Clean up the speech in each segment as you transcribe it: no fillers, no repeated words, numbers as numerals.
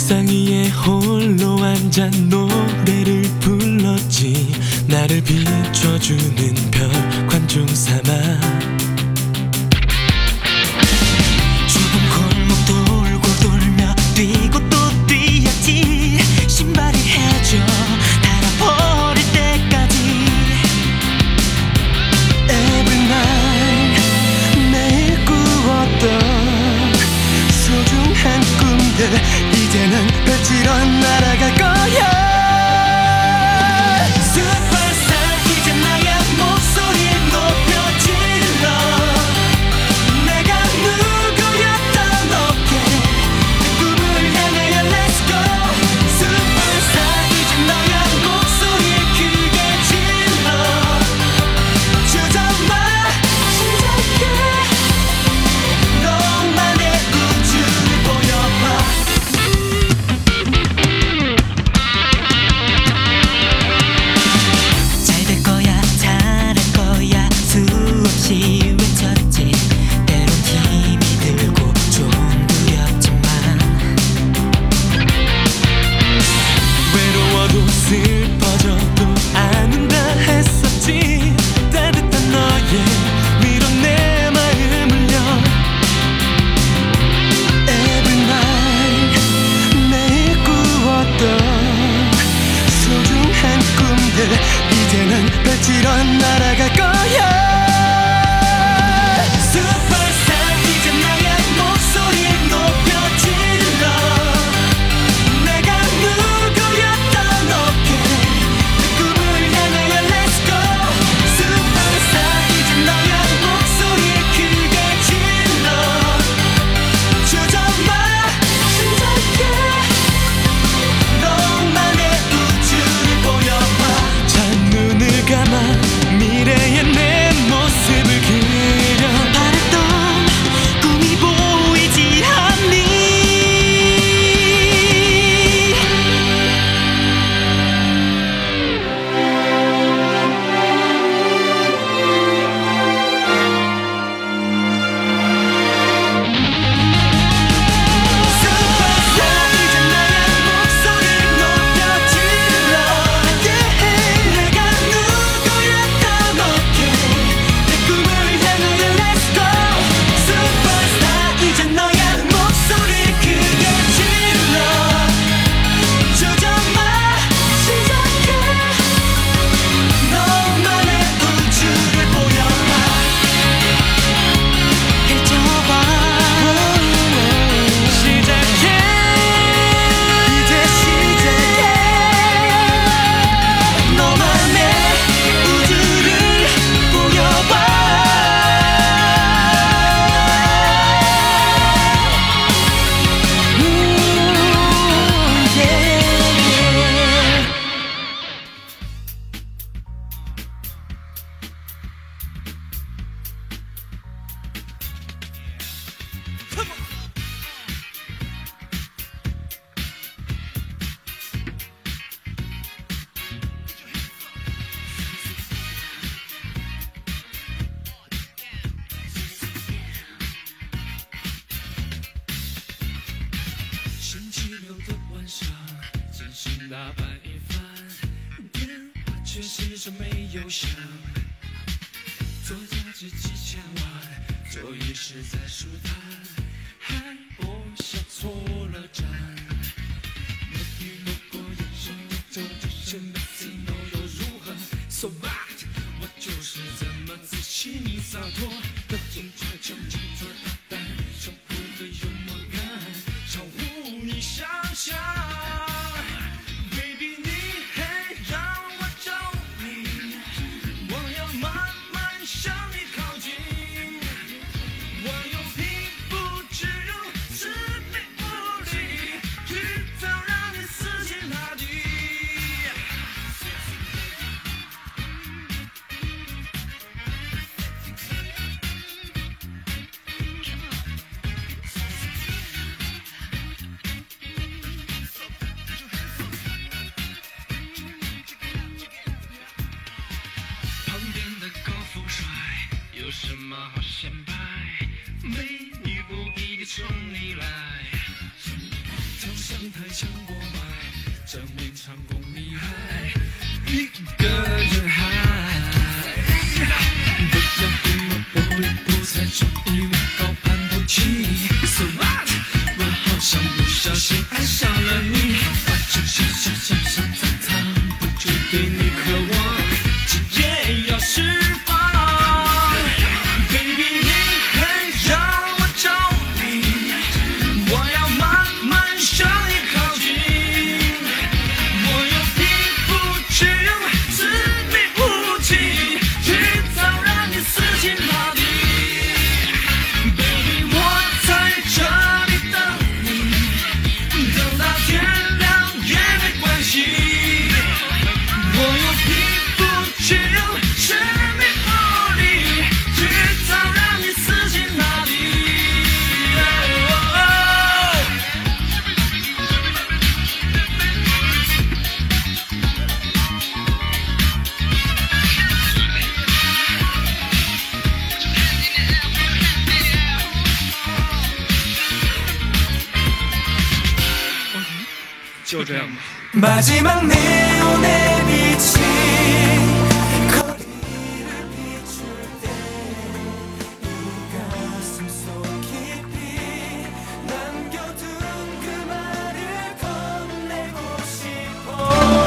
옥상 위에 홀로 앉아 노래를 불렀지. 나를 비춰주는 별 관중 삼아 좁은 골목 돌고 돌며 뛰고 또 뛰었지. 신발이 해져 닳아버릴 때까지. Every night 매일 꾸었던 소중한 꿈들 이제는 펼치러 날아갈 거야. 슬퍼져도 아는다 했었지. 따뜻한 너의 위로 내 마음을요. Every night 매일 꾸었던 소중한 꿈들 이제는 펼치러 날아갈 거야. 미래의 내 모습을 그려 바랬던 꿈이 보이지 않니.却始终没有想做价值几千万，做一时在舒坦，还不想错了站。没遇过眼神就只是每次都又如何 ？So what？ 我就是这么自信洒脱，的精彩成青春大胆，超乎了幽默感，超乎你想象。向你靠近，我用皮肤了你，就像藏不住对你渴望，今夜要释放。Baby， 你很让我着迷，我要慢慢向你靠近，我用皮肤去用致命武器，去早让你死心塌地。Baby， 我在这里等你，等到天亮也没关系，我用皮肤去用致命武力，去早让你死心塌地。就这样吧。 마지막 네온의 빛이 거리를 비출 때 이 가슴 속 깊이 남겨둔 그 말을 건네고 싶어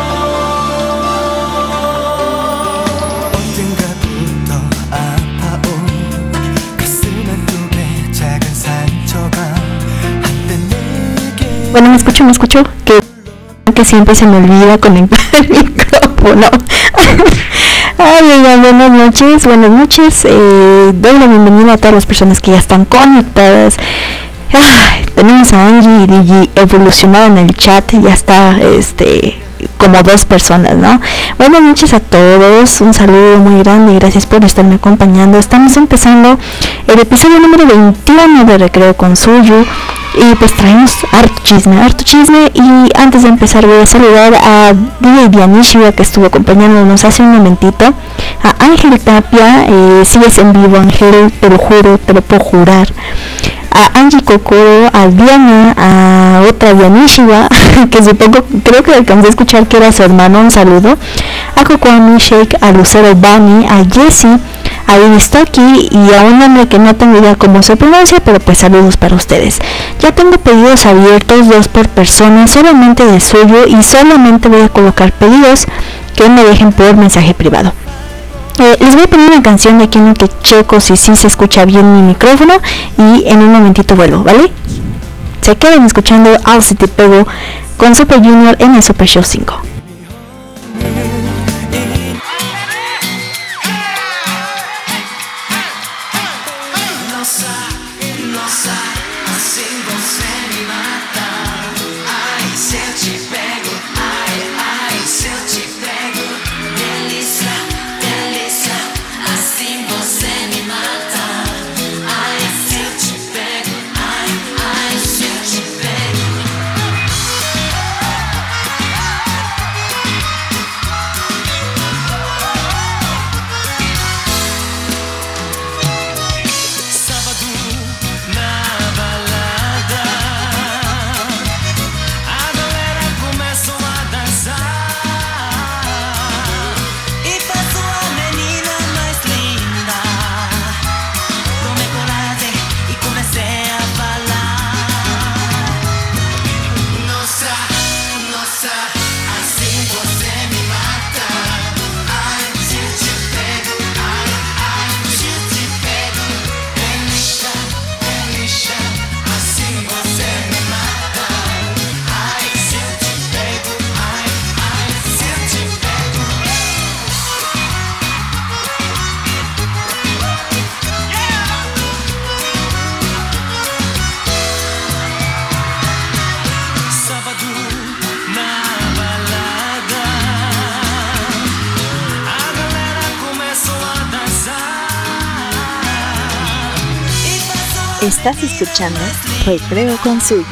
언젠가부터 아파온 가슴 한쪽에 작은 상처가 한때 내게 Bueno, me escucho, que siempre se me olvida conectar el micrófono. Ay, oigan, buenas noches, doy la bienvenida a todas las personas que ya están conectadas. Ay, tenemos a Angie y Digi evolucionado en el chat, ya está, como 2 personas, ¿no? Buenas noches a todos, un saludo muy grande y gracias por estarme acompañando. Estamos empezando el episodio número 21 de Recreo con Suyu y pues traemos harto chisme y antes de empezar voy a saludar a DJ Dianishiva que estuvo acompañándonos hace un momentito, a Ángel Tapia, sigues en vivo Ángel, te lo juro, te lo puedo jurar, a Angie Kokoro, a Diana, a otra Dianishiva que supongo, creo que alcancé a escuchar que era su hermano, un saludo, a Kokoami Shake, a Lucero Bani, a Jessie, a Stocky y a un nombre que no tengo idea cómo se pronuncia, pero pues saludos para ustedes. Ya tengo pedidos abiertos, 2 por persona, solamente de Suyo, y solamente voy a colocar pedidos que me dejen por mensaje privado. Les voy a poner una canción de aquí en lo que checo si sí se escucha bien mi micrófono y en un momentito vuelvo, ¿vale? Se quedan escuchando Al Si Te Pego con Super Junior en el Super Show 5. Estás escuchando Recreo con Suyu.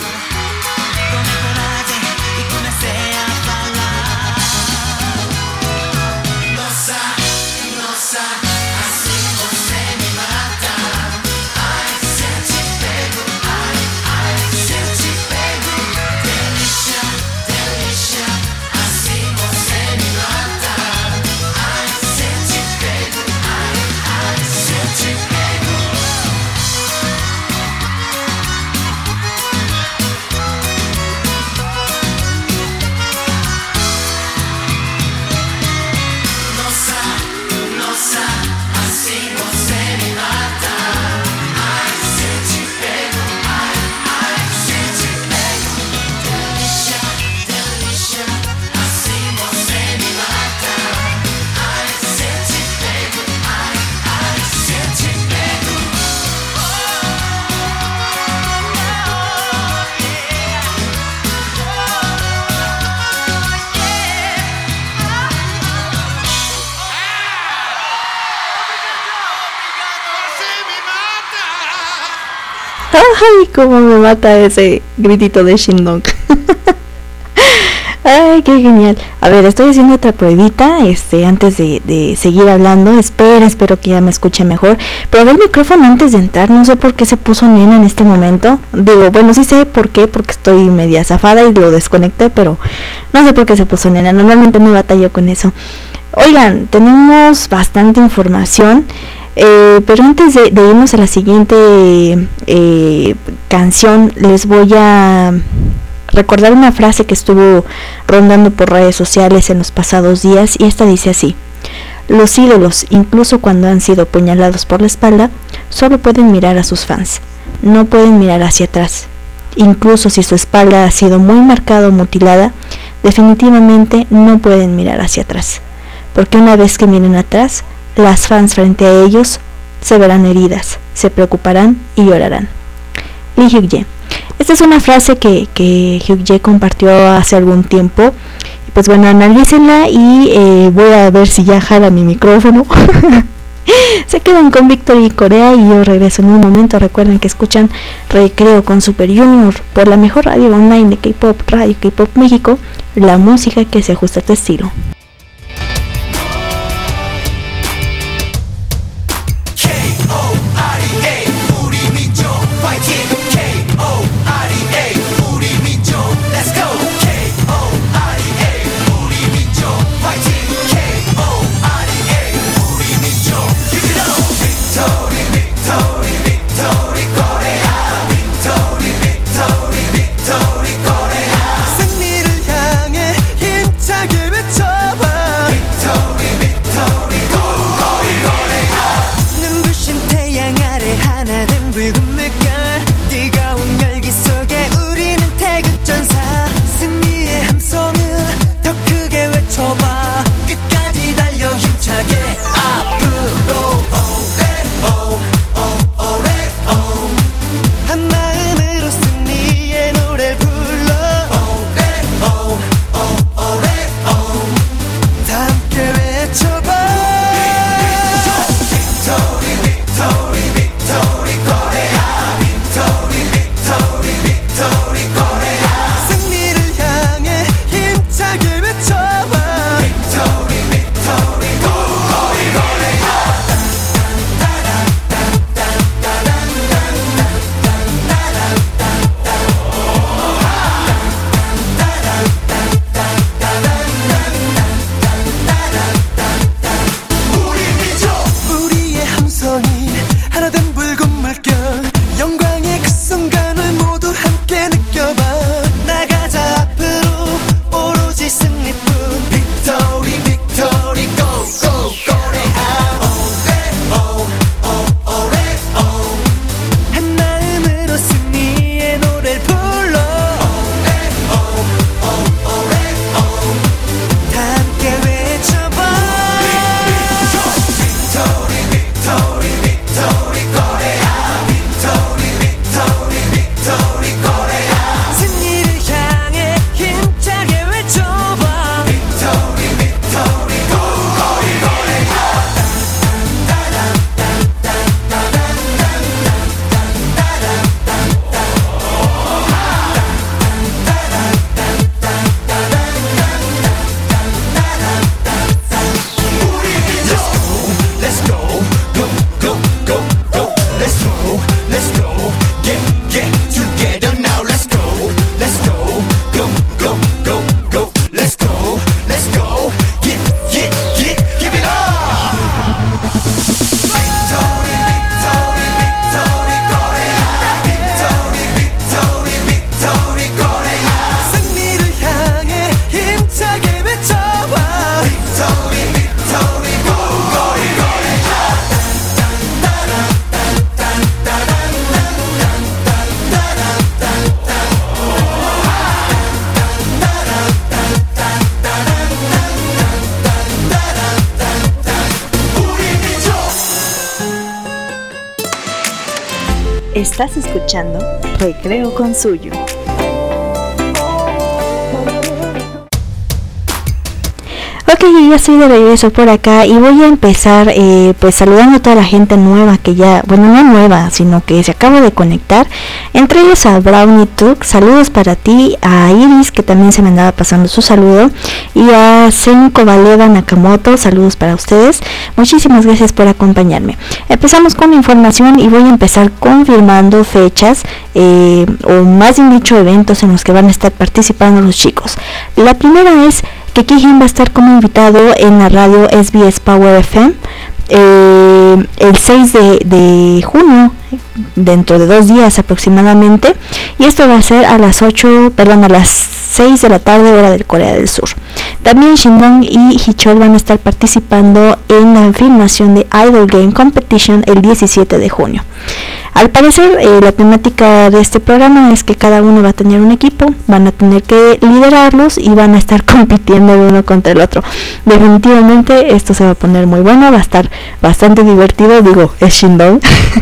Ay, cómo me mata ese gritito de Shindong. Ay, qué genial. A ver, estoy haciendo otra pruebita, antes de seguir hablando. Espero que ya me escuche mejor. Probé el micrófono antes de entrar, no sé por qué se puso nena en este momento. Digo, bueno, sí sé por qué, porque estoy media zafada y lo desconecté, pero no sé por qué se puso nena. Normalmente me batallo con eso. Oigan, tenemos bastante información. Pero antes de irnos a la siguiente canción, les voy a recordar una frase que estuvo rondando por redes sociales en los pasados días, y esta dice así: los ídolos, incluso cuando han sido apuñalados por la espalda, solo pueden mirar a sus fans, no pueden mirar hacia atrás. Incluso si su espalda ha sido muy marcada o mutilada, definitivamente no pueden mirar hacia atrás, porque una vez que miren atrás, las fans frente a ellos se verán heridas, se preocuparán y llorarán. Lee Hyuk-jae. Esta es una frase que Hyuk-jae compartió hace algún tiempo. Pues bueno, analícenla y voy a ver si ya jala mi micrófono. Se quedan con Victory Corea y yo regreso en un momento. Recuerden que escuchan Recreo con Super Junior por la mejor radio online de K-pop, Radio K-pop México, la música que se ajusta a tu estilo. Estás escuchando Recreo con Suyo. Ok, Ok, ya estoy de regreso por acá y voy a empezar pues saludando a toda la gente nueva que ya, bueno, no nueva, sino que se acaba de conectar, entre ellos a Brownie Tuk, saludos para ti, a Iris que también se me andaba pasando su saludo, y a Senko Valeva Nakamoto, saludos para ustedes, muchísimas gracias por acompañarme. Empezamos con la información y voy a empezar confirmando fechas, o más bien dicho eventos en los que van a estar participando los chicos. La primera es que Kijin va a estar como invitado en la radio SBS Power FM el 6 de junio, dentro de 2 días aproximadamente, y esto va a ser a las 6 de la tarde hora de Corea del Sur. También Shindong y Hichol van a estar participando en la filmación de Idol Game Competition el 17 de junio. Al parecer la temática de este programa es que cada uno va a tener un equipo, van a tener que liderarlos y van a estar compitiendo el uno contra el otro. Definitivamente esto se va a poner muy bueno, va a estar bastante divertido, digo, es Shindong.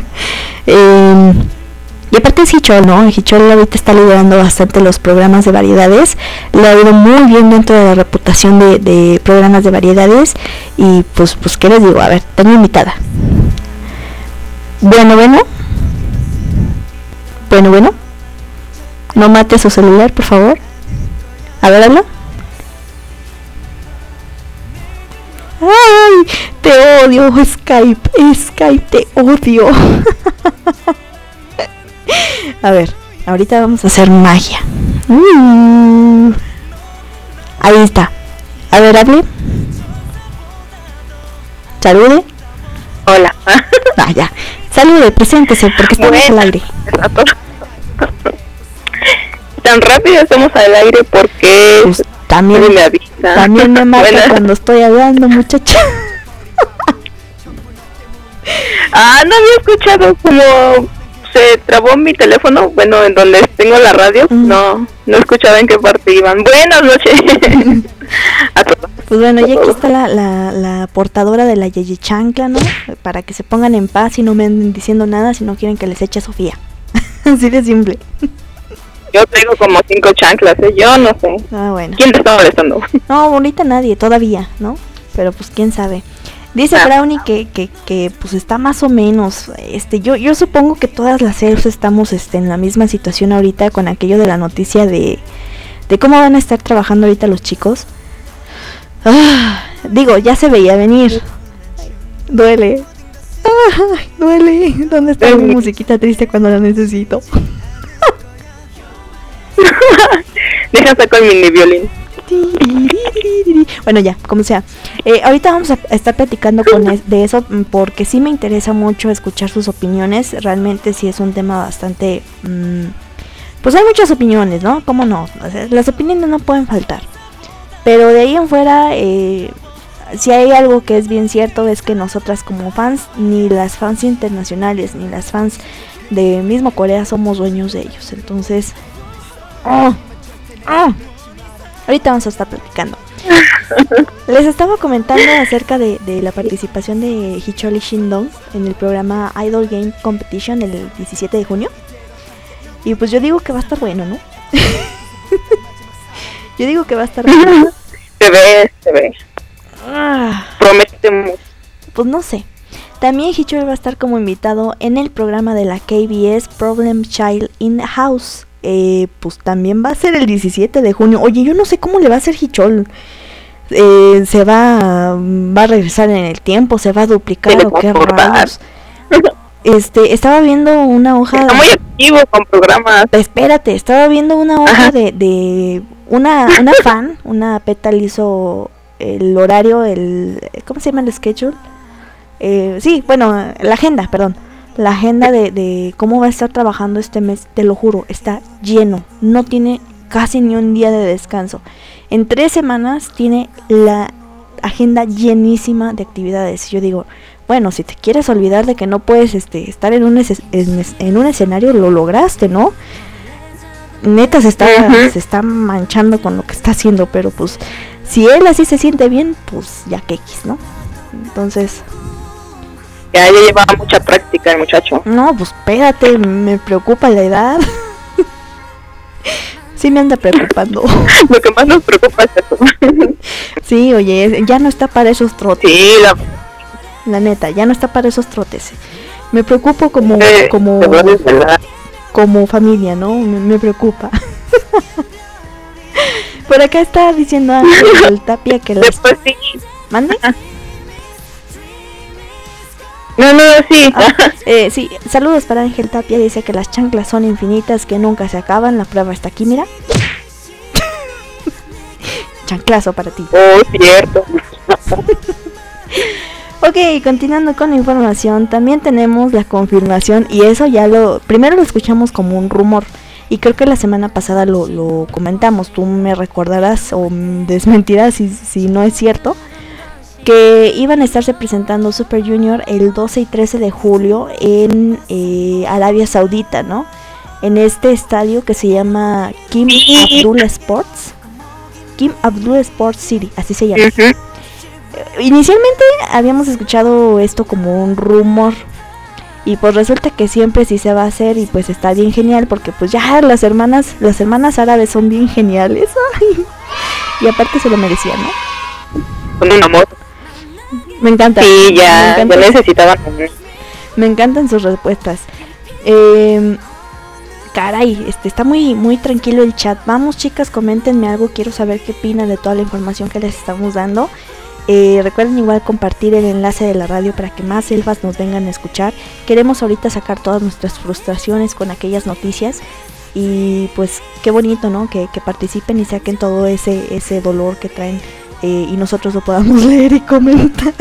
Y aparte es Hichol, ¿no? Hichol ahorita está liderando bastante los programas de variedades, le ha ido muy bien dentro de la reputación de programas de variedades, y pues qué les digo, a ver, tengo invitada. Bueno, no mate su celular, por favor. A ver, habla. Ay, te odio, Skype, te odio. A ver, ahorita vamos a hacer magia. Ahí está. A ver, hable. Salude. Hola. Ya. Salude, preséntese, porque estamos al aire. Tan rápido estamos al aire porque pues, también me avisa. También me marca cuando estoy hablando, muchacha. No había escuchado como se trabó mi teléfono, bueno, en donde tengo la radio, no escuchaba en qué parte iban. Buenas noches a todos. Pues bueno, ya aquí está la portadora de la Yeye Chancla, ¿no? Para que se pongan en paz y no me anden diciendo nada si no quieren que les eche Sofía. Así de simple. Yo tengo como 5 chanclas, yo no sé. Bueno. ¿Quién te está molestando? No, ahorita nadie, todavía, ¿no? Pero pues quién sabe. Dice Brownie que pues está más o menos, yo supongo que todas las elfs estamos en la misma situación ahorita con aquello de la noticia de cómo van a estar trabajando ahorita los chicos. Digo, ya se veía venir. Duele. Duele. ¿Dónde está mi musiquita triste cuando la necesito? Deja sacar el mini violín. Bueno, ya, como sea. Ahorita vamos a estar platicando de eso, porque sí me interesa mucho escuchar sus opiniones. Realmente sí es un tema bastante... pues hay muchas opiniones, ¿no? ¿Cómo no? O sea, las opiniones no pueden faltar. Pero de ahí en fuera, si hay algo que es bien cierto, es que nosotras como fans, ni las fans internacionales, ni las fans de mismo Corea somos dueños de ellos. Entonces... ahorita vamos a estar platicando. Les estaba comentando acerca de la participación de Hichol y Shindong en el programa Idol Game Competition el 17 de junio. Y pues yo digo que va a estar bueno, ¿no? Yo digo que va a estar bueno. Se ve. Promete mucho. Pues no sé. También Hichol va a estar como invitado en el programa de la KBS Problem Child in the House. Pues también va a ser el 17 de junio. Oye, yo no sé cómo le va a hacer Hichol. Se va a regresar en el tiempo, se va a duplicar o qué rayos. Estaba viendo una hoja. Está muy activo con programas. Espérate, estaba viendo una hoja de una fan, una petal hizo el horario, ¿cómo se llama el schedule? Sí, bueno, la agenda, perdón. La agenda de cómo va a estar trabajando este mes, te lo juro, está lleno. No tiene casi ni un día de descanso. En 3 semanas tiene la agenda llenísima de actividades. Yo digo, bueno, si te quieres olvidar de que no puedes estar en un escenario, lo lograste, ¿no? Neta se está manchando con lo que está haciendo, pero pues si él así se siente bien, pues ya que X, ¿no? Entonces... Ya llevaba mucha práctica el muchacho. No, pues espérate, me preocupa la edad. Sí me anda preocupando. Lo que más nos preocupa es eso. Sí, oye, ya no está para esos trotes. Sí, La neta, ya no está para esos trotes. Me preocupo como de verdad es verdad. como familia, ¿no? Me preocupa. Por acá está diciendo Ángel Tapia que las... Después sí. ¿Mande? No, sí. Sí, saludos para Ángel Tapia, dice que las chanclas son infinitas, que nunca se acaban, la prueba está aquí, mira. Chanclazo para ti. Oh, cierto. Ok, continuando con la información, también tenemos la confirmación, y eso ya primero lo escuchamos como un rumor, y creo que la semana pasada lo comentamos, tú me recordarás o desmentirás si no es cierto, que iban a estarse presentando Super Junior el 12 y 13 de julio en Arabia Saudita, ¿no? En este estadio que se llama Kim Abdul Sports City, así se llama. Inicialmente habíamos escuchado esto como un rumor, y pues resulta que siempre sí se va a hacer, y pues está bien genial porque pues ya las hermanas árabes son bien geniales. Ay. Y aparte se lo merecían, ¿no? Con un amor. Me encanta. Sí, ya necesitaban. Me encantan sus respuestas. Caray, está muy tranquilo el chat. Vamos, chicas, coméntenme algo. Quiero saber qué opinan de toda la información que les estamos dando. Recuerden igual compartir el enlace de la radio para que más elfas nos vengan a escuchar. Queremos ahorita sacar todas nuestras frustraciones con aquellas noticias. Y pues qué bonito, ¿no? Que participen y saquen todo ese dolor que traen. Y nosotros lo podamos leer y comentar.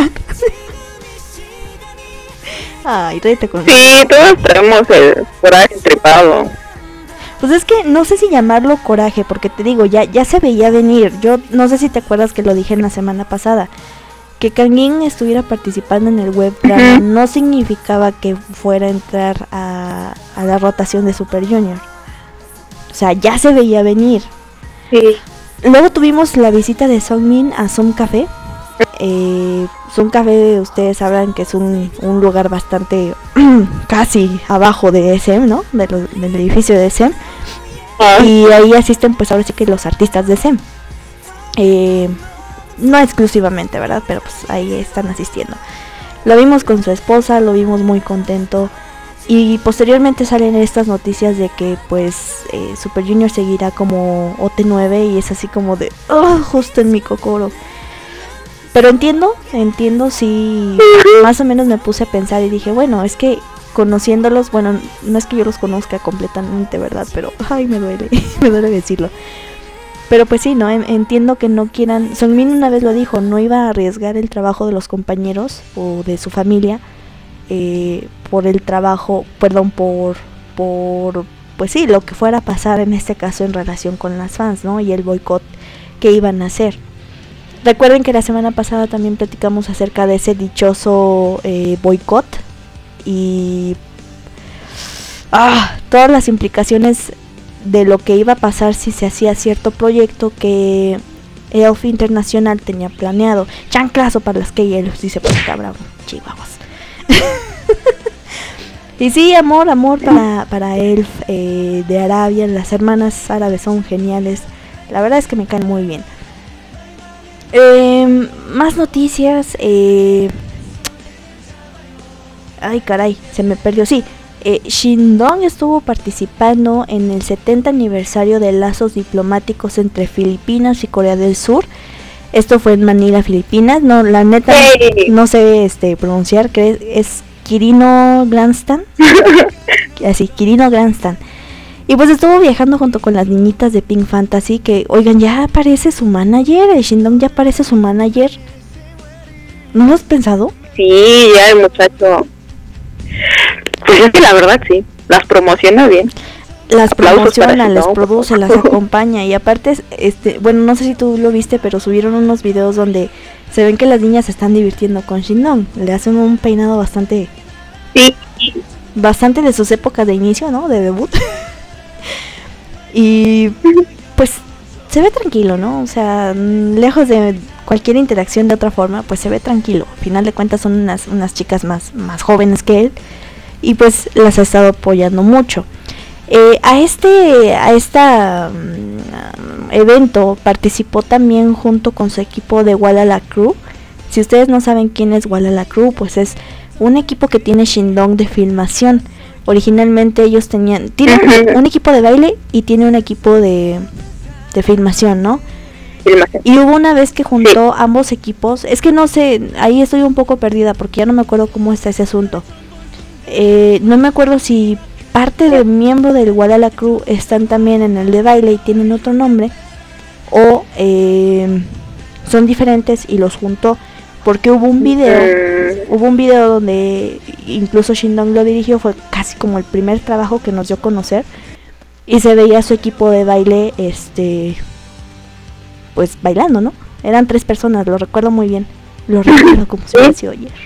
Ay, ríete con... Sí, todos traemos el coraje trepado. Pues es que no sé si llamarlo coraje, porque te digo, ya se veía venir. Yo no sé si te acuerdas que lo dije en la semana pasada. Que Kangin estuviera participando en el web drama no significaba que fuera a entrar a la rotación de Super Junior. O sea, ya se veía venir. Sí. Luego tuvimos la visita de Songmin a Zoom Café. Zoom Café, ustedes sabrán que es un lugar bastante casi abajo de SM, ¿no? Del edificio de SM. Y ahí asisten pues ahora sí que los artistas de SM. No exclusivamente, ¿verdad? Pero pues ahí están asistiendo. Lo vimos con su esposa, lo vimos muy contento. Y posteriormente salen estas noticias de que pues Super Junior seguirá como OT9, y es así como de justo en mi cocoro. Pero entiendo, sí, más o menos me puse a pensar y dije, bueno, es que conociéndolos, bueno, no es que yo los conozca completamente, ¿verdad? Pero, ay, me duele decirlo. Pero pues sí, ¿no? Entiendo que no quieran, Songmin una vez lo dijo, no iba a arriesgar el trabajo de los compañeros o de su familia por el trabajo, perdón, por pues sí, lo que fuera a pasar en este caso en relación con las fans, ¿no? Y el boicot que iban a hacer. Recuerden que la semana pasada también platicamos acerca de ese dichoso boicot y todas las implicaciones de lo que iba a pasar si se hacía cierto proyecto que ELF Internacional tenía planeado. Chanclazo para las K-Elfs, dice por acá, bravo, chihuahuas. Y sí, amor para Elf de Arabia. Las hermanas árabes son geniales. La verdad es que me caen muy bien. Más noticias. Ay, caray, se me perdió. Sí, Shindong estuvo participando en el 70 aniversario de lazos diplomáticos entre Filipinas y Corea del Sur. Esto fue en Manila, Filipinas. No, la neta no sé pronunciar, que es Quirino Grandstand. Así, Quirino Grandstand. Y pues estuvo viajando junto con las niñitas de Pink Fantasy, que, oigan, ya aparece su manager, el Shindong ya aparece su manager. ¿No lo has pensado? Sí, ya el muchacho. Pues es que la verdad sí, las promociona bien. Las promociona, les Shindong, produce, las acompaña. Y aparte, bueno, no sé si tú lo viste, pero subieron unos videos donde se ven que las niñas se están divirtiendo con Shindong. Le hacen un peinado bastante... Sí. Bastante de sus épocas de inicio, ¿no? De debut. Y pues se ve tranquilo, ¿no? O sea, lejos de cualquier interacción de otra forma, pues se ve tranquilo. Al final de cuentas son unas chicas más jóvenes que él, y pues las ha estado apoyando mucho. A esta evento participó también junto con su equipo de Walala Crew. Si ustedes no saben quién es Walala Crew, pues es un equipo que tiene Shindong de filmación. Originalmente ellos tienen un equipo de baile y tiene un equipo de filmación, ¿no? Y hubo una vez que juntó ambos equipos. Es que no sé, ahí estoy un poco perdida porque ya no me acuerdo cómo está ese asunto. No me acuerdo si parte del miembro del Walala Crew están también en el de baile y tienen otro nombre, o son diferentes y los juntó, porque hubo un video donde incluso Shindong lo dirigió. Fue casi como el primer trabajo que nos dio a conocer, y se veía su equipo de baile pues bailando, ¿no? Eran 3 personas, lo recuerdo muy bien, lo recuerdo como si hubiera sido ayer.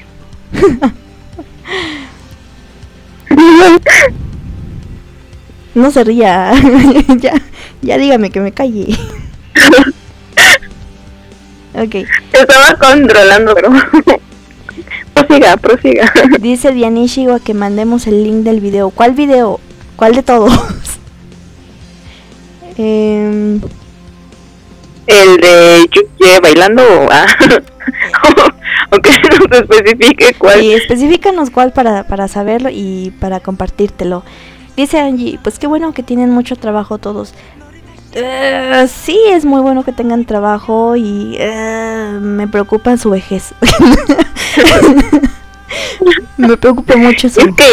No se ría. ya dígame que me calle. Ok. Estaba controlando, pero prosiga. Dice Dianishiwa que mandemos el link del video. ¿Cuál video? ¿Cuál de todos? El de Yuki bailando. Ok, no se especifique cuál. Sí, especifícanos cuál para saberlo y para compartírtelo. Dice Angie, pues qué bueno que tienen mucho trabajo todos. Sí, es muy bueno que tengan trabajo y me preocupa su vejez. Me preocupa mucho eso. Es que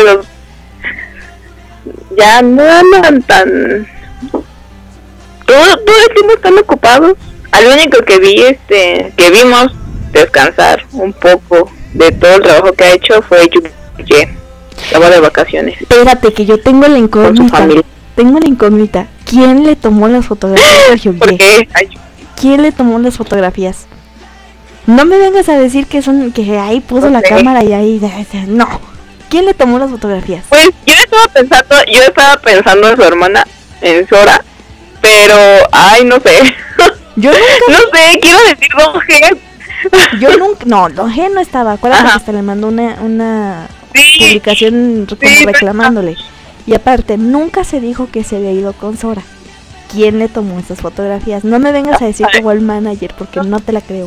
ya no andan tan... Todo el tiempo están ocupados. Al único que vimos descansar un poco de todo el trabajo que ha hecho fue Yuki. Estaba de vacaciones. Espérate, que yo tengo la incógnita. ¿Quién le tomó las fotografías a Hyugie? ¿Por qué? ¿Quién le tomó las fotografías? No me vengas a decir que ahí puso la cámara y ahí... No. ¿Quién le tomó las fotografías? Pues yo estaba pensando en su hermana, en Sora, pero no sé. Yo nunca... No sé, quiero decir Don G. Yo nunca... No, Don G no estaba. Acuérdate que hasta le mandó una publicación reclamándole. Y aparte, nunca se dijo que se había ido con Sora. ¿Quién le tomó esas fotografías? No me vengas a decir que fue el manager, porque no te la creo.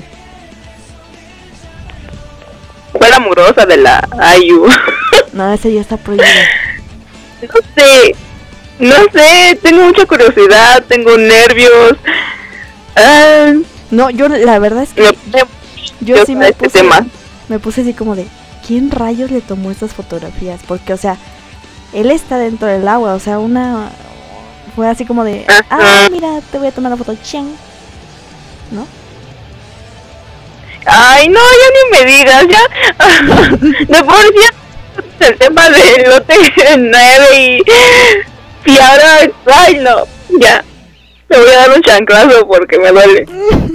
Fue la amorosa de la IU. No, ese ya está prohibido. No sé, tengo mucha curiosidad, tengo nervios. No, yo la verdad es que yo sí me puse así como de, ¿quién rayos le tomó esas fotografías? Porque, o sea, él está dentro del agua, o sea, fue así como de, mira, te voy a tomar la foto, chen, ¿no? Ay, no, ya ni me digas, ya. De por sí el tema del lote 9 y ahora, ay, no, ya. Me voy a dar un chanclazo porque me duele.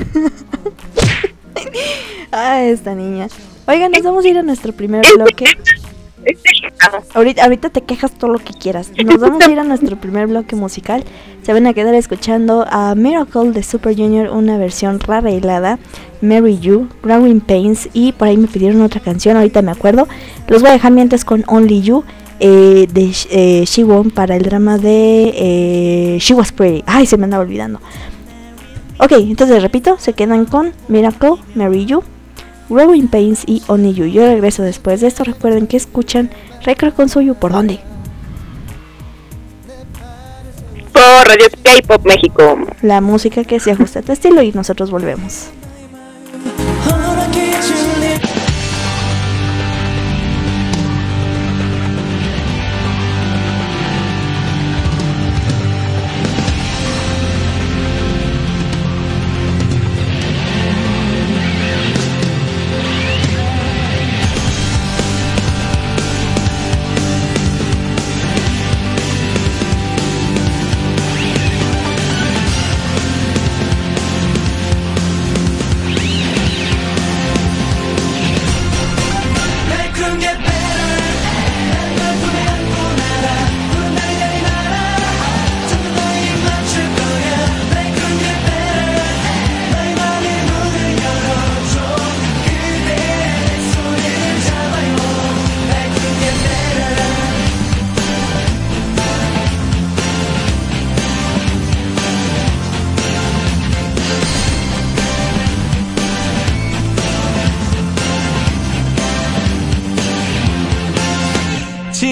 Ay, esta niña. Oigan, nos vamos a ir a nuestro primer bloque. Ahorita te quejas todo lo que quieras. Nos vamos a ir a nuestro primer bloque musical. Se van a quedar escuchando a Miracle de Super Junior, una versión rara y helada, Marry You, Growing Pains, y por ahí me pidieron otra canción, ahorita me acuerdo. Los voy a dejar mientras con Only You de Siwon para el drama de She Was Pretty. Ay, se me andaba olvidando. Ok, entonces repito, se quedan con Miracle, Marry You, Growing Pains y Only You. Yo regreso después de esto. Recuerden que escuchan Recreo con Suyo. ¿Por dónde? Por Radio K-Pop México. La música que se ajusta a tu estilo, y nosotros volvemos.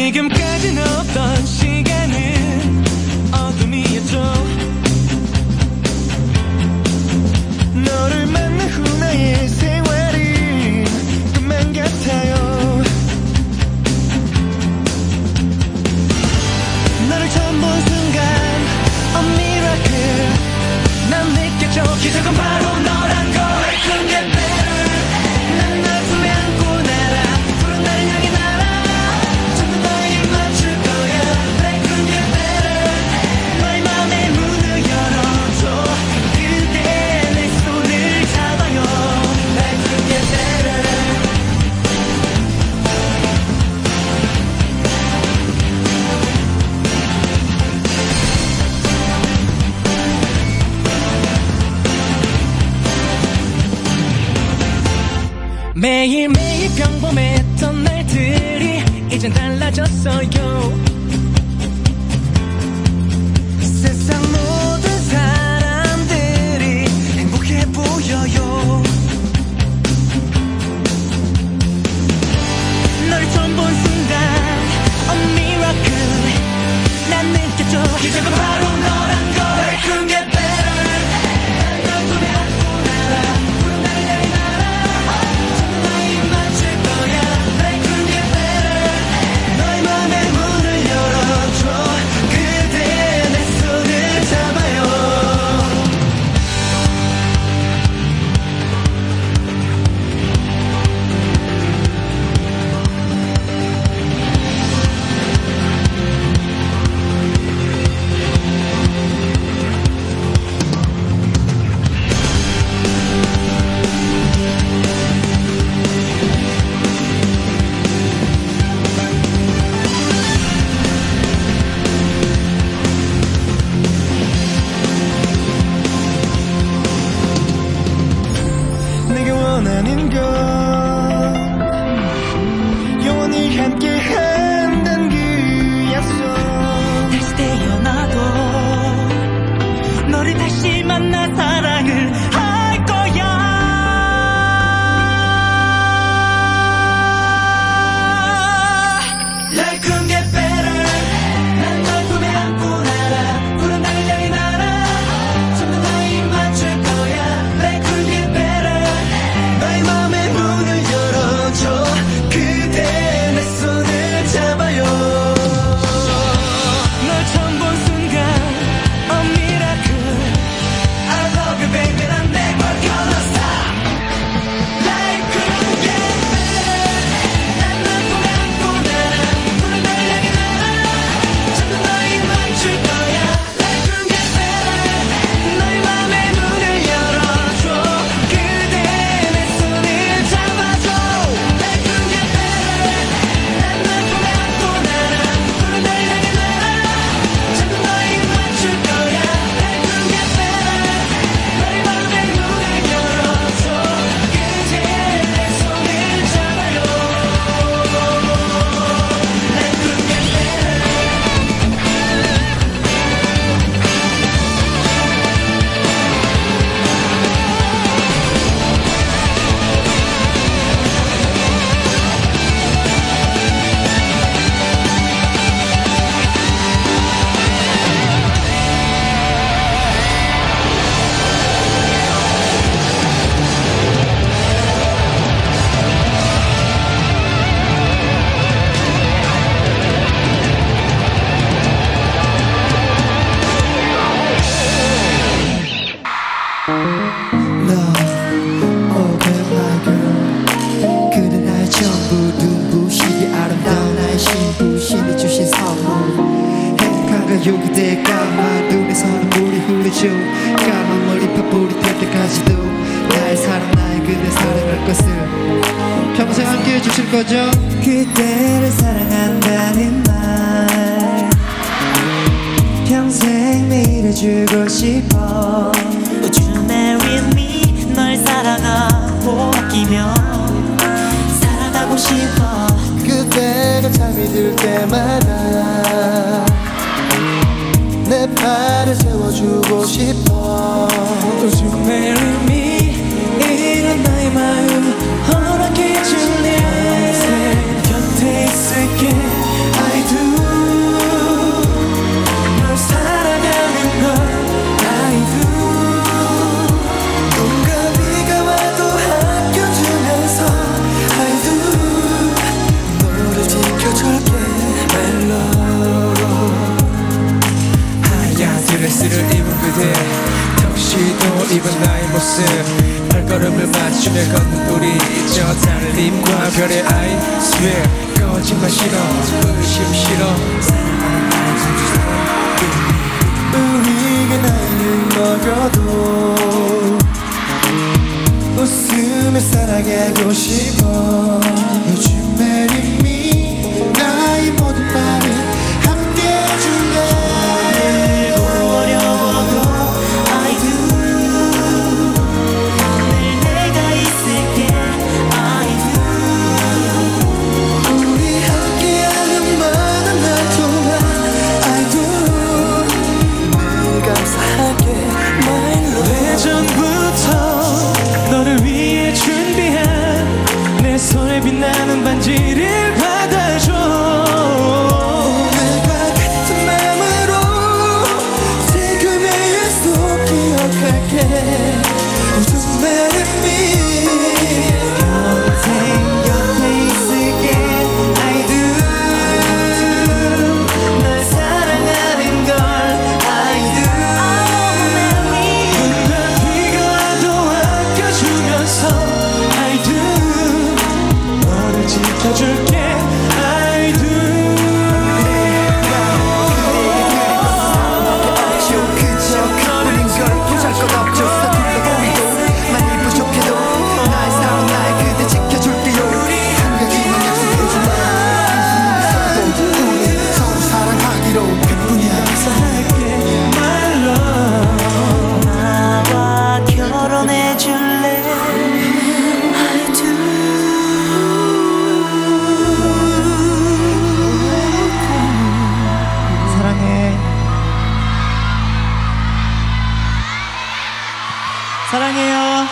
지금까지는 없던 시간은 어둠이었죠. 너를 만난 후 나의 생활은 꿈만 같아요. 너를 처음 본 순간 A miracle 난 느꼈죠. 기적은 바로 너란 걸. Couldn't get better. 난 널 품에 안고 날아 푸른 나를 향해 날아 전부 너에 맞출 거야. They couldn't get better. 너의 맘의 문을 열어줘. 그대 내 손을 잡아요. They couldn't get better. 매일매일 평범했던 날들이 이젠 달라졌어요. 세상 모든 사람들이 행복해 보여요. 너를 처음 본 순간 A miracle 난 느꼈죠. 기적은 바로 너란 걸. They couldn't get better. 난 널 품에 안고 날아 푸른 나를 향해 날아 They couldn't get better. 너의 맘의 문을 열어줘. 그대 내 손을 잡아요. 내가 원하는 건 영원히 함께 한다는 그 약속. 다시 태어나도 너를 다시 만나 사랑을 할 거야. They couldn't get better. 난 널 품에 안고 날아 푸른 나를 향해 날아 전부 너에 맞출 거야. They couldn't get better. 너의 맘의 문을 열어줘. 그대 내 손을 잡아요. 널 처음 본 순간 A miracle I love you baby. 난 never gonna stop. They couldn't get better. 난 널 품에 안고 날아 푸른 나를 향해 날아 전부 너에 맞출 거야. They couldn't get better. 너의 맘의 문을 열어줘. 그대 내 손을 잡아줘. They couldn't get better. 난 널 품에 안고 날아 푸른 나를 향해 날아 전부 너에 맞출 거야. They couldn't get better. 너의 맘의 문을 열어줘. 그대 내 손을 잡아요. They couldn't get better. Love, oh baby my girl. 그대 나의 전부 눈부시게 아름다운 나의 신부. 신이 주신 선물. 행복한가요 그대의 까만 눈에서는 물이 흐르죠. 까만 머리 파뿌리 될 때까지도 나의 사랑 나의 그대 사랑할 것을 평생 함께 해주실 거죠. 그대를 사랑한다는 말 평생 매일 해주고 싶어. Would you marry me? 널 사랑하고 아끼며 살아가고 싶어. 그대가 잠이 들 때마다 내 팔을 세워주고 싶어. Would you marry me? 이런 나의 마음 허락해 줄래? 곁에 있을게. I 드레스를 입은 그대 턱시도 입은 나의 모습 발걸음을 맞추며 걷는 우리 저 달림과 별의 아이 swear 거짓말 싫어 의심 싫어 우리가 나이를 먹어도 웃으며 살아가고 싶어 요즘 marry me 나의 모든 밤을 함께 해줄래 어려워도 I do 늘 내가 있을게 I do 우리 함께하는 많은 날 동안 I do 늘 감사하게 my love 예전부터 너를 위해 준비한 내 손에 빛나는 반지를 받아줘 오늘과 같은 마음으로 지금의 약속 기억할게 Don't matter me 평생 곁에 있을게 I do 널 사랑하는 걸 I do 눈과 비가 와도 아껴주면서 I do 너를 지켜줄게 I do 그저 그뿐인 걸 보잘것없죠 서툴러 보이고 많이 부족해도 나의 사랑 나의 그대 지켜줄게요 한 가지만 약속해주마 우리 서로 사랑하기로 그뿐이야 사랑할게 my love 나와 결혼해줄래 I do 사랑해 사랑해요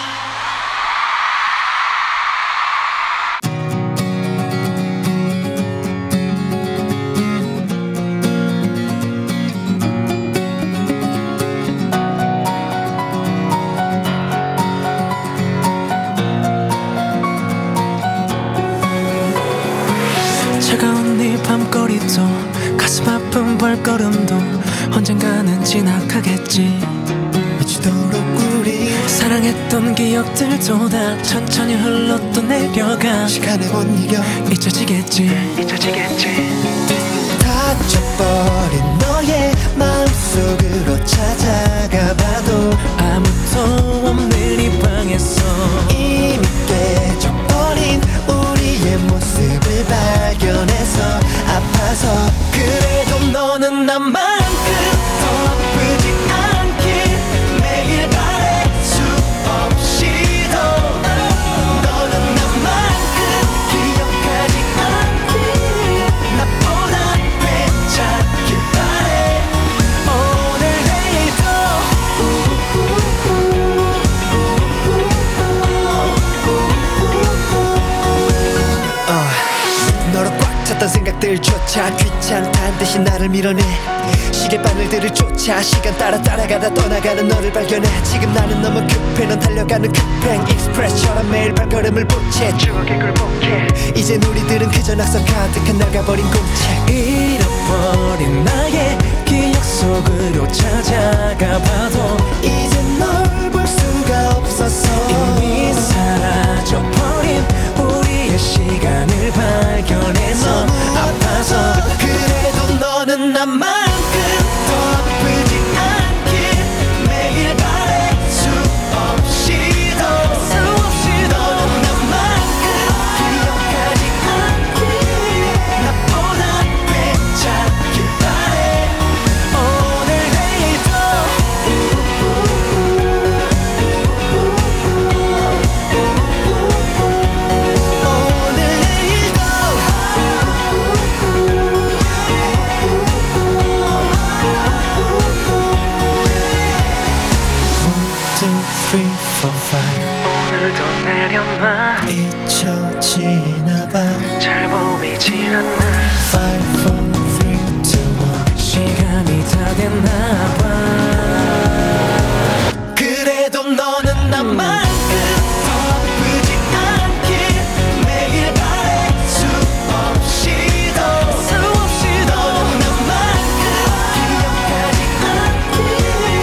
차가운 네 밤거리도 가슴 아픈 발걸음도 언젠가는 지나가겠지 미치도록 우리 사랑했던 기억들도 다 천천히 흘러 또 내려가 시간에 못 이겨 잊혀지겠지 다쳐버린 너의 마음속으로 찾아가 봐도 아무도 없는 이 방에서 이미 깨져버린 우리의 모습을 발견해서 아파서 그래도 너는 나만큼 더 아프지 않길 매일 바래 수없이도 너는 나만큼 기억하지 않길 나보다 되찾길 바래 오늘 내일도 너로 꽉 찼던 생각들조차 귀찮다는 듯이 나를 밀어내 시계바늘들을 쫓아 시간 따라가다 떠나가는 너를 발견해 지금 나는 너무 급해 넌 달려가는 급행 익스프레스처럼 매일 발걸음을 보채 추억의 굴복해 이젠 우리들은 그저 낙서 가득한 나가버린 공책 잃어버린 나의 기억 속으로 찾아가 봐도 이젠 널 볼 수가 없었어 이미 사라져버린 우리의 시간을 발견해서 아파서 그래도 너는 나만큼 더 아프지 않길 매일 바래 수없이도 너는 나만큼 기억하지 않길 나보다 되찾길 바래 오늘 내일도 오늘도 내려놔 잊혀지나봐 잘 보이질 않나 5, 4, 3, 2, 1 시간이 다 됐나봐 그래도 너는 나만큼 더 아프지 않길 매일 바래 수없이도 너는 나만큼 기억하지 않길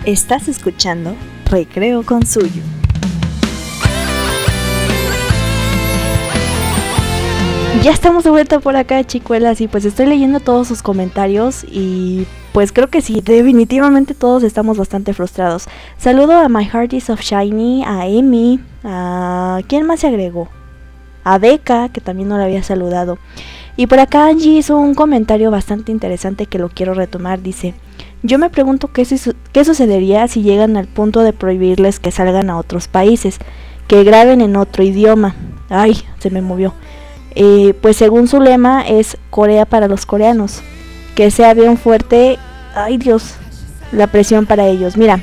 Estás escuchando Recreo con Suyo. Ya estamos de vuelta por acá, chicuelas, y pues estoy leyendo todos sus comentarios y pues creo que sí, definitivamente todos estamos bastante frustrados. Saludo a My Heart is of Shiny, a Amy, a... ¿quién más se agregó? A Becca, que también no la había saludado. Y por acá Angie hizo un comentario bastante interesante que lo quiero retomar. Dice: yo me pregunto qué sucedería si llegan al punto de prohibirles que salgan a otros países, que graben en otro idioma. Ay, se me movió. Pues según su lema es Corea para los coreanos, que sea bien fuerte, ay Dios, la presión para ellos. Mira,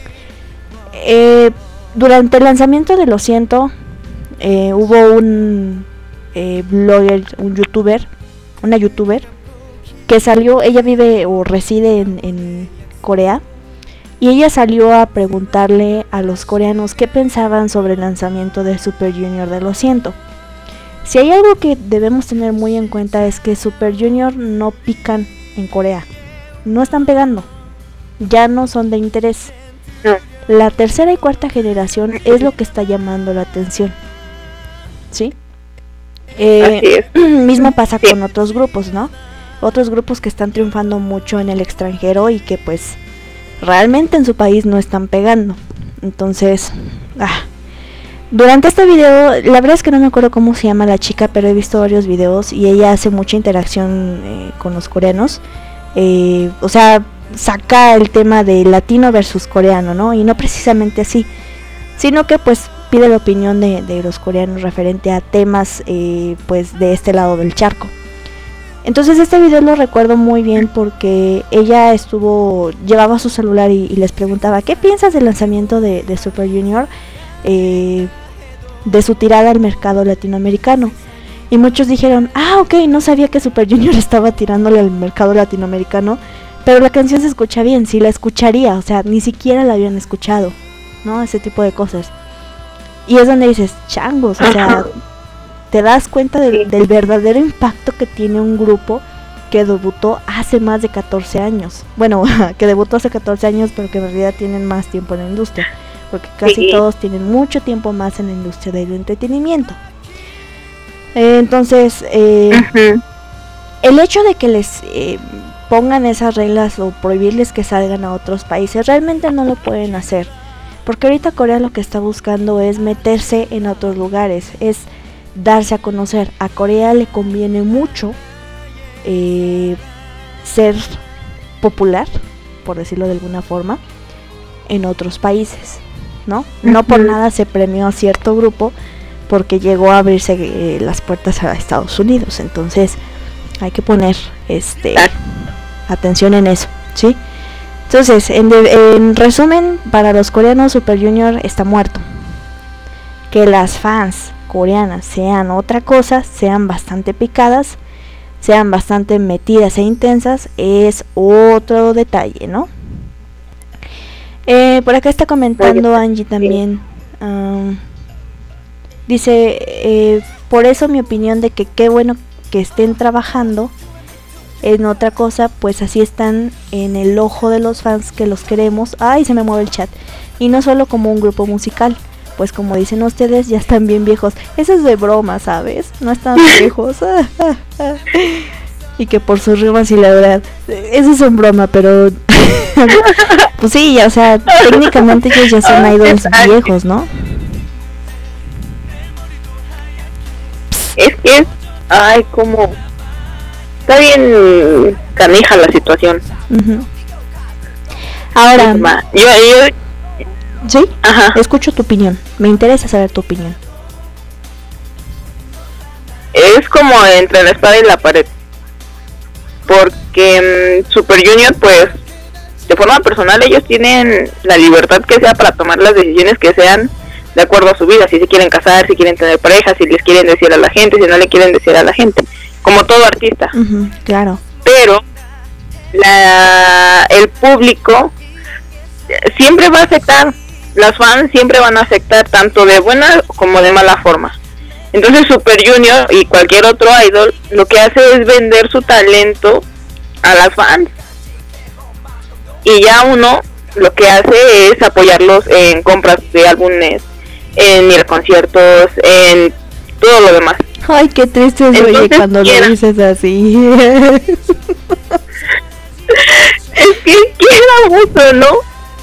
durante el lanzamiento de Lo Siento, hubo un blogger, una youtuber, que salió, ella vive o reside en Corea, y ella salió a preguntarle a los coreanos qué pensaban sobre el lanzamiento de Super Junior de Lo Siento. Si hay algo que debemos tener muy en cuenta es que Super Junior no pican en Corea, no están pegando, ya no son de interés. No. La tercera y cuarta generación es lo que está llamando la atención, ¿sí? Así es. Mismo pasa con otros grupos, ¿no? Otros grupos que están triunfando mucho en el extranjero y que pues realmente en su país no están pegando. Entonces, durante este video, la verdad es que no me acuerdo cómo se llama la chica, pero he visto varios videos y ella hace mucha interacción con los coreanos. O sea, saca el tema de latino versus coreano, ¿no? Y no precisamente así, sino que pues pide la opinión de los coreanos referente a temas pues de este lado del charco. Entonces este video lo recuerdo muy bien porque ella llevaba su celular y les preguntaba: ¿qué piensas del lanzamiento de Super Junior? De su tirada al mercado latinoamericano. Y muchos dijeron: ok, no sabía que Super Junior estaba tirándole al mercado latinoamericano, pero la canción se escucha bien, sí la escucharía, o sea, ni siquiera la habían escuchado, ¿no? Ese tipo de cosas. Y es donde dices, changos, o sea, te das cuenta del verdadero impacto que tiene un grupo que debutó hace más de 14 años. Bueno, que debutó hace 14 años, pero que en realidad tienen más tiempo en la industria, porque casi todos tienen mucho tiempo más en la industria del entretenimiento. Entonces, el hecho de que les pongan esas reglas o prohibirles que salgan a otros países, realmente no lo pueden hacer, porque ahorita Corea lo que está buscando es meterse en otros lugares, es darse a conocer. A Corea le conviene mucho ser popular, por decirlo de alguna forma, en otros países, ¿no? No por nada se premió a cierto grupo porque llegó a abrirse las puertas a Estados Unidos. Entonces hay que poner atención en eso, ¿sí? Entonces, en resumen, para los coreanos Super Junior está muerto. Que las fans coreanas sean otra cosa, sean bastante picadas, sean bastante metidas e intensas, es otro detalle, ¿no? Por acá está comentando Angie también. Dice, por eso mi opinión de que qué bueno que estén trabajando en otra cosa, pues así están en el ojo de los fans que los queremos. Ay, se me mueve el chat. Y no solo como un grupo musical, pues como dicen ustedes, ya están bien viejos. Eso es de broma, ¿sabes? No están viejos. Y que por sus rimas y la verdad, eso es en broma, pero pues sí, o sea, técnicamente ellos ya son idols viejos, ¿no? Es que ay, como está bien canija la situación. Ahora, yo ¿sí? Ajá. Escucho tu opinión, me interesa saber tu opinión. Es como entre la espada y la pared, porque Super Junior, pues de forma personal ellos tienen la libertad que sea para tomar las decisiones que sean de acuerdo a su vida, si se quieren casar, si quieren tener pareja, si les quieren decir a la gente, si no le quieren decir a la gente, como todo artista. Claro. Pero el público siempre va a aceptar, las fans siempre van a aceptar, tanto de buena como de mala forma. Entonces Super Junior y cualquier otro idol lo que hace es vender su talento a las fans, y ya uno lo que hace es apoyarlos en compras de álbumes, en ir a conciertos, en todo lo demás. Ay, qué triste es, oye, cuando lo dices así. Es que quiera mucho, ¿no?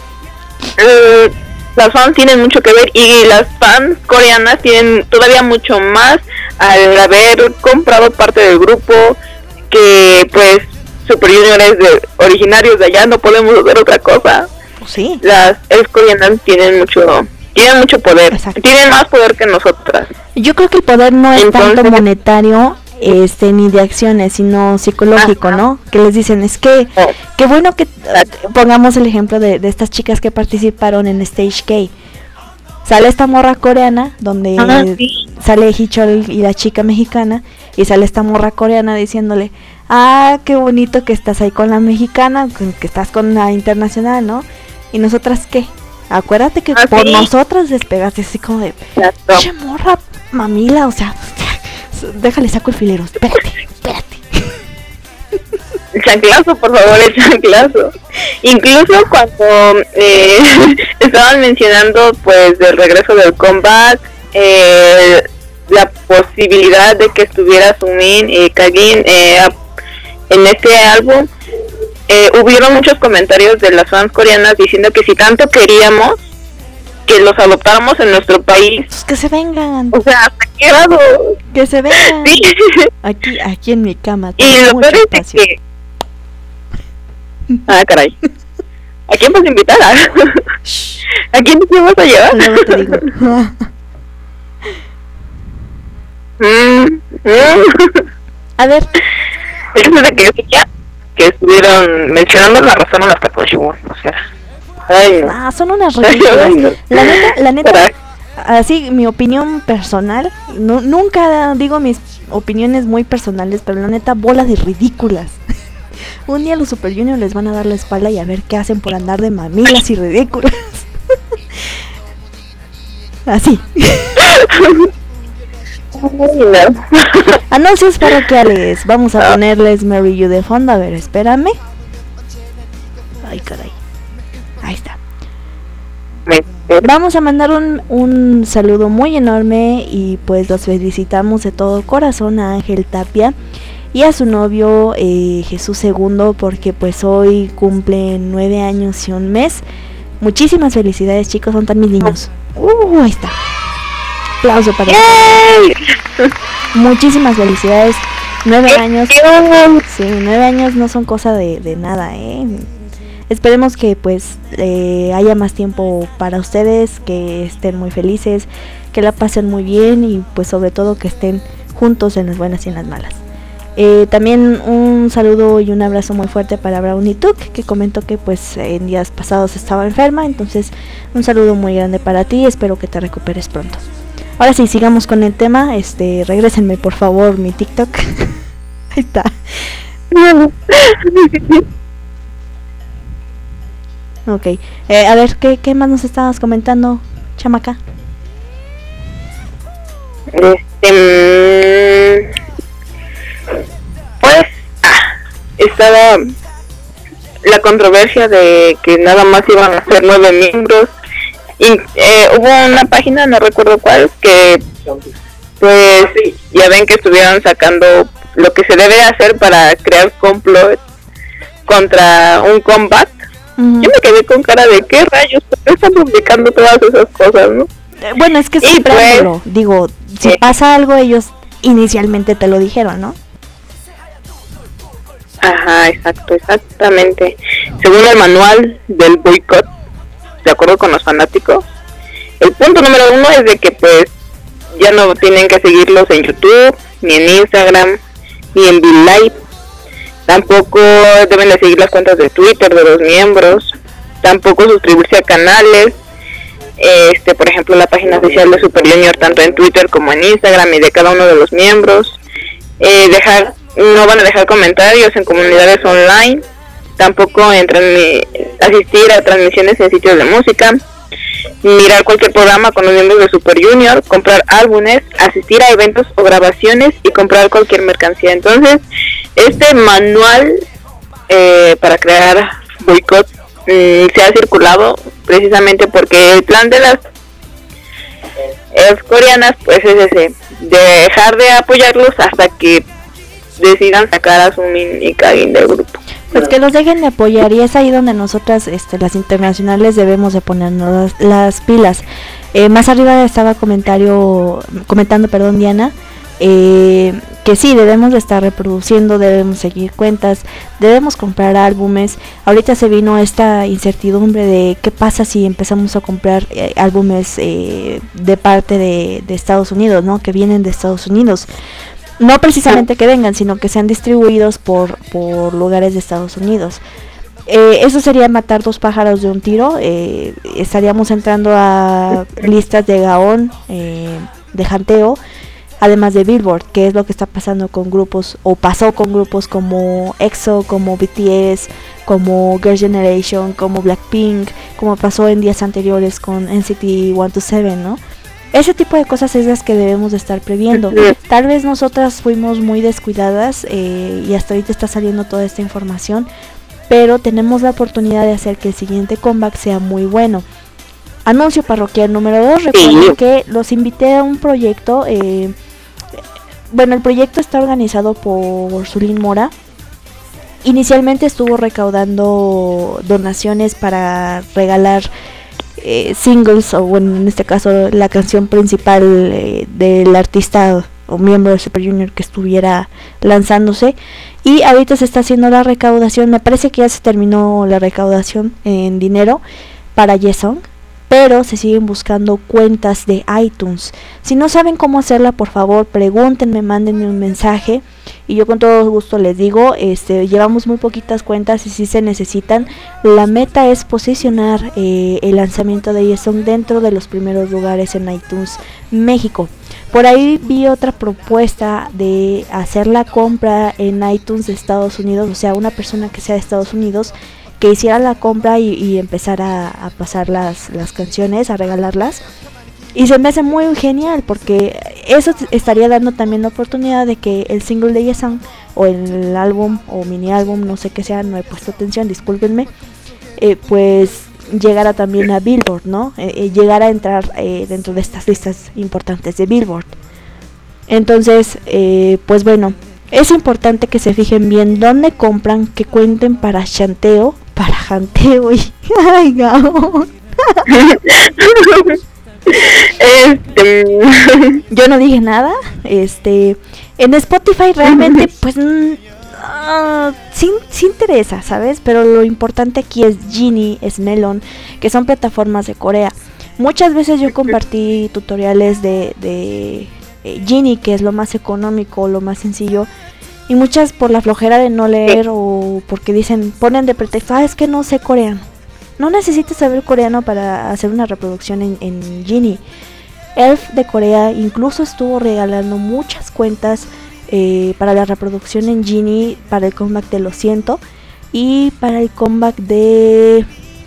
Las fans tienen mucho que ver, y las fans coreanas tienen todavía mucho más al haber comprado parte del grupo, que pues Super Junior es originarios de allá, no podemos hacer otra cosa. Sí. Las ex coreanas tienen mucho poder. Exacto. Tienen más poder que nosotras. Yo creo que el poder no es tanto monetario, ni de acciones, sino psicológico, ¿no? Que les dicen, es que qué bueno que pongamos el ejemplo de estas chicas que participaron en Stage K. Sale esta morra coreana, donde sí. Sale Hichol y la chica mexicana, y sale esta morra coreana diciéndole, qué bonito que estás ahí con la mexicana, que estás con la internacional, ¿no? ¿Y nosotras qué? Acuérdate que por nosotras despegaste, así como de, che morra mamila, o sea, déjale saco el filero, espérate. El chanclazo, por favor, el chanclazo. Incluso cuando estaban mencionando pues del regreso del comeback, la posibilidad de que estuviera Sumin y Kagin en este álbum, hubieron muchos comentarios de las fans coreanas diciendo que si tanto queríamos que los adoptáramos en nuestro país, pues que se vengan. O sea, ¿hasta qué grado? Que se vengan. Sí. Aquí en mi cama. Y lo peor es que... caray. ¿A quién vas a invitar? ¿A quién te vas a llevar? Luego te digo. A ver. Eso de que estuvieron mencionando la razón hasta con Shibu, o sea. Ay, no. Son unas ridículas. No. La neta, así mi opinión personal, nunca digo mis opiniones muy personales, pero la neta, bola de ridículas. Un día los Super Junior les van a dar la espalda y a ver qué hacen por andar de mamilas y ridículas. Así. Anuncios parroquiales. Vamos a ponerles Mary You de fondo. A ver, espérame. Ay, caray. Ahí está. Vamos a mandar un saludo muy enorme y pues los felicitamos de todo corazón a Ángel Tapia y a su novio Jesús II, porque pues hoy cumplen 9 años y un mes. Muchísimas felicidades, chicos, son tan mis niños. Ahí está. Aplauso para ellos. Muchísimas felicidades. 9 años. Sí, 9 años no son cosa de nada, Esperemos que pues haya más tiempo para ustedes, que estén muy felices, que la pasen muy bien y pues sobre todo que estén juntos en las buenas y en las malas. También un saludo y un abrazo muy fuerte para Brownie Tuk, que comentó que pues en días pasados estaba enferma. Entonces un saludo muy grande para ti, espero que te recuperes pronto. Ahora sí, sigamos con el tema. Regrésenme por favor mi TikTok. Ahí está. Ok, a ver, ¿qué más nos estabas comentando, chamaca? Pues estaba la controversia de que nada más iban a ser 9 miembros y hubo una página, no recuerdo cuál, que pues ya ven que estuvieron sacando lo que se debe hacer para crear complot contra un comeback. Yo me quedé con cara de qué rayos, ¿por qué están publicando todas esas cosas, no? Bueno, es que siempre pues, digo, si pasa algo ellos inicialmente te lo dijeron, ¿no? Ajá, exactamente. Según el manual del boicot, de acuerdo con los fanáticos, el punto número 1 es de que pues ya no tienen que seguirlos en YouTube, ni en Instagram, ni en VLive. Tampoco deben de seguir las cuentas de Twitter de los miembros, tampoco suscribirse a canales, por ejemplo la página oficial de Super Junior tanto en Twitter como en Instagram y de cada uno de los miembros. No van a dejar comentarios en comunidades online, tampoco asistir a transmisiones en sitios de música, mirar cualquier programa con los miembros de Super Junior, comprar álbumes, asistir a eventos o grabaciones y comprar cualquier mercancía. Entonces, este manual para crear boicot se ha circulado, precisamente porque el plan de las coreanas pues es ese, de dejar de apoyarlos hasta que decidan sacar a Sumin y Kagin del grupo. Pues que los dejen de apoyar, y es ahí donde nosotras, las internacionales, debemos de ponernos las pilas. Más arriba estaba comentando, Diana, que sí, debemos de estar reproduciendo, debemos seguir cuentas, debemos comprar álbumes. Ahorita se vino esta incertidumbre de qué pasa si empezamos a comprar álbumes de parte de Estados Unidos, ¿no? Que vienen de Estados Unidos. No precisamente que vengan, sino que sean distribuidos por lugares de Estados Unidos. Eso sería matar dos pájaros de un tiro. Estaríamos entrando a listas de Gaon, de Hanteo, además de Billboard, que es lo que está pasando con grupos, o pasó con grupos como EXO, como BTS, como Girls' Generation, como Blackpink, como pasó en días anteriores con NCT 127, ¿no? Ese tipo de cosas es las que debemos de estar previendo. Tal vez nosotras fuimos muy descuidadas y hasta ahorita está saliendo toda esta información, pero tenemos la oportunidad de hacer que el siguiente comeback sea muy bueno. Anuncio parroquial número 2, recuerden que los invité a un proyecto, el proyecto está organizado por Zulín Mora. Inicialmente estuvo recaudando donaciones para regalar singles, o bueno, en este caso la canción principal del artista o miembro de Super Junior que estuviera lanzándose, y ahorita se está haciendo la recaudación. Me parece que ya se terminó la recaudación en dinero para Yesong, pero se siguen buscando cuentas de iTunes. Si no saben cómo hacerla, por favor pregúntenme, mándenme un mensaje y yo con todo gusto les digo. Llevamos muy poquitas cuentas y si se necesitan. La meta es posicionar el lanzamiento de Yesong dentro de los primeros lugares en iTunes México. Por ahí vi otra propuesta de hacer la compra en iTunes de Estados Unidos, o sea, una persona que sea de Estados Unidos que hiciera la compra y empezara a pasar las canciones, a regalarlas. Y se me hace muy genial porque eso estaría dando también la oportunidad de que el single de Yesong o el álbum o mini álbum, no sé qué sea, no he puesto atención, discúlpenme, pues llegara también a Billboard, ¿no? Llegara a entrar dentro de estas listas importantes de Billboard. Entonces, pues bueno, es importante que se fijen bien dónde compran, que cuenten para Hanteo y ay, Gaon. Yo no dije nada. En Spotify realmente pues sí interesa, ¿sabes? Pero lo importante aquí es Genie, es Melon, que son plataformas de Corea. Muchas veces yo compartí tutoriales de Genie, que es lo más económico, lo más sencillo, y muchas por la flojera de no leer o porque ponen de pretexto, es que no sé coreano. No necesitas saber coreano para hacer una reproducción en Genie. Elf de Corea incluso estuvo regalando muchas cuentas para la reproducción en Genie, para el comeback de Lo Siento y para el comeback de...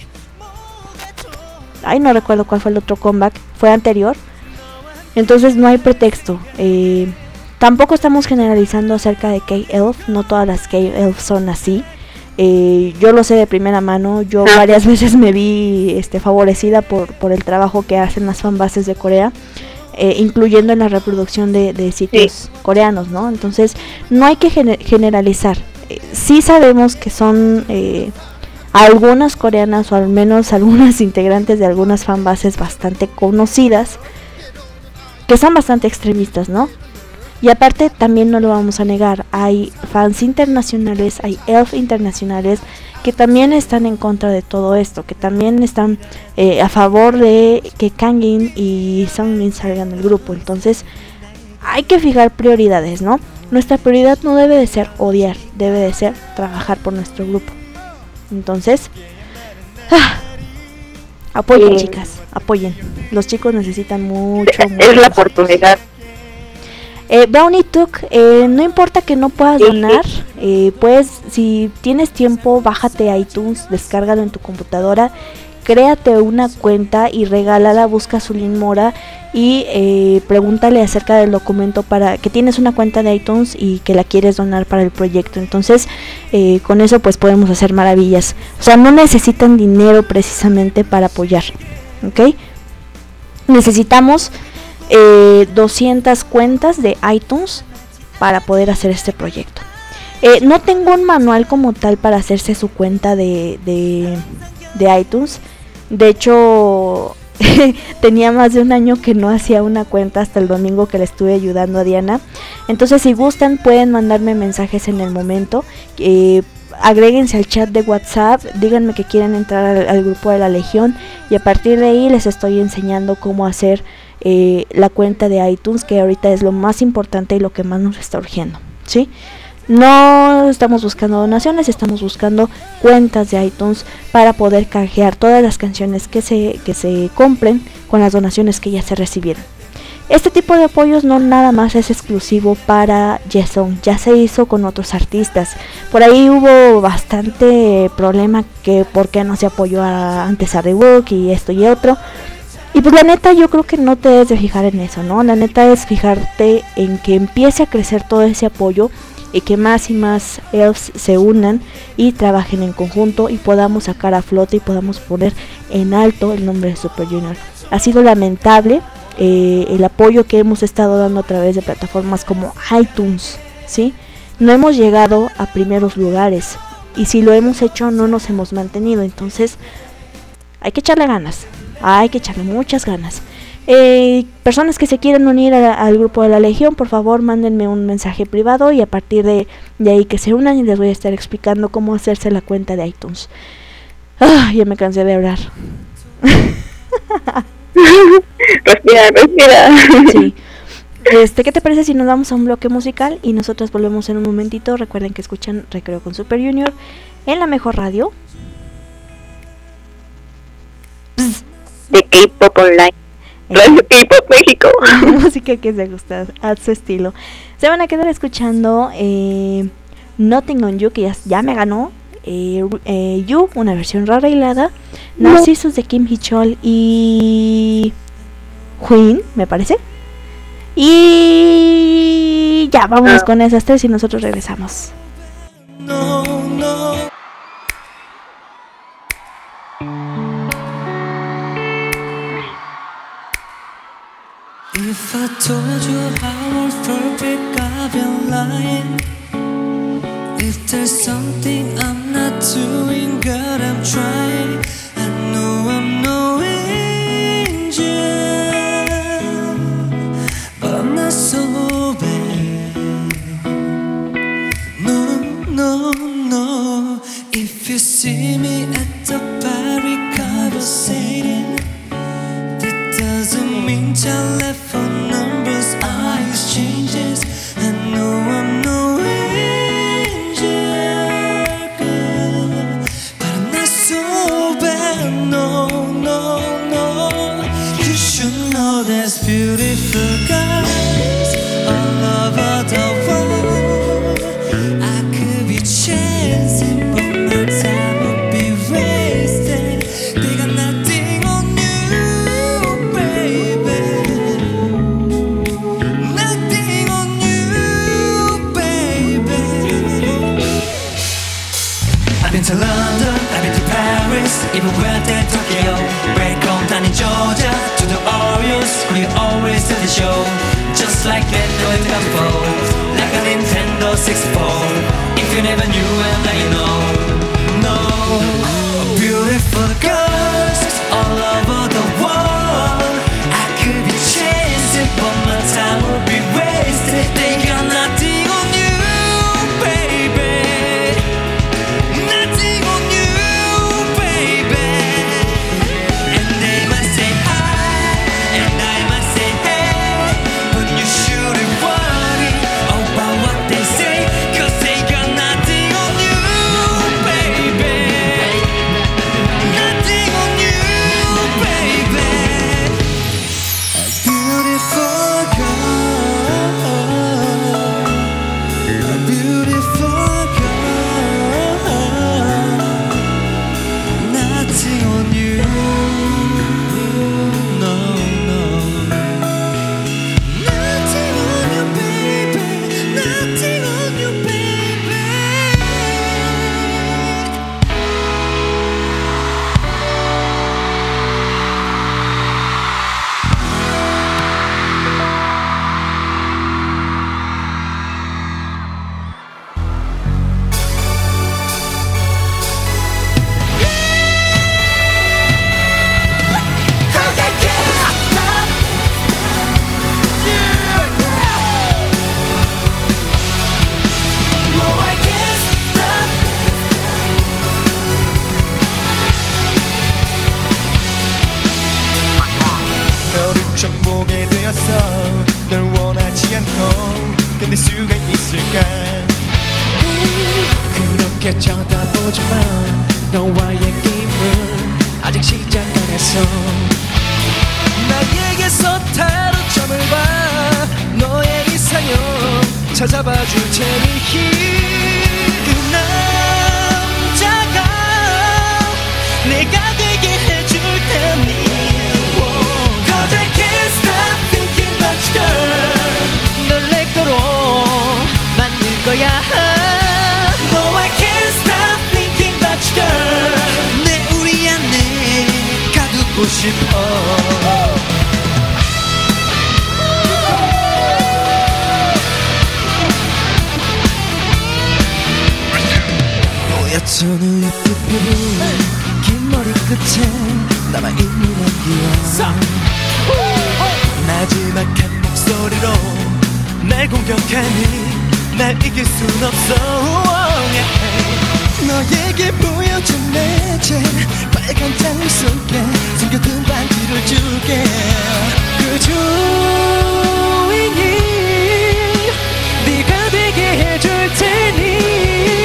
no recuerdo cuál fue el otro comeback, fue anterior. Entonces no hay pretexto. Tampoco estamos generalizando acerca de K-Elf, no todas las K-Elf son así. Yo lo sé de primera mano, yo varias veces me vi favorecida por el trabajo que hacen las fanbases de Corea, incluyendo en la reproducción de sitios coreanos, ¿no? Entonces no hay que generalizar. Sí sabemos que son algunas coreanas, o al menos algunas integrantes de algunas fanbases bastante conocidas, que son bastante extremistas, ¿no? Y aparte también no lo vamos a negar, hay fans internacionales, hay Elf internacionales que también están en contra de todo esto, que también están a favor de que Kangin y Sungmin salgan del grupo. Entonces hay que fijar prioridades, ¿no? Nuestra prioridad no debe de ser odiar, debe de ser trabajar por nuestro grupo. Entonces, apoyen, chicas, apoyen. Los chicos necesitan mucho. Es la oportunidad. Brownie Tuk, no importa que no puedas donar, pues si tienes tiempo, bájate a iTunes, descárgalo en tu computadora créate una cuenta y regálala, busca a Zulín Mora y pregúntale acerca del documento para que tienes una cuenta de iTunes y que la quieres donar para el proyecto. Entonces con eso pues podemos hacer maravillas. O sea, no necesitan dinero precisamente para apoyar, ¿ok? Necesitamos 200 cuentas de iTunes para poder hacer este proyecto. No tengo un manual como tal para hacerse su cuenta de iTunes. De hecho, tenía más de un año que no hacía una cuenta hasta el domingo que le estuve ayudando a Diana. Entonces, si gustan, pueden mandarme mensajes en el momento. Agréguense al chat de WhatsApp, díganme que quieren entrar al grupo de la Legión y a partir de ahí les estoy enseñando cómo hacer la cuenta de iTunes, que ahorita es lo más importante y lo que más nos está urgiendo, ¿sí? No estamos buscando donaciones, estamos buscando cuentas de iTunes para poder canjear todas las canciones que se compren con las donaciones que ya se recibieron. Este tipo de apoyos no nada más es exclusivo para Jason, ya se hizo con otros artistas. Por ahí hubo bastante problema que por qué no se apoyó antes a Reebok y esto y otro. Y pues la neta yo creo que no te debes de fijar en eso, ¿no? La neta es fijarte en que empiece a crecer todo ese apoyo y que más y más elves se unan y trabajen en conjunto y podamos sacar a flote y podamos poner en alto el nombre de Super Junior. Ha sido lamentable el apoyo que hemos estado dando a través de plataformas como iTunes, ¿sí? No hemos llegado a primeros lugares y si lo hemos hecho no nos hemos mantenido. Entonces hay que echarle ganas, hay que echarle muchas ganas. Personas que se quieren unir al grupo de la Legión, por favor mándenme un mensaje privado y a partir de ahí que se unan y les voy a estar explicando cómo hacerse la cuenta de iTunes. Ya me cansé de hablar. Respira. Sí. ¿Qué te parece si nos vamos a un bloque musical y nosotros volvemos en un momentito? Recuerden que escuchan Recreo con Super Junior en la mejor radio de K-Pop Online. Radio K-Pop México. Música que se gusta a su estilo. Se van a quedar escuchando Nothing on You, que ya me ganó. You, una versión rara y helada. Narcissus de Kim Hee-chol y Queen, me parece. Y ya, vámonos con esas tres y nosotros regresamos. No, no. If I told you I was perfect, I'd be lying. If there's something I'm not doing good, I'm trying. I know I'm no angel, but I'm not so bad. No, no, no. If you see me at the party conversating, that doesn't mean telephone numbers are exchanges. I know I'm no angel, girl, but I'm not so bad. No, no, no. You should know there's beautiful guys all over the world. I could be chasing, but my time would be wasted. They got nothing on you, baby. Nothing on you, baby. I've been to London, I've been to Paris, even went to Tokyo. Back home down in Georgia, to the Orioles, we always do the show. Just like that, no it comes before, like a Nintendo 64. If you never knew, well now you know. No, beautiful girls all over the world. I could be chasing, but my time would be wasted. They got nothing on you, baby. Nothing on you, baby. And they might say hi, and I might say hey, but you shouldn't worry about what they say, 'cause they got nothing on you, baby. 널 원하지 않고 견딜 수가 있을까. 그렇게 쳐다보지만 너와의 게임은 아직 시작 안 했어. 나에게서 타로점을 봐. 너의 이상형 찾아봐 줄 테니 그 남자가 내가 되게 해줄 테니. Cause I can't stop thinking about you girl. 널 내 거로 만들 거야. No I can't stop thinking about you girl. 내 우리 안에 가두고 싶어. 옅은 우유빛 피부 긴 머리 끝에 남아있는 향기야. 마지막한 목소리로 날 공격하니 날 이길 순 없어. 너에게 보여준 내제 빨간 장미 속에 숨겨둔 반지를 줄게. 그 주인이 네가 되게 해줄 테니.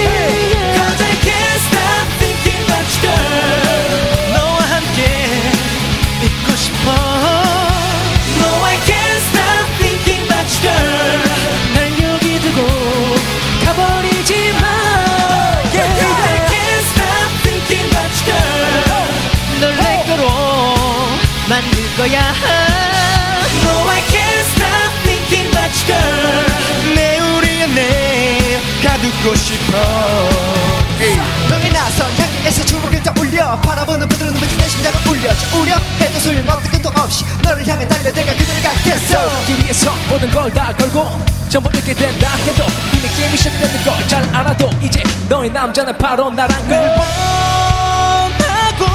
너와 함께 있고 싶어. No I can't stop thinking about you girl. 날 여기 두고 가버리지 마. Yeah. I can't stop thinking about you girl. 널 내 거로 만들 거야. No I can't stop thinking about you girl. 내 우리 안에 가두고 싶어. 너의 나선 향기에서 주먹을 떠올려 바라보는 그들은 눈빛이 내 심장을 울려줘. 우려 해도 소용없는 끝도 없이 너를 향해 달려 내가 그들을 갖겠어. 길 위에서 모든 걸 다 걸고 전부 잃게 된다 해도 이미 게임이 시작되는 걸 잘 알아도 이제 너의 남자는 바로 나란 걸 원하고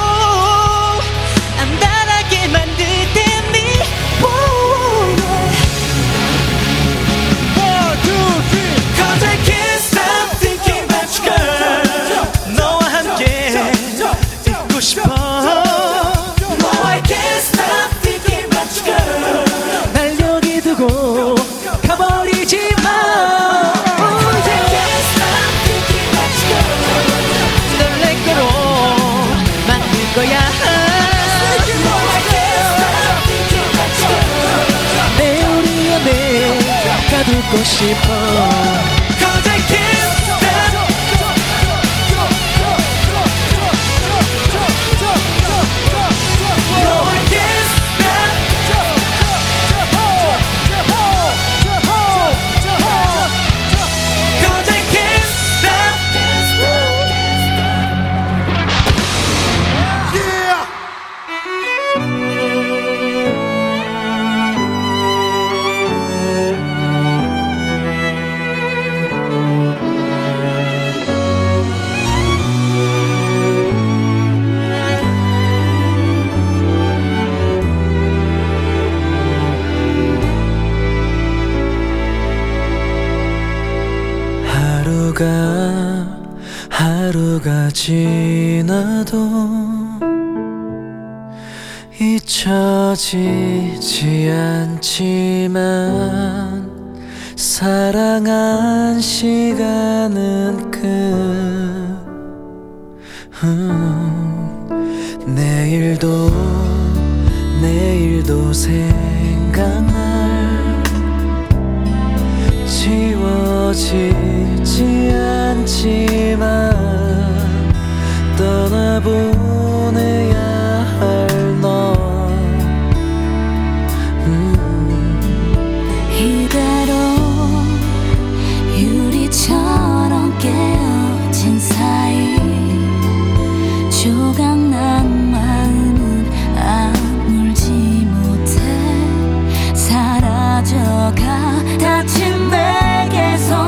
안달하게 만들 테니. One, two, three. Cause I can't stop thinking about you girl. 너와 함께 있고 싶어. No I can't stop thinking about you girl. 날 여기 두고 가버리지 마. I can't stop thinking about you girl. 널 내 거로 만들 거야. No I can't stop thinking about you girl. 내 우리 안에 가두고 싶어. Cause I can't 하루가 지나도 잊혀지지 않지만 사랑한 시간은 내일도 생각날. 지워지지 않지만 떠나보내야 할 너. 이대로 유리처럼 깨어진 사이 조각난 마음은 아물지 못해 사라져가. 다친 내게서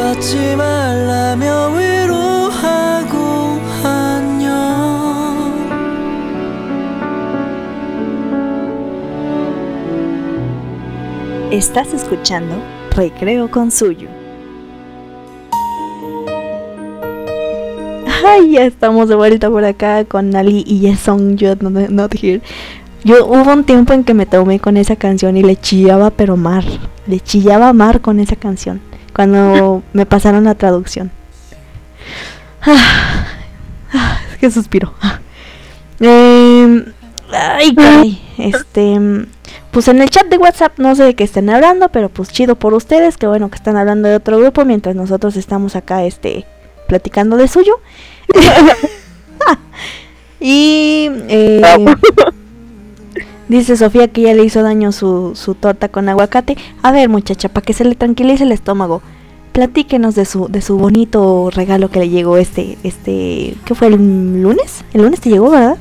받지 말라며 위로하고 안녕. Estás escuchando Recreo con Suyu. Ay, ya estamos de vuelta por acá con Ali y Jason, You're Not Here. Hubo un tiempo en que me tomé con esa canción y le chillaba, pero mar. Le chillaba mar con esa canción. Cuando me pasaron la traducción. Qué suspiro. Ay, caray. Pues en el chat de WhatsApp no sé de qué estén hablando, pero pues chido por ustedes, que bueno que están hablando de otro grupo mientras nosotros estamos acá platicando de suyo. Y dice Sofía que ya le hizo daño su torta con aguacate. A ver, muchacha, para que se le tranquilice el estómago, platíquenos de su bonito regalo que le llegó ¿qué fue, el lunes? El lunes te llegó, ¿verdad?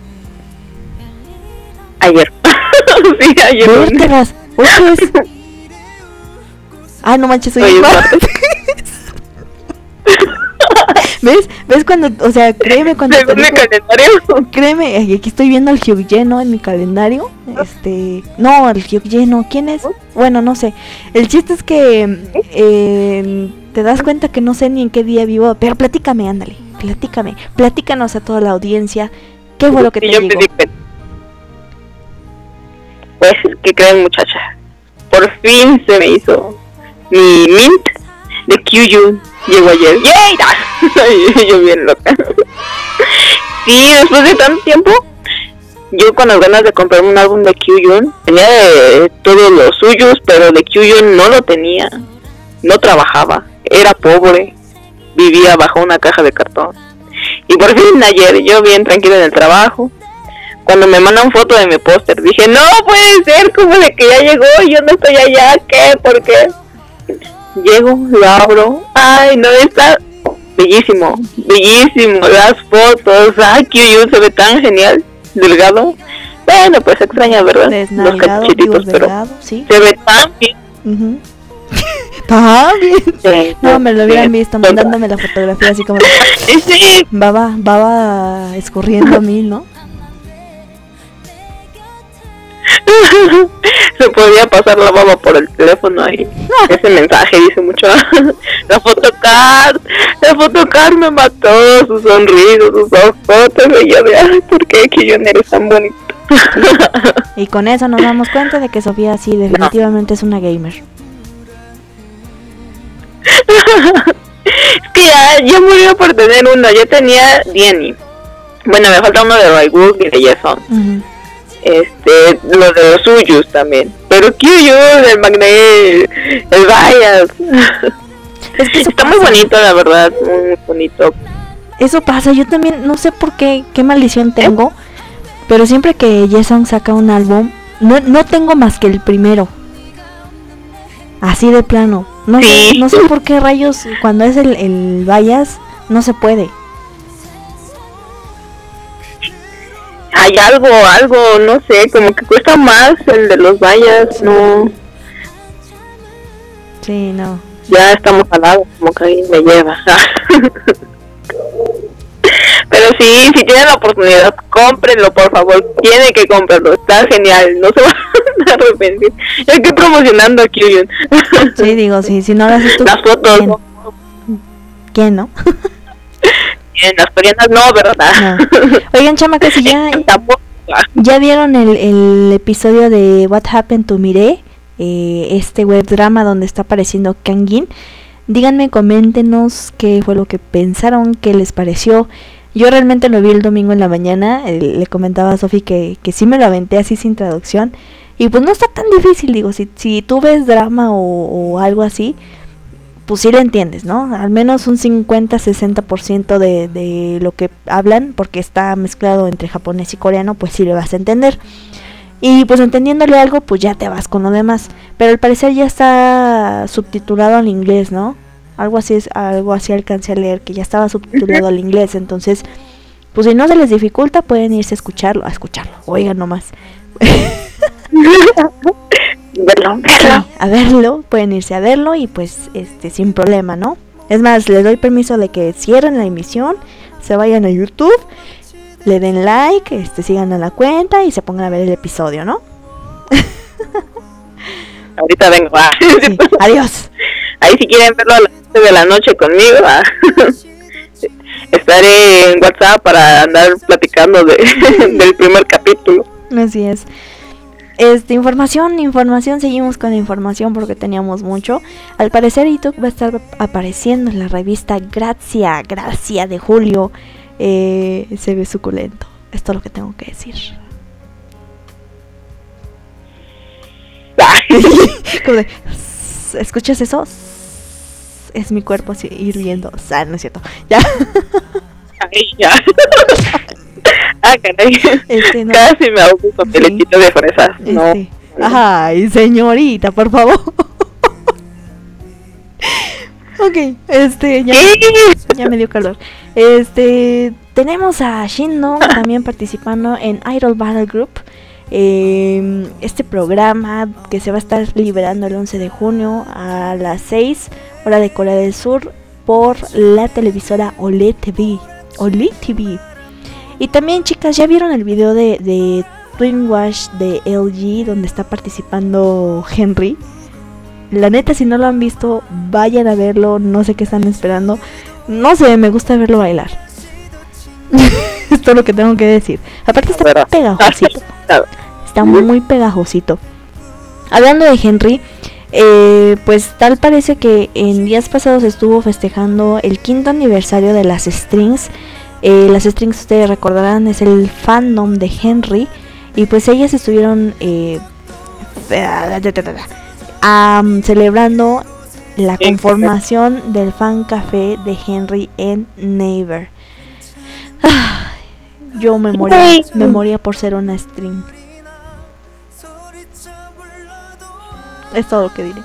Ayer. Sí, ayer. Vértelas, hoy es. Ah, no manches, soy Oye, martes. ¿Ves cuando, o sea, créeme cuando según mi calendario? Créeme, aquí estoy viendo al Hyukjae, ¿no? En mi calendario. No, el Hyukjae no, ¿quién es? Bueno, no sé. El chiste es que te das cuenta que no sé ni en qué día vivo, pero platícame, ándale, platícanos a toda la audiencia, ¿qué fue lo que te llegó? Pues, ¿qué creen, muchacha? Por fin se me hizo mi mint de Kyujun. Llegó ayer. ¡Yay! Yo bien loca. Sí, después de tanto tiempo, yo con las ganas de comprarme un álbum de Kyujun. Tenía de todos los suyos, pero de Kyujun no lo tenía. No trabajaba, era pobre, vivía bajo una caja de cartón. Y por fin ayer, yo bien tranquila en el trabajo, cuando me mandan foto de mi póster, dije, no puede ser, como de que ya llegó y yo no estoy allá, ¿qué? ¿Por qué? Llego, lo abro, ay, no, está bellísimo, las fotos, ay, Kyujun se ve tan genial, delgado. Bueno, pues extraña, ¿verdad? Los cachetitos, pero ¿sí? Se ve tan bien. Tan bien. Sí, no, me lo hubieran visto mandándome la fotografía así como sí. Baba escurriendo a mí, ¿no? Se podía pasar la baba por el teléfono ahí. Ese mensaje dice mucho. La photocard me mató, sus sonrisos, sus fotos. Y yo de, ay, ¿por qué Kyujun eres tan bonito? Y con eso nos damos cuenta de que Sofía sí definitivamente es una gamer. Es que ya murió por tener uno. Yo tenía Diany. Bueno, me falta uno de Raiguk y de Jason. Lo de los suyos también. Pero Kyujun, el Magnet, el Bias. Es que está muy bonito, la verdad, muy bonito. Eso pasa, yo también no sé por qué maldición tengo, pero siempre que Jason saca un álbum, no tengo más que el primero. Así de plano. No sé por qué rayos cuando es el Bias no se puede. Hay algo, no sé, como que cuesta más el de los Bias, no. Sí, no. Ya estamos al lado, como que ahí me lleva. Pero sí, si tienen la oportunidad, cómprenlo, por favor. Tienen que comprarlo, está genial, no se van a arrepentir. Yo estoy promocionando a Kyujun. Sí, digo, sí, si no lo haces tú. Las fotos. ¿Quién no? Las coreanas no, ¿verdad? No. Oigan, chamacas, si ya vieron el episodio de What Happened to Mire, web drama donde está apareciendo Kangin. Díganme, coméntenos qué fue lo que pensaron, qué les pareció. Yo realmente lo vi el domingo en la mañana, le comentaba a Sofi que sí me lo aventé así sin traducción. Y pues no está tan difícil, digo, si tú ves drama o algo así, pues sí le entiendes, ¿no? Al menos un 50-60% de lo que hablan, porque está mezclado entre japonés y coreano, pues sí le vas a entender. Y pues entendiéndole algo, pues ya te vas con lo demás. Pero al parecer ya está subtitulado al inglés, ¿no? Algo así alcancé a leer, que ya estaba subtitulado al inglés. Entonces, pues si no se les dificulta, pueden irse a escucharlo. Oigan nomás. verlo. Sí, a verlo, pueden irse a verlo y pues sin problema, ¿no? Es más, les doy permiso de que cierren la emisión, se vayan a YouTube, le den like, sigan a la cuenta y se pongan a ver el episodio, ¿no? Ahorita vengo. Sí, adiós. Ahí si quieren verlo a las 7 de la noche conmigo, estaré en WhatsApp para andar platicando del primer capítulo. Así es. Información, seguimos con la información porque teníamos mucho. Al parecer YouTube va a estar apareciendo en la revista Gracia de julio. Se ve suculento. Esto es lo que tengo que decir. Como de, ¿escuchas eso? Es mi cuerpo así, hirviendo. No es cierto. Ya. Ay, ya. Caray. No. Casi me ahogo con el lequito de fresas. No. Ay, señorita, por favor. Ok, ya me dio calor. Tenemos a Shindo también participando en Idol Battle Group. Este programa que se va a estar liberando el 11 de junio a las 6 hora de Corea del Sur por la televisora OLED TV. Y también, chicas, ¿ya vieron el video de Twin Wash de LG donde está participando Henry? La neta, si no lo han visto, vayan a verlo. No sé qué están esperando. No sé, me gusta verlo bailar. Es todo lo que tengo que decir. Aparte está pegajosito. Está muy pegajosito. Hablando de Henry, pues tal parece que en días pasados estuvo festejando el 5º aniversario de las Strings. Las Strings, ustedes recordarán, es el fandom de Henry. Y pues ellas estuvieron celebrando la conformación del fan café de Henry en Naver. Yo me moría por ser una string. Es todo lo que diré.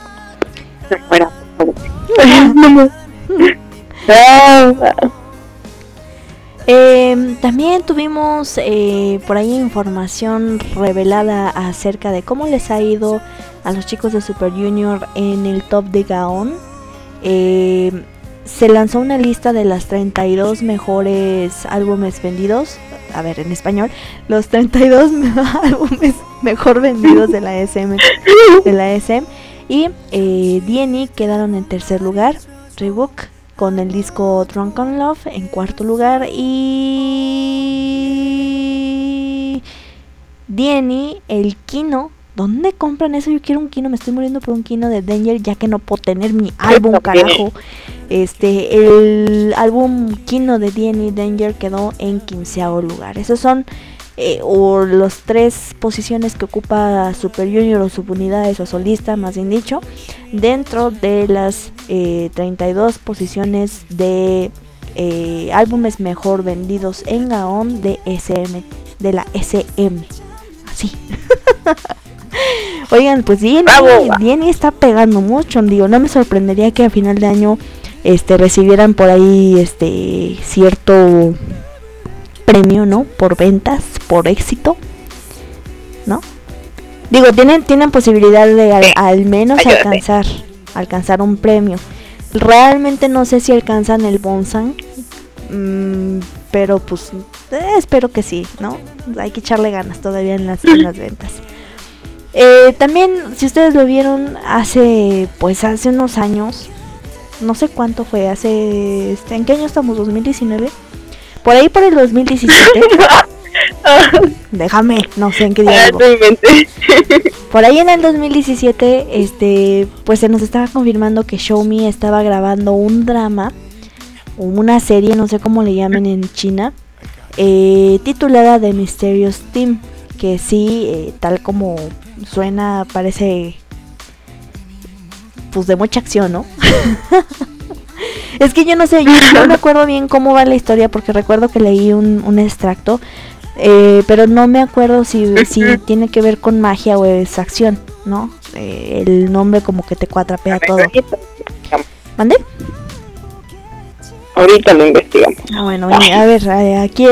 También tuvimos por ahí información revelada acerca de cómo les ha ido a los chicos de Super Junior en el top de Gaon. Se lanzó una lista de las 32 mejores álbumes vendidos. A ver, en español, los 32 álbumes mejor vendidos de la SM. Y D&E quedaron en tercer lugar. Reebok con el disco Drunk on Love en cuarto lugar. Y D&E, el Kino. ¿Dónde compran eso? Yo quiero un Kino, me estoy muriendo por un Kino de Danger, ya que no puedo tener mi álbum, carajo. El álbum Kino de D&E Danger quedó en 15º lugar. Esos son las 3 posiciones que ocupa Super Junior o subunidades o solista, más bien dicho, dentro de las 32 posiciones de álbumes mejor vendidos en Gaon de la SM. Así. Oigan, pues D&E está pegando mucho, digo, no me sorprendería que a final de año recibieran por ahí cierto premio, ¿no? Por ventas, por éxito, ¿no? Digo, tienen posibilidad de al menos alcanzar un premio. Realmente no sé si alcanzan el Bonsan, pero pues espero que sí, ¿no? Hay que echarle ganas todavía en las ventas. También, si ustedes lo vieron hace unos años, no sé cuánto fue, ¿en qué año estamos? ¿2019? Por ahí por el 2017. Déjame, no sé en qué día vivo. Por ahí en el 2017, pues se nos estaba confirmando que Show Me estaba grabando un drama, o una serie, no sé cómo le llamen en China, titulada The Mysterious Team, que sí, tal como suena, parece pues de mucha acción, ¿no? Es que yo no sé, yo no me acuerdo bien cómo va la historia, porque recuerdo que leí un extracto, pero no me acuerdo si tiene que ver con magia o es acción, ¿no? El nombre como que te cuatrapea todo. ¿Mande? Ahorita lo investigamos. Ah, bueno, a ver, aquí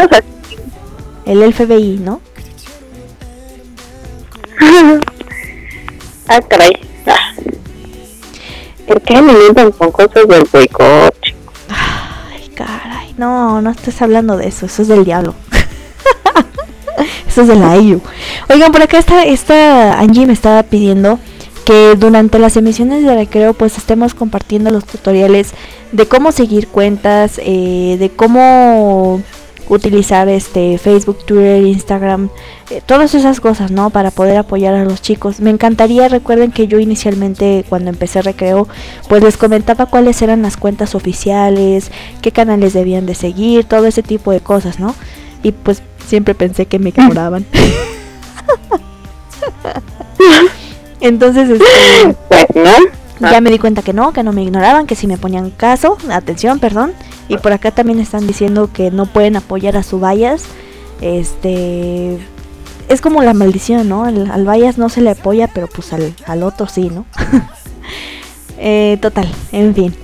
el FBI, ¿no? Ah, caray. Ah. ¿Por qué me inventan con cosas del boicot? Ay, caray. No, no estás hablando de eso. Eso es del diablo. Eso es de la IU. Oigan, por acá esta Angie me estaba pidiendo que durante las emisiones de recreo pues estemos compartiendo los tutoriales de cómo seguir cuentas, de cómo utilizar Facebook, Twitter, Instagram, todas esas cosas, ¿no? Para poder apoyar a los chicos. Me encantaría, recuerden que yo inicialmente cuando empecé recreo pues les comentaba cuáles eran las cuentas oficiales, qué canales debían de seguir, todo ese tipo de cosas, ¿no? Y pues siempre pensé que me ignoraban. Entonces, ya me di cuenta que no me ignoraban, que si me ponían caso, atención, perdón. Y por acá también están diciendo que no pueden apoyar a su Bias. Es como la maldición, ¿no? Al Bias no se le apoya, pero pues al otro sí, ¿no? Total, en fin.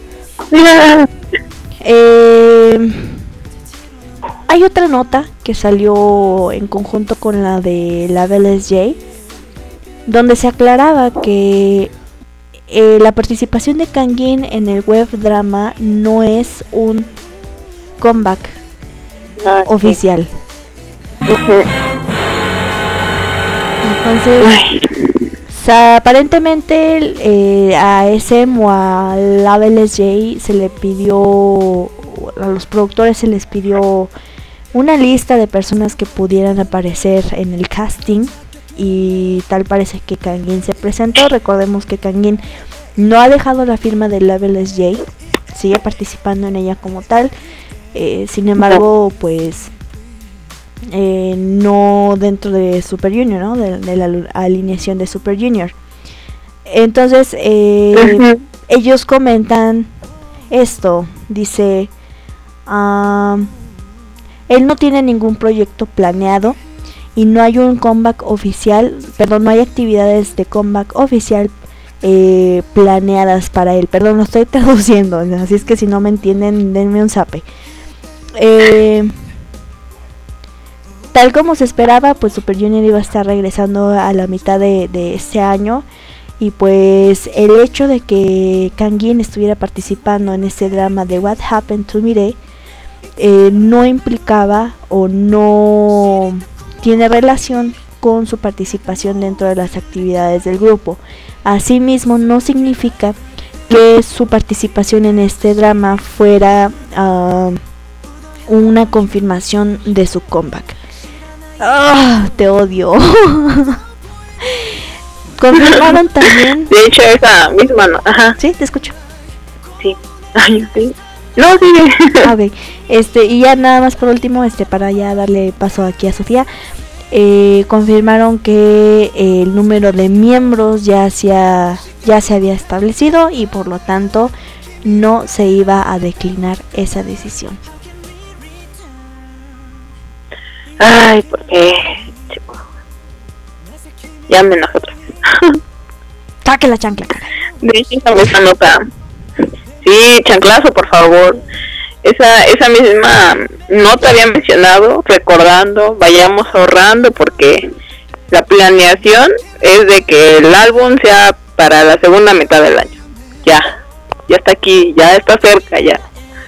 Hay otra nota que salió en conjunto con la de la BLSJ, donde se aclaraba que la participación de Kangin en el web drama no es un comeback oficial. Entonces, aparentemente a SM o a la BLSJ se le pidió, a los productores se les pidió una lista de personas que pudieran aparecer en el casting. Y tal parece que Kangin se presentó. Recordemos que Kangin no ha dejado la firma de Level SJ, sigue participando en ella como tal. Sin embargo, pues no dentro de Super Junior, ¿no? De la alineación de Super Junior. Entonces, ellos comentan esto. Dice, él no tiene ningún proyecto planeado y no hay un comeback oficial, perdón, no hay actividades de comeback oficial planeadas para él. Perdón, lo estoy traduciendo, así es que si no me entienden, denme un zape. Tal como se esperaba, pues Super Junior iba a estar regresando a la mitad de este año. Y pues el hecho de que Kangin estuviera participando en este drama de What Happened to Mireille no implicaba o no tiene relación con su participación dentro de las actividades del grupo. Asimismo, no significa que su participación en este drama fuera una confirmación de su comeback. Te odio. Confirmaron también. De hecho, esa misma no. Ajá. Sí, te escucho. Sí. Ay, sí. No, sigue. Ok. Y ya nada más por último, para ya darle paso aquí a Sofía. Confirmaron que el número de miembros ya se había establecido y por lo tanto no se iba a declinar esa decisión. Ay, ¿por qué? Ya me enojé otra vez. Saque la chancla, cara. De hecho, esa nota. Sí, chanclazo, por favor. Esa misma nota había mencionado, recordando, vayamos ahorrando, porque la planeación es de que el álbum sea para la segunda mitad del año. Ya está aquí, ya está cerca, ya.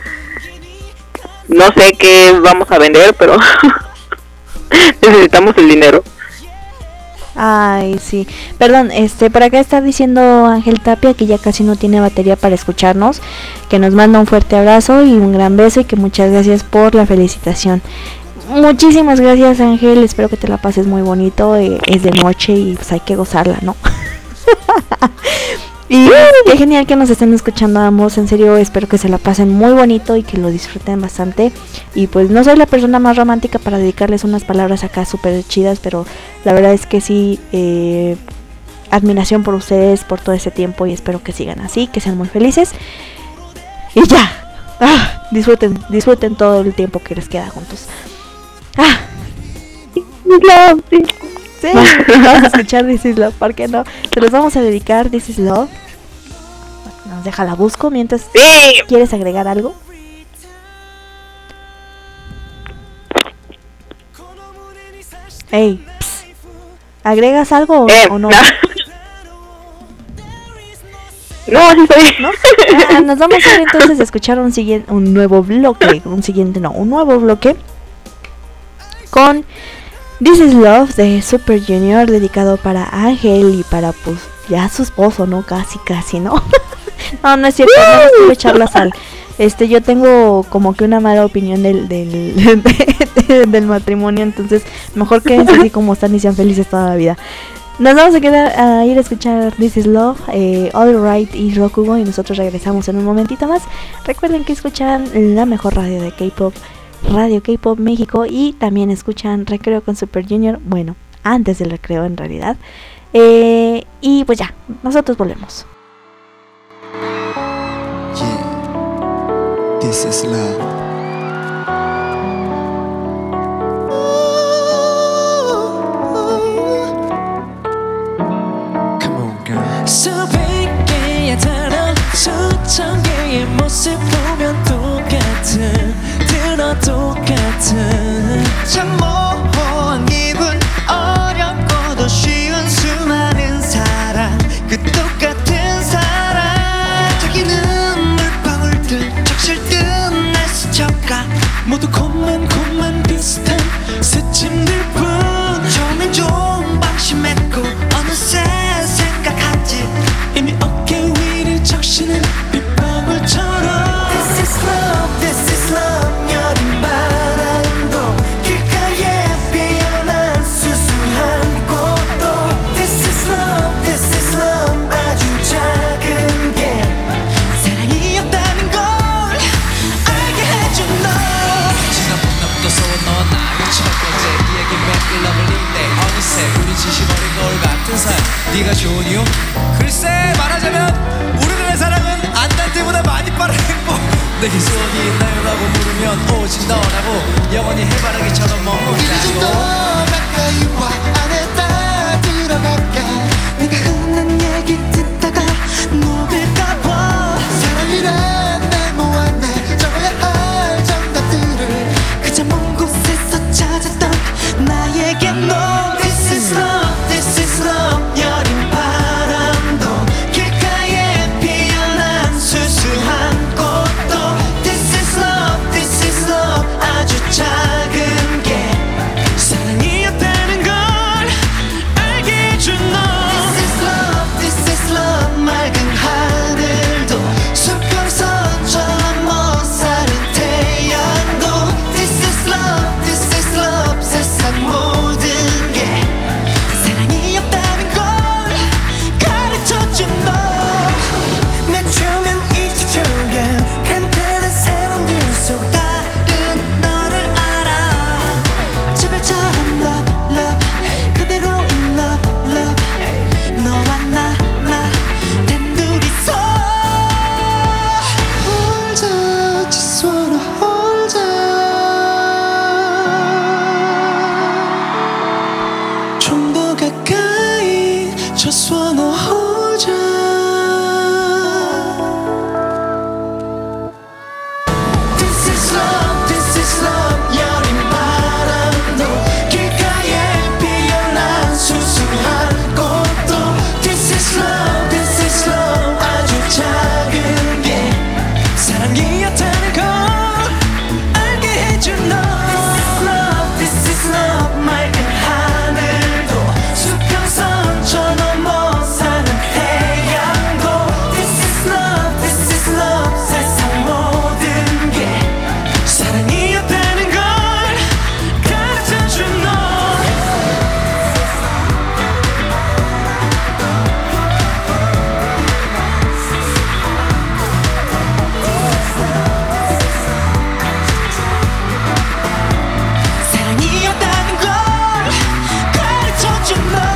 No sé qué vamos a vender, pero necesitamos el dinero. Ay, sí. Perdón, por acá está diciendo Ángel Tapia que ya casi no tiene batería para escucharnos, que nos manda un fuerte abrazo y un gran beso y que muchas gracias por la felicitación. Muchísimas gracias, Ángel, espero que te la pases muy bonito, es de noche y pues hay que gozarla, ¿no? Y qué genial que nos estén escuchando ambos, en serio espero que se la pasen muy bonito y que lo disfruten bastante. Y pues no soy la persona más romántica para dedicarles unas palabras acá súper chidas, pero la verdad es que sí, admiración por ustedes por todo ese tiempo y espero que sigan así, que sean muy felices. Y ya, disfruten todo el tiempo que les queda juntos. Sí, vamos a escuchar This Is Love, ¿por qué no? Se los vamos a dedicar, This Is Love. Nos deja la busco mientras. Sí. ¿Quieres agregar algo? Ey, ¿agregas algo o no? No, sí soy. ¿No? Nos vamos a ir entonces a escuchar un nuevo bloque. Un nuevo bloque con This Is Love de Super Junior, dedicado para Ángel y para pues ya su esposo, ¿no? Casi, ¿no? No es cierto, no les quiero echar la sal. Yo tengo como que una mala opinión del matrimonio, entonces mejor quédense así como están y sean felices toda la vida. Nos vamos a quedar a ir a escuchar This Is Love, All Right y Rokugo, y nosotros regresamos en un momentito más. Recuerden que escuchan la mejor radio de K-pop, Radio K-pop México, y también escuchan Recreo con Super Junior, bueno, antes del recreo en realidad. Y pues ya, nosotros volvemos. Yeah, this is love. 수백 개의 단어 수천 개의 모습 보면 똑같은 들어 똑같은 참 모호한 기분 어렵고도 쉬운 수많은 사랑 그 똑같은 사랑 저기는 물방울들 적실 듯 날 스쳐가 모두 콤만 비슷한 스침들 뿐 처음엔 좀 방심했고 어느새 이미 어깨 위를 적시는 빗방울처럼 This is love 여린 바람도 길가에 피어난 수수한 꽃도 This is love 아주 작은 게 사랑이었다는 걸 알게 해준 너 지난 봄날부터 써온 너와 나의 첫 번째 이야기 Make love 내 어느새 우리 지시버린 거울 같은 사이 네가 좋은 이유? 글쎄 말하자면 우리들의 사랑은 안달 때보다 많이 빠른 행복 내게 소원이 있나요라고 물으면 오직 너라고 영원히 해바라기처럼 머물자고 이제 좀 더 가까이 와 안에 다 들어갈까 네가 흔한 얘기 듣다가 녹을까봐 사랑이란 네모안에 적어야 할 정답들을 그저 먼 곳에서 찾았던 나에게 너 This is love 여린 바람도 길가에 피어난 수수한 꽃도 This is love 아주 작은 게 사랑이었다는 걸 알게 해준 너 This is love 맑은 하늘도 수평선처럼 못 사는 태양도 This is love 세상 모든 게 사랑이었다는 걸 가르쳐준 너 맞추면 잊혀져가 간단한 사람들 속 다른 너를 알아 제발처럼 love 그대로 in love 너와 나 단둘이서 혼자 just wanna hold 좀 더 가까이 just wanna hold you This is love 여린 바람도 길가에 피어난 수수한 꽃도 This is love 아주 작은 게 사랑이었다는 걸 알게 해준 너 This is love 맑은 하늘도 수평선처럼 못 사는 태양도 This is love 세상 모든 게 사랑이었다는 걸 가르쳐준 너 사랑이었다는 걸 가르쳐준 너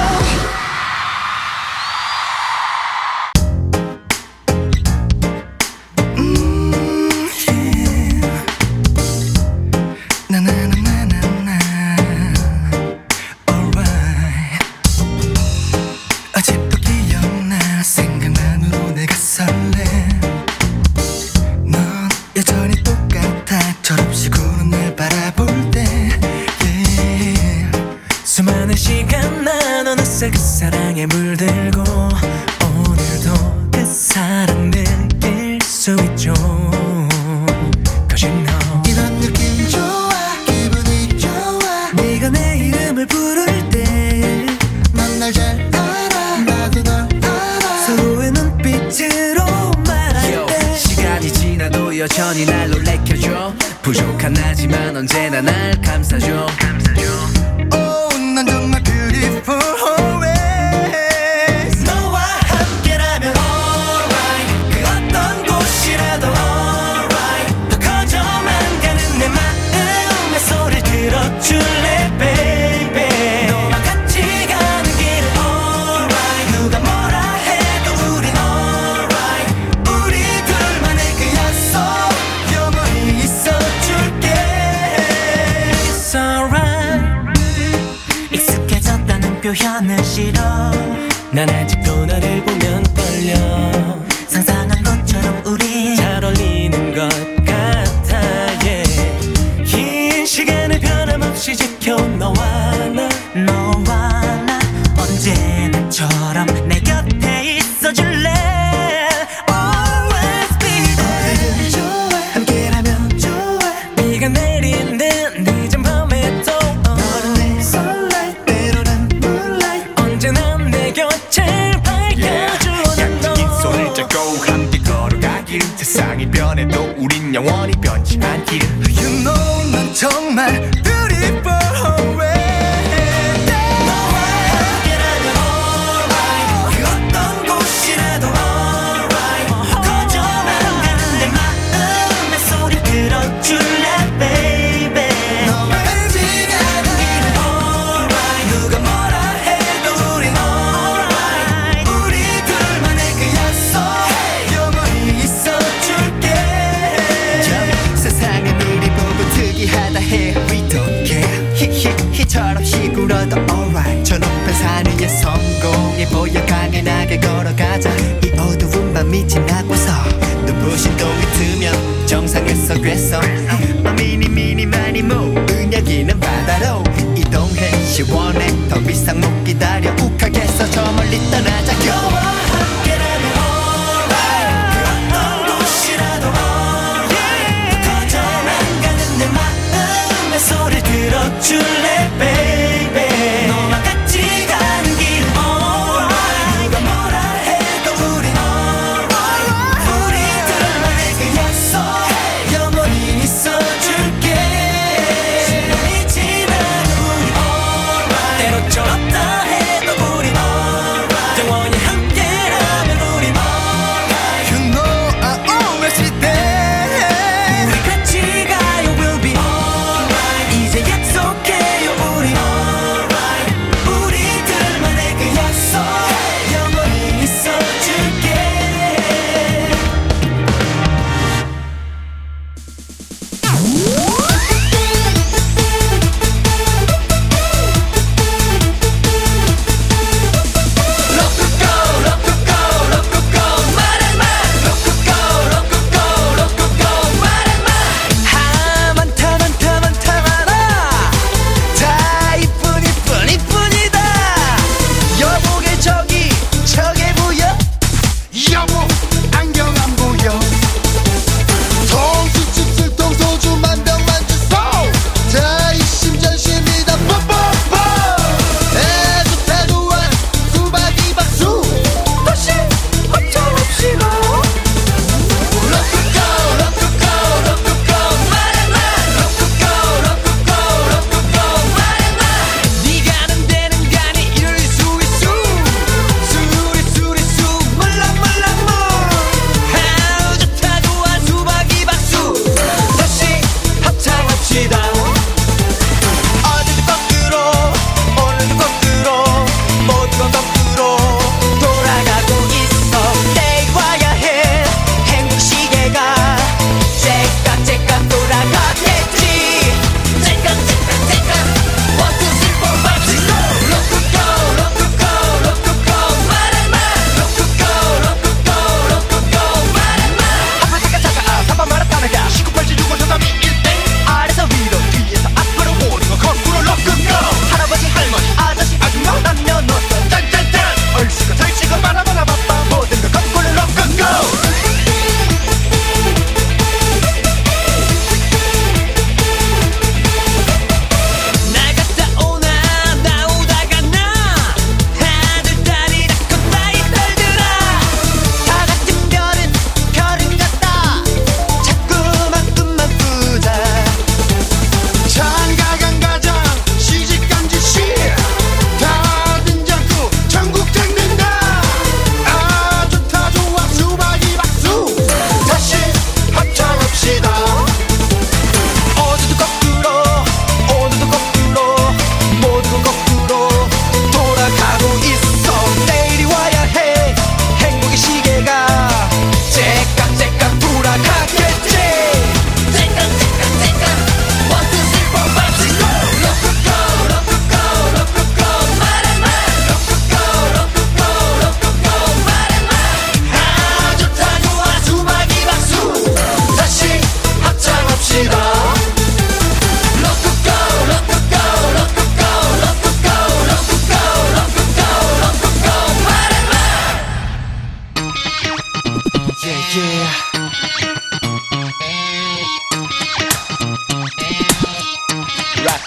Alright 아직도 기억나 생각만으로 내가 설레 넌 여전히 똑같아 철없이 구는 날 바라볼 때 yeah. 수많은 시간 난 어느새 그 사랑에 물들고 오늘도 그 여전히 날 놀래켜줘 부족한 나지만 언제나 날 감싸줘 난 정말 beautiful always 너와 함께라면 alright 그 어떤 곳이라도 alright 더 커져만 가는 내 마음의 소리를 들어줄래 baby 너와 같이 가는 길은 alright 누가 뭐라 해도 우린 alright 우리 둘만의 그 약속 영원히 있어줄게 It's alright 익숙해졌다는 표현은 싫어 난 아직도 너를 보면 떨려 상상한 것처럼 우리 잘 어울리는 것 같아 yeah. 긴 시간을 변함없이 지켜온 너와 나 언제나처럼 내 곁에 있어줄래 Always be there 좋아 함께라면 좋아 네가 내리는 늦은 밤에도 너를 내 sunlight 때로는 moonlight 언제나 내 곁을 밝혀주는 너 긴 손을 잡고 함께 걸어가길 세상이 변해도 우린 영원히 변치 않길 You know 난 정말 beautiful always 너와 함께라면 alright 그 어떤 곳이라도 alright 커져만 가는 내 마음의 소리를 들어줄래 baby 너와 같이 가는 길은 alright 누가 뭐라 해도 우린 alright 우리 둘만의 그 약속 영원히 있어줄게 세상은 우리 보고 특이하다 해 We don't care 히히히처럼 시굴어도 alright 저 높은 산 위에 성공해 보여 강인하게 걸어가자 이 어두운 밤이 지나고서 눈부신 동이 트면 정상에서 괴성 미니 많이 모 은혁이는 바다로 이동해 시원해 더 이상 못 기다려 욱하겠어 저 멀리 떠나자 너와 함께라면 alright 그 어떤 곳이라도 alright 커져만 가는 내 마음의 소리를 들어줄래 baby 너와 같이 가는 길은 alright 누가 뭐라 해도 우린 alright 우리 둘만의 그 약속 영원히 있어줄게 시간이 지나도 우린 alright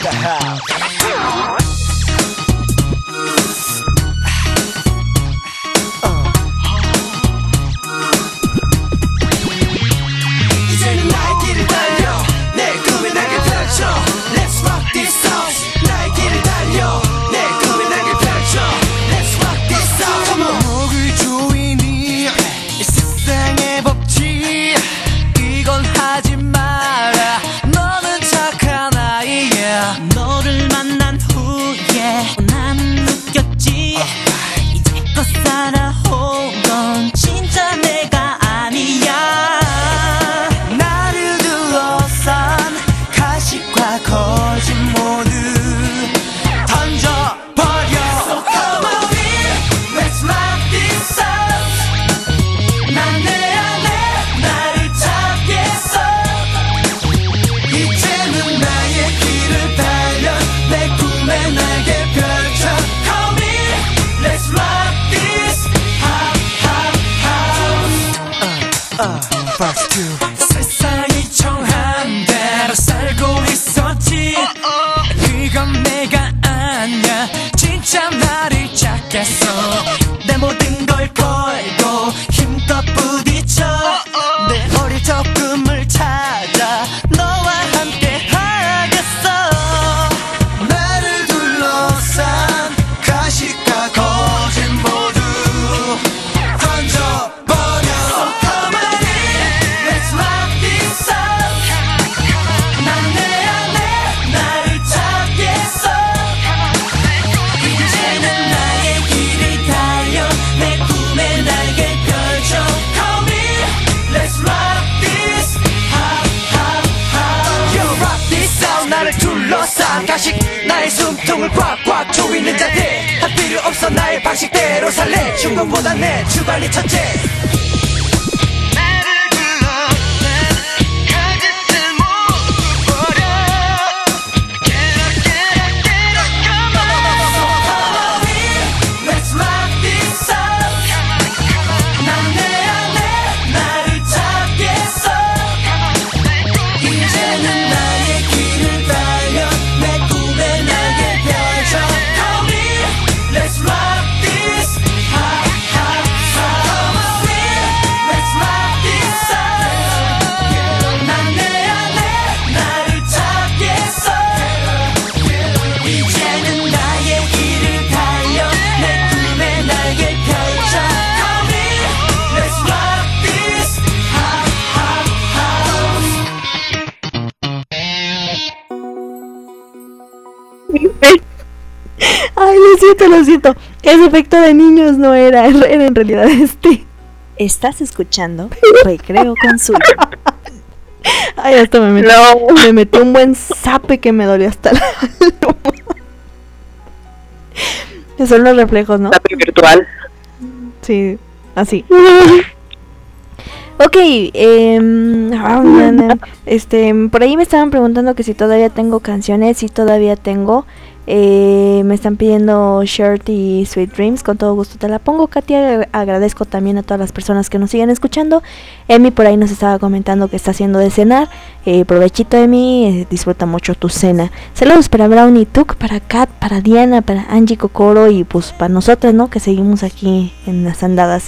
이제는 나의 길을 달려 내 꿈에 나게 펼쳐 Let's rock this house 나의 길을 달려 내 꿈에 나게 펼쳐 Let's rock this house Come on 목을 조이니 이 세상의 법칙 이건 하지 마라 너는 착한 아이야 너를 만난 후에 난 느꼈지 이제껏 살아온 건 진짜 내가 아니야 나를 둘러싼 가식과 거짓 모두 던져버려 So come on in Let's rock this house 난 내 안에 나를 찾겠어 이제는 나의 길을 달려 내 꿈에 날개 펼쳐 Come in Let's rock this Verse 2 세상이 정한 대로 살고 있었지 그건 내가 아냐 진짜 나를 찾겠어 내 모든 걸 걸고 힘껏 부딪혀 내 어릴 적 꿈을 찾아 너와 함께 하겠어 나를 둘러싼 가식과 거짓 모두 던져버려 Come on in Let's rock this house 난 내 안에 나를 찾겠어 이제는 나의 길을 달려 내 꿈에 날개 펼쳐 Come in Let's rock this You rock this out 나를 둘러싼 가식 나의 숨통을 꽉꽉 조이는 자들 할 필요 없어 나의 방식대로 살래 중간보다 내 주관이 첫째 나를 둘러싼 가짓들 모두 버려 Come on in Let's rock this house 난 내 안에 나를 찾겠어 이제는 나의 길을 달려 내 꿈에 날개 펼쳐 Come in Let's rock this Come on in Let's rock this house 난 내 안에 나를 찾겠어 이제는 나의 길을 달려 내 꿈에 날개 펼쳐 Come in Let's rock this Ay, lo siento, lo siento. Ese efecto de niños no era, era en realidad este. Estás escuchando Recreo con Zul. Ay, hasta me metí un buen zape que me dolió hasta la alma. Son los reflejos, ¿no? Zape virtual. Sí, así. Ok, por ahí me estaban preguntando que si todavía tengo canciones, si todavía tengo. Me están pidiendo Shirt y Sweet Dreams, con todo gusto te la pongo, Katia. Agradezco también a todas las personas que nos siguen escuchando. Emi por ahí nos estaba comentando que está haciendo de cenar. Provechito, Emi, disfruta mucho tu cena. Saludos para Brownie Tuk, para Kat, para Diana, para Angie Kokoro y pues para nosotros, ¿no? Que seguimos aquí en las andadas.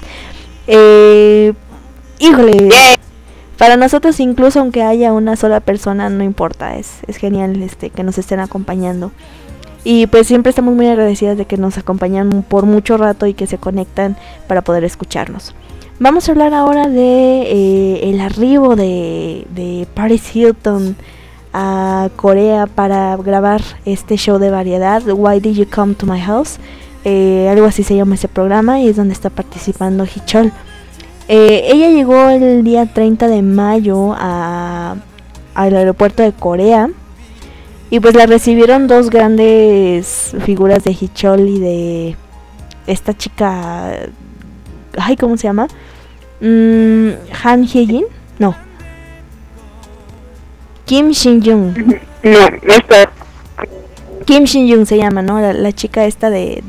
Híjole, para nosotros incluso aunque haya una sola persona, no importa, es genial que nos estén acompañando. Y pues siempre estamos muy agradecidas de que nos acompañan por mucho rato y que se conectan para poder escucharnos. Vamos a hablar ahora de el arribo de Paris Hilton a Corea para grabar este show de variedad, Why Did You Come to My House? Algo así se llama ese programa y es donde está participando Hichol. Ella llegó el día 30 de mayo al aeropuerto de Corea. Y pues la recibieron dos grandes figuras de Hichol y de esta chica, ay, ¿cómo se llama? Han Hye-jin, no, Kim Shin-jung. No está. Kim Shin-jung se llama, ¿no? La chica esta de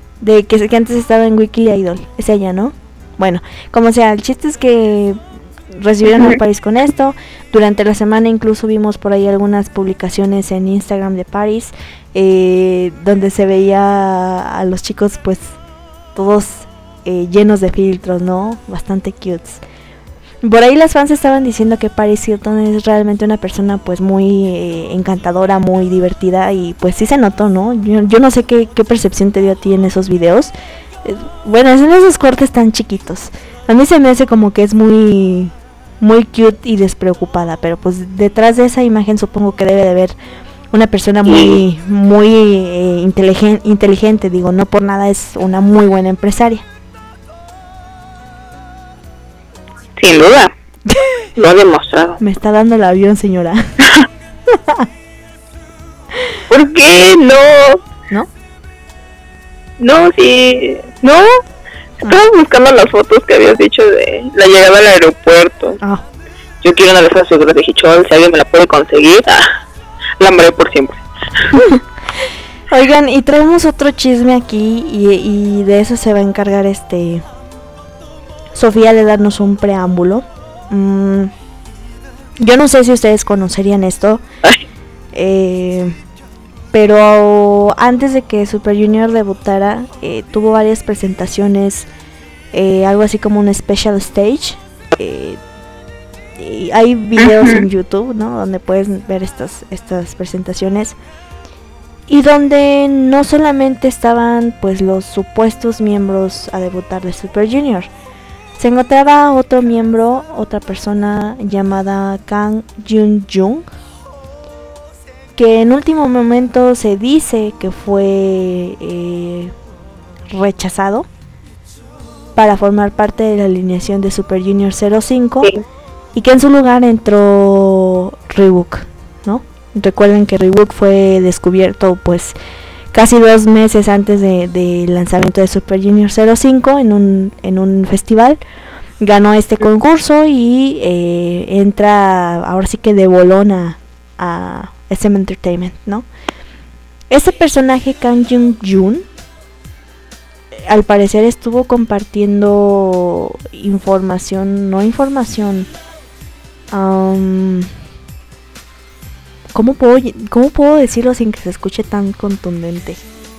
que antes estaba en Weekly Idol, es ella, ¿no? Bueno, como sea, el chiste es que recibieron a Paris con esto. Durante la semana incluso vimos por ahí algunas publicaciones en Instagram de Paris, donde se veía a los chicos pues todos llenos de filtros, ¿no? Bastante cutes. Por ahí las fans estaban diciendo que Paris Hilton es realmente una persona pues muy encantadora, muy divertida, y pues sí se notó, ¿no? Yo no sé qué percepción te dio a ti en esos videos. Bueno, en esos cortes tan chiquitos. A mí se me hace como que es muy cute y despreocupada, pero pues detrás de esa imagen supongo que debe de haber una persona muy inteligente, digo, no por nada es una muy buena empresaria. Sin duda, lo ha demostrado. Me está dando el avión, señora. ¿Por qué no? ¿No? No, sí, no. Estaba buscando las fotos que habías dicho de la llegada al aeropuerto. Ah. Yo quiero una de esas figuras de Hichol, si alguien me la puede conseguir, la amaré por siempre. Oigan, y traemos otro chisme aquí, y de eso se va a encargar Sofía, de darnos un preámbulo. Yo no sé si ustedes conocerían esto, pero antes de que Super Junior debutara, tuvo varias presentaciones, algo así como un special stage. Y hay videos en YouTube, ¿no? Donde puedes ver estas presentaciones, y donde no solamente estaban pues los supuestos miembros a debutar de Super Junior. Se encontraba otro miembro, otra persona llamada Kang Jun-jung, que en último momento se dice que fue rechazado para formar parte de la alineación de Super Junior 05, sí. Y que en su lugar entró Reebok, ¿no? Recuerden que Reebok fue descubierto pues casi 2 meses antes del lanzamiento de Super Junior 05 en un festival. Ganó este concurso y entra ahora sí que de bolón a SM Entertainment, ¿no? Este personaje Kang Jung-jun al parecer estuvo compartiendo ¿cómo puedo decirlo sin que se escuche tan contundente?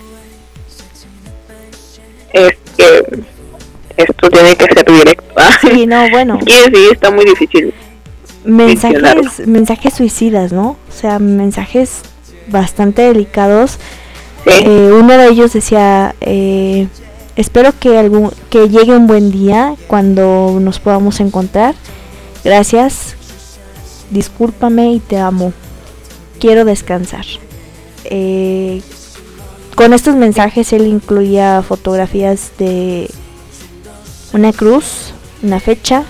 Es que esto tiene que ser directo. Sí, no, bueno. Sí, está muy difícil. Mensajes suicidas, ¿no? O sea, mensajes bastante delicados. ¿Sí? Uno de ellos decía, espero que llegue un buen día cuando nos podamos encontrar. Gracias. Discúlpame y te amo. Quiero descansar. Con estos mensajes él incluía fotografías de una cruz, una fecha.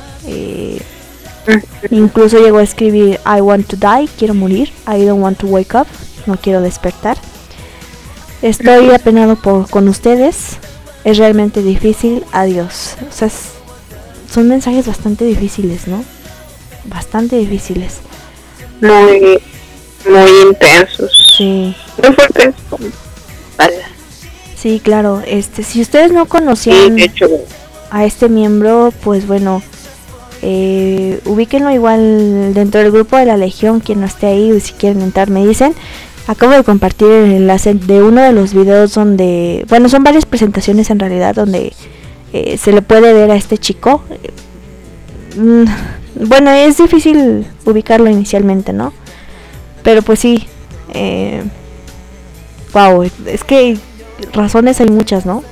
Incluso llegó a escribir I want to die, quiero morir. I don't want to wake up, no quiero despertar. Estoy apenado con ustedes. Es realmente difícil, adiós. O sea, son mensajes bastante difíciles, ¿no? Bastante difíciles. Muy intensos. Sí. Muy fuertes. Vale. Sí, claro. Si ustedes no conocían a este miembro, pues bueno, ubíquenlo igual dentro del grupo de la Legión. Quien no esté ahí, si quieren entrar me dicen. Acabo de compartir el enlace de uno de los videos donde, bueno, son varias presentaciones en realidad, donde se le puede ver a este chico. Bueno, es difícil ubicarlo inicialmente, ¿no? Pero pues sí, wow, es que razones hay muchas, ¿no?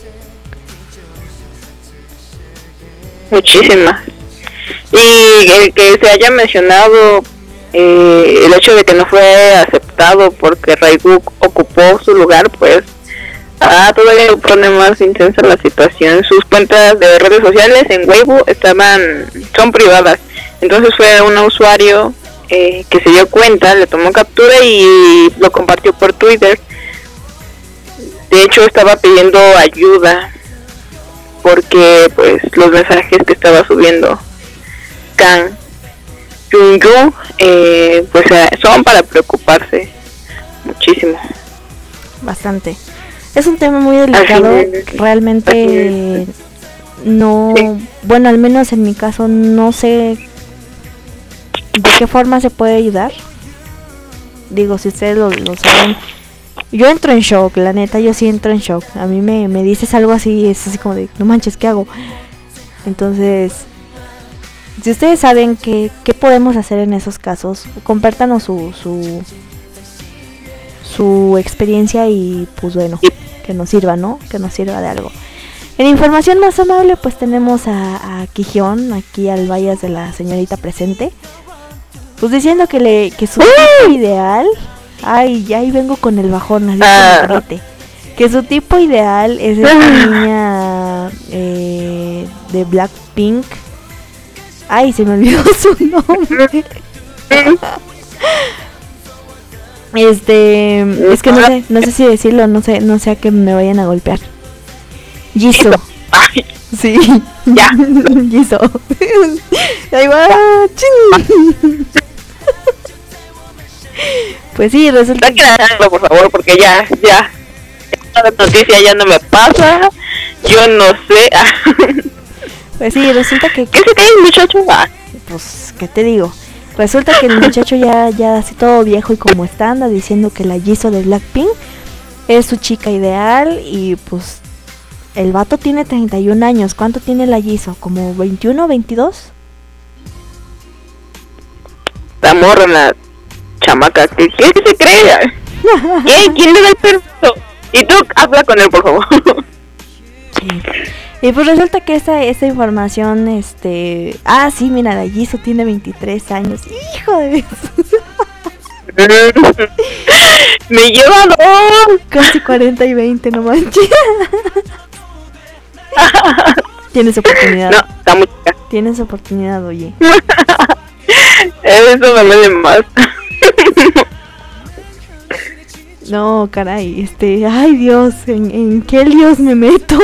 Muchísimas. Y el que se haya mencionado el hecho de que no fue aceptado porque Reebok ocupó su lugar, pues todavía pone más intensa la situación. Sus cuentas de redes sociales en Weibo son privadas, entonces fue un usuario que se dio cuenta, le tomó captura y lo compartió por Twitter. De hecho estaba pidiendo ayuda porque pues los mensajes que estaba subiendo Kang Jung-jun pues son para preocuparse muchísimo. Bastante. Es un tema muy delicado. Realmente no, Sí. bueno, al menos en mi caso no sé de qué forma se puede ayudar. Digo, si ustedes lo saben, yo entro en shock, la neta, yo sí entro en shock. A mí me dices algo así, es así como de, no manches, ¿qué hago? Entonces, si ustedes saben qué podemos hacer en esos casos, compártanos su experiencia y pues bueno, que nos sirva, ¿no? Que nos sirva de algo. En información más amable, pues tenemos a Quijión, aquí al Vallas de la señorita presente, pues diciendo que su tipo ideal, ay, ya ahí vengo con el bajón, así como grite, que su tipo ideal es esta niña de Blackpink. Ay, se me olvidó su nombre. Es que no sé si decirlo, no sé a que me vayan a golpear. Jisoo. Ay, Sí. ya. Jisoo. Ahí va. Chin. Pues sí, resulta Hay que dejarlo, por favor, porque ya. La noticia ya no me pasa. Yo no sé. Pues sí, resulta que ¿Qué se cae el muchacho? pues, ¿qué te digo? Resulta que el muchacho ya así todo viejo y como está, anda diciendo que la Jisoo de Blackpink es su chica ideal y pues el vato tiene 31 años. ¿Cuánto tiene la Jisoo? ¿Como 21, 22? La morra, la chamaca. ¿Qué se cree? ¿Quién le da el permiso? Y tú habla con él, por favor. Sí. Y pues resulta que esta información, ah, sí, mira, la Jisoo tiene 23 años. ¡Hijo de... Me lleva dos. Casi 40 y 20, no manches. Tienes oportunidad. No, está muy chica. Tienes oportunidad, oye. Eso me duele más. No, caray, ay Dios, ¿en qué líos me meto?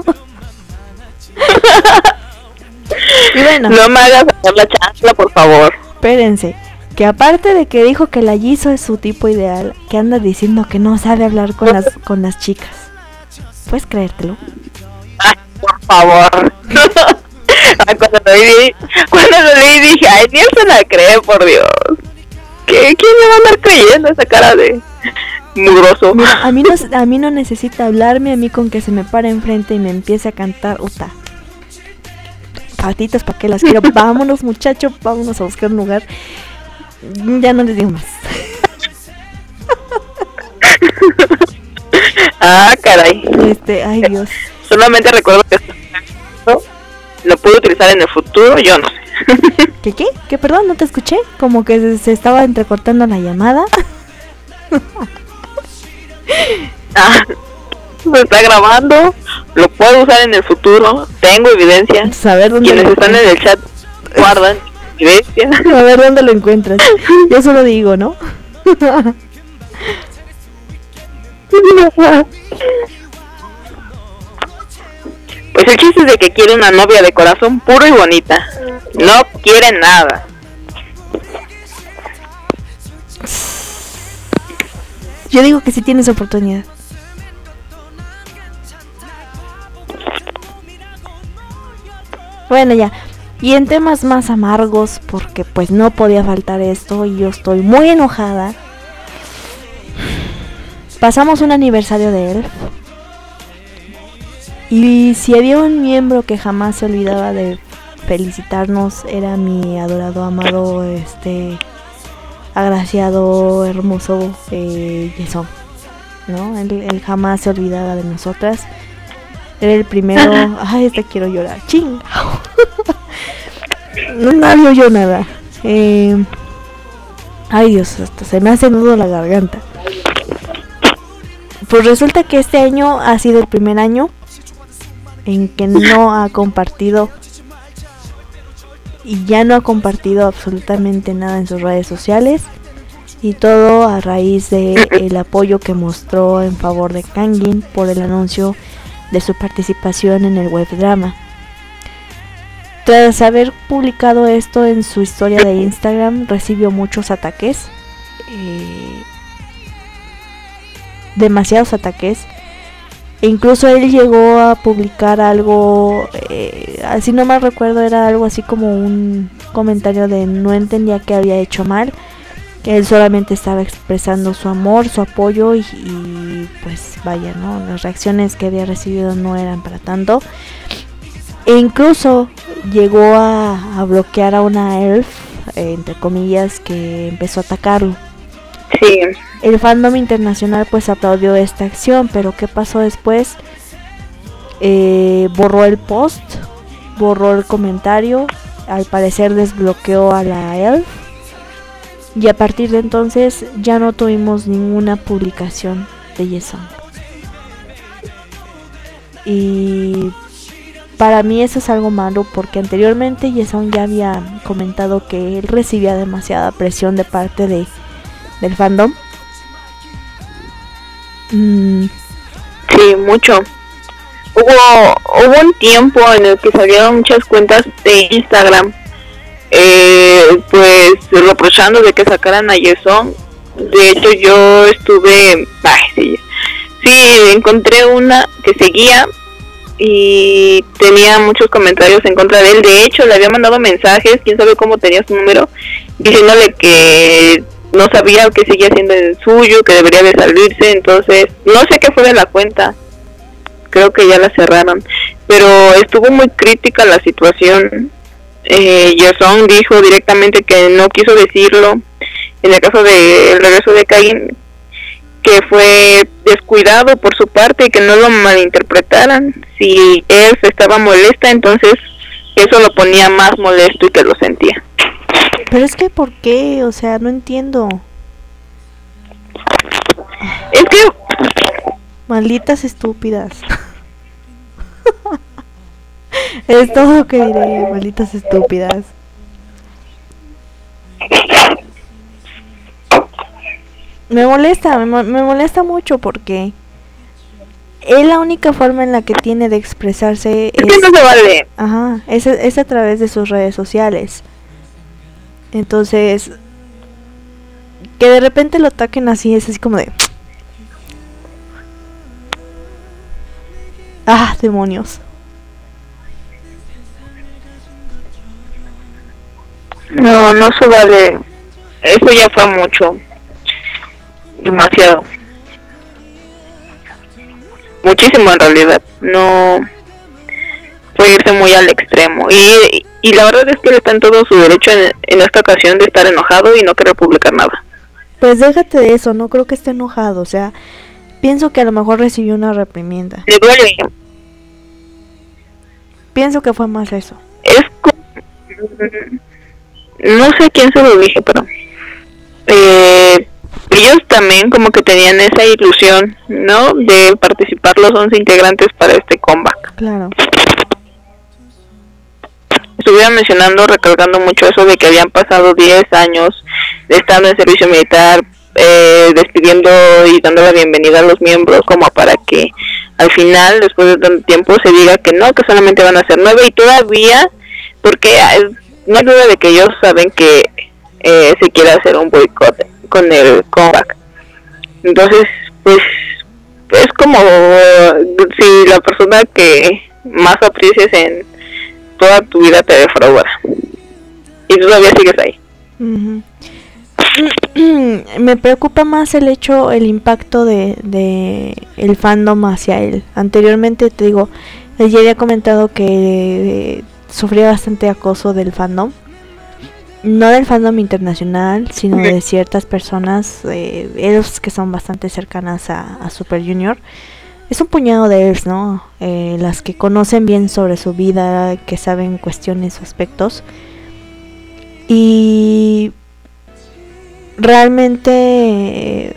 Y bueno, No me hagas hacer la chancla, por favor. espérense, que aparte de que dijo que la Jisoo es su tipo ideal, que anda diciendo que no sabe hablar con las chicas. ¿Puedes creértelo? Ay, por favor. Ay, cuando lo vi dije, ay, ni él se la cree, por Dios. ¿Quién le va a andar creyendo esa cara de mugroso? Mira, a mí no necesita hablarme, a mí con que se me pare enfrente y me empiece a cantar, uta. Patitas, ¿para qué las quiero? Vámonos, muchachos, vámonos a buscar un lugar. Ya no les digo más. Ah, caray. Ay Dios. Solamente recuerdo que esto lo puedo utilizar en el futuro, yo no sé. ¿Qué? ¿Qué? Perdón, no te escuché. Como que se estaba entrecortando la llamada. Ah, me está grabando, lo puedo usar en el futuro, tengo evidencia. Saber dónde Quienes lo están en el chat guardan evidencia. A ver dónde lo encuentras. Yo solo digo, ¿no? Pues el chiste es de que quiere una novia de corazón puro y bonita. No quiere nada. Yo digo que si tienes oportunidad. Bueno, ya. Y en temas más amargos, porque pues no podía faltar esto y yo estoy muy enojada. Pasamos un aniversario de él. Y si había un miembro que jamás se olvidaba de felicitarnos, era mi adorado, amado, agraciado, hermoso Jason, ¿no? Él jamás se olvidaba de nosotras. Era el primero. Ay, quiero llorar. Ching. No había yo nada. Ay Dios, hasta se me hace nudo la garganta. Pues resulta que este año ha sido el primer año en que no ha compartido y ya no ha compartido absolutamente nada en sus redes sociales, y todo a raíz de el apoyo que mostró en favor de Kangin por el anuncio de su participación en el web drama. Tras haber publicado esto en su historia de Instagram, recibió muchos ataques, demasiados ataques, E incluso él llegó a publicar algo, así no mal recuerdo, era algo así como un comentario de no entendía que había hecho mal, que él solamente estaba expresando su amor, su apoyo y pues vaya, ¿no? Las reacciones que había recibido no eran para tanto. E incluso llegó a bloquear a una elf, entre comillas, que empezó a atacarlo. Sí. El fandom internacional pues aplaudió esta acción, pero ¿qué pasó después? Borró el post, borró el comentario, al parecer desbloqueó a la elf, y a partir de entonces ya no tuvimos ninguna publicación de Yesong. Y para mí eso es algo malo, porque anteriormente Yesong ya había comentado que él recibía demasiada presión de parte del fandom. Sí, mucho. Hubo un tiempo en el que salieron muchas cuentas de Instagram pues reprochando de que sacaran a Yesong. De hecho yo estuve, encontré una que seguía y tenía muchos comentarios en contra de él. De hecho le había mandado mensajes, quién sabe cómo tenía su número, diciéndole que no sabía que seguía siendo el suyo, que debería de salirse. Entonces no sé qué fue de la cuenta, creo que ya la cerraron, pero estuvo muy crítica la situación. Yesong dijo directamente que no quiso decirlo en el caso del regreso de Kain, que fue descuidado por su parte y que no lo malinterpretaran. Si él estaba molesta, entonces eso lo ponía más molesto y que lo sentía. Pero es que ¿por qué? O sea, no entiendo. Es que malditas estúpidas. Es todo lo que diré, malditas estúpidas. Me molesta mucho porque es la única forma en la que tiene de expresarse. Es que no se vale. Ajá, es a través de sus redes sociales. Entonces, que de repente lo ataquen así, es así como de... ¡ah, demonios! No se vale. Eso ya fue mucho. Demasiado. Muchísimo en realidad. No puede irse muy al extremo. Y la verdad es que él está en todo su derecho en esta ocasión de estar enojado y no querer publicar nada. Pues déjate de eso, no creo que esté enojado. O sea, pienso que a lo mejor recibió una reprimenda. Le duele. Pienso que fue más eso. Es como... no sé quién se lo dije, pero... ellos también como que tenían esa ilusión, ¿no? De participar los 11 integrantes para este comeback. Claro. Estuvieron mencionando, recalcando mucho eso de que habían pasado 10 años de estando en servicio militar, despidiendo y dando la bienvenida a los miembros, como para que al final, después de tanto tiempo, se diga que no, que solamente van a ser 9, y todavía, porque no hay duda de que ellos saben que se quiere hacer un boicot con el comeback. Entonces, pues es como si la persona que más aprecies en toda tu vida te defrauda y tú todavía sigues ahí. Uh-huh. Me preocupa más el impacto de el fandom hacia él. Anteriormente, te digo, ya había comentado que sufría bastante acoso del fandom, no del fandom internacional, sino de ciertas personas, ellos que son bastante cercanas a Super Junior. Es un puñado de ellos, ¿no? Las que conocen bien sobre su vida, que saben cuestiones o aspectos. Y realmente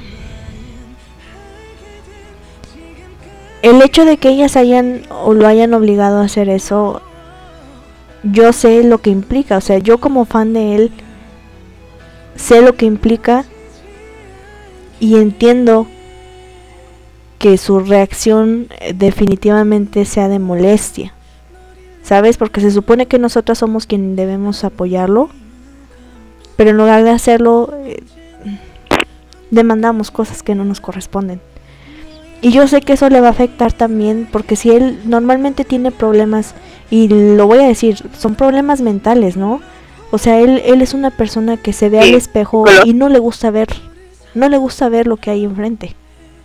el hecho de que ellas lo hayan obligado a hacer eso, yo sé lo que implica. O sea, yo como fan de él sé lo que implica y entiendo que su reacción definitivamente sea de molestia, ¿sabes? Porque se supone que nosotras somos quienes debemos apoyarlo, pero en lugar de hacerlo demandamos cosas que no nos corresponden. Y yo sé que eso le va a afectar también, porque si él normalmente tiene problemas, y lo voy a decir, son problemas mentales, ¿no? O sea, él es una persona que se ve al espejo y no le gusta ver lo que hay enfrente.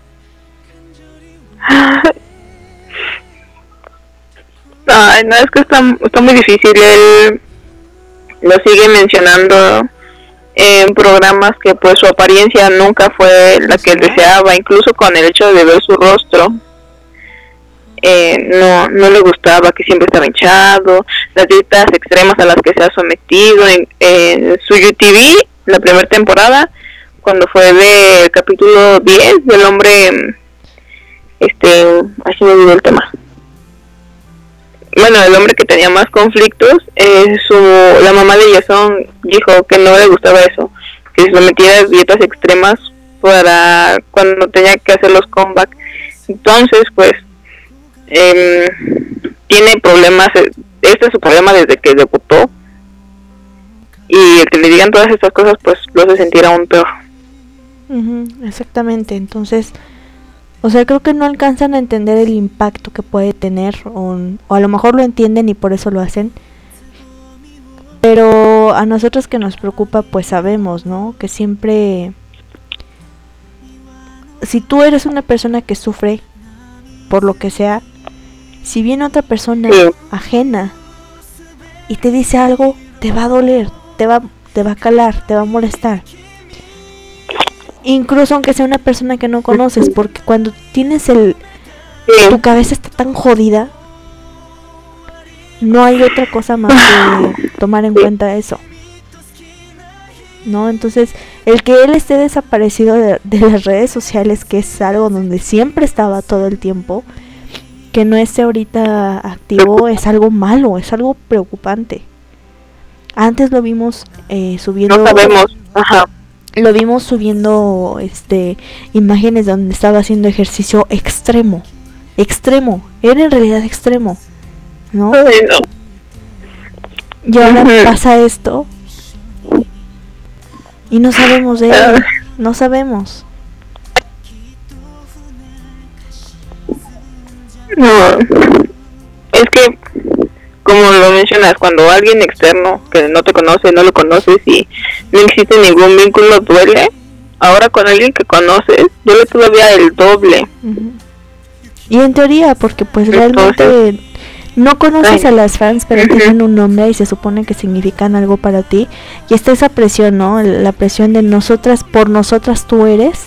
Ay, no, es que está muy difícil. Él lo sigue mencionando en programas que pues su apariencia nunca fue la que él deseaba, incluso con el hecho de ver su rostro. No le gustaba, que siempre estaba hinchado, las dietas extremas a las que se ha sometido en su UTV, la primera temporada, cuando fue del capítulo 10 del hombre, así me olvidó el tema. Bueno, el hombre que tenía más conflictos, la mamá de Jason dijo que no le gustaba eso, que se sometía a dietas extremas para cuando tenía que hacer los comebacks. Entonces, pues, tiene problemas, este es su problema desde que debutó, y el que le digan todas estas cosas, pues, lo hace sentir aún peor. Exactamente, entonces, o sea, creo que no alcanzan a entender el impacto que puede tener, o a lo mejor lo entienden y por eso lo hacen, pero a nosotros que nos preocupa, pues sabemos, ¿no? Que siempre, si tú eres una persona que sufre por lo que sea, si viene otra persona ajena y te dice algo, te va a doler, te va a calar, te va a molestar. Incluso aunque sea una persona que no conoces, porque cuando tienes tu cabeza está tan jodida, no hay otra cosa más que tomar en cuenta eso, ¿no? Entonces, el que él esté desaparecido de las redes sociales, que es algo donde siempre estaba todo el tiempo, que no esté ahorita activo, es algo malo, es algo preocupante. Antes lo vimos subiendo... No sabemos, Lo vimos subiendo imágenes donde estaba haciendo ejercicio extremo, era en realidad extremo, ¿no? Ay, no. Y ahora pasa esto y no sabemos de él, no sabemos. No, es que, como lo mencionas, cuando alguien externo que no te conoce, no lo conoces y no existe ningún vínculo, duele. Ahora con alguien que conoces, duele todavía el doble. Y en teoría, porque pues realmente no conoces a las fans, pero tienen un nombre y se supone que significan algo para ti. Y está esa presión, ¿no? La presión de nosotras, por nosotras tú eres.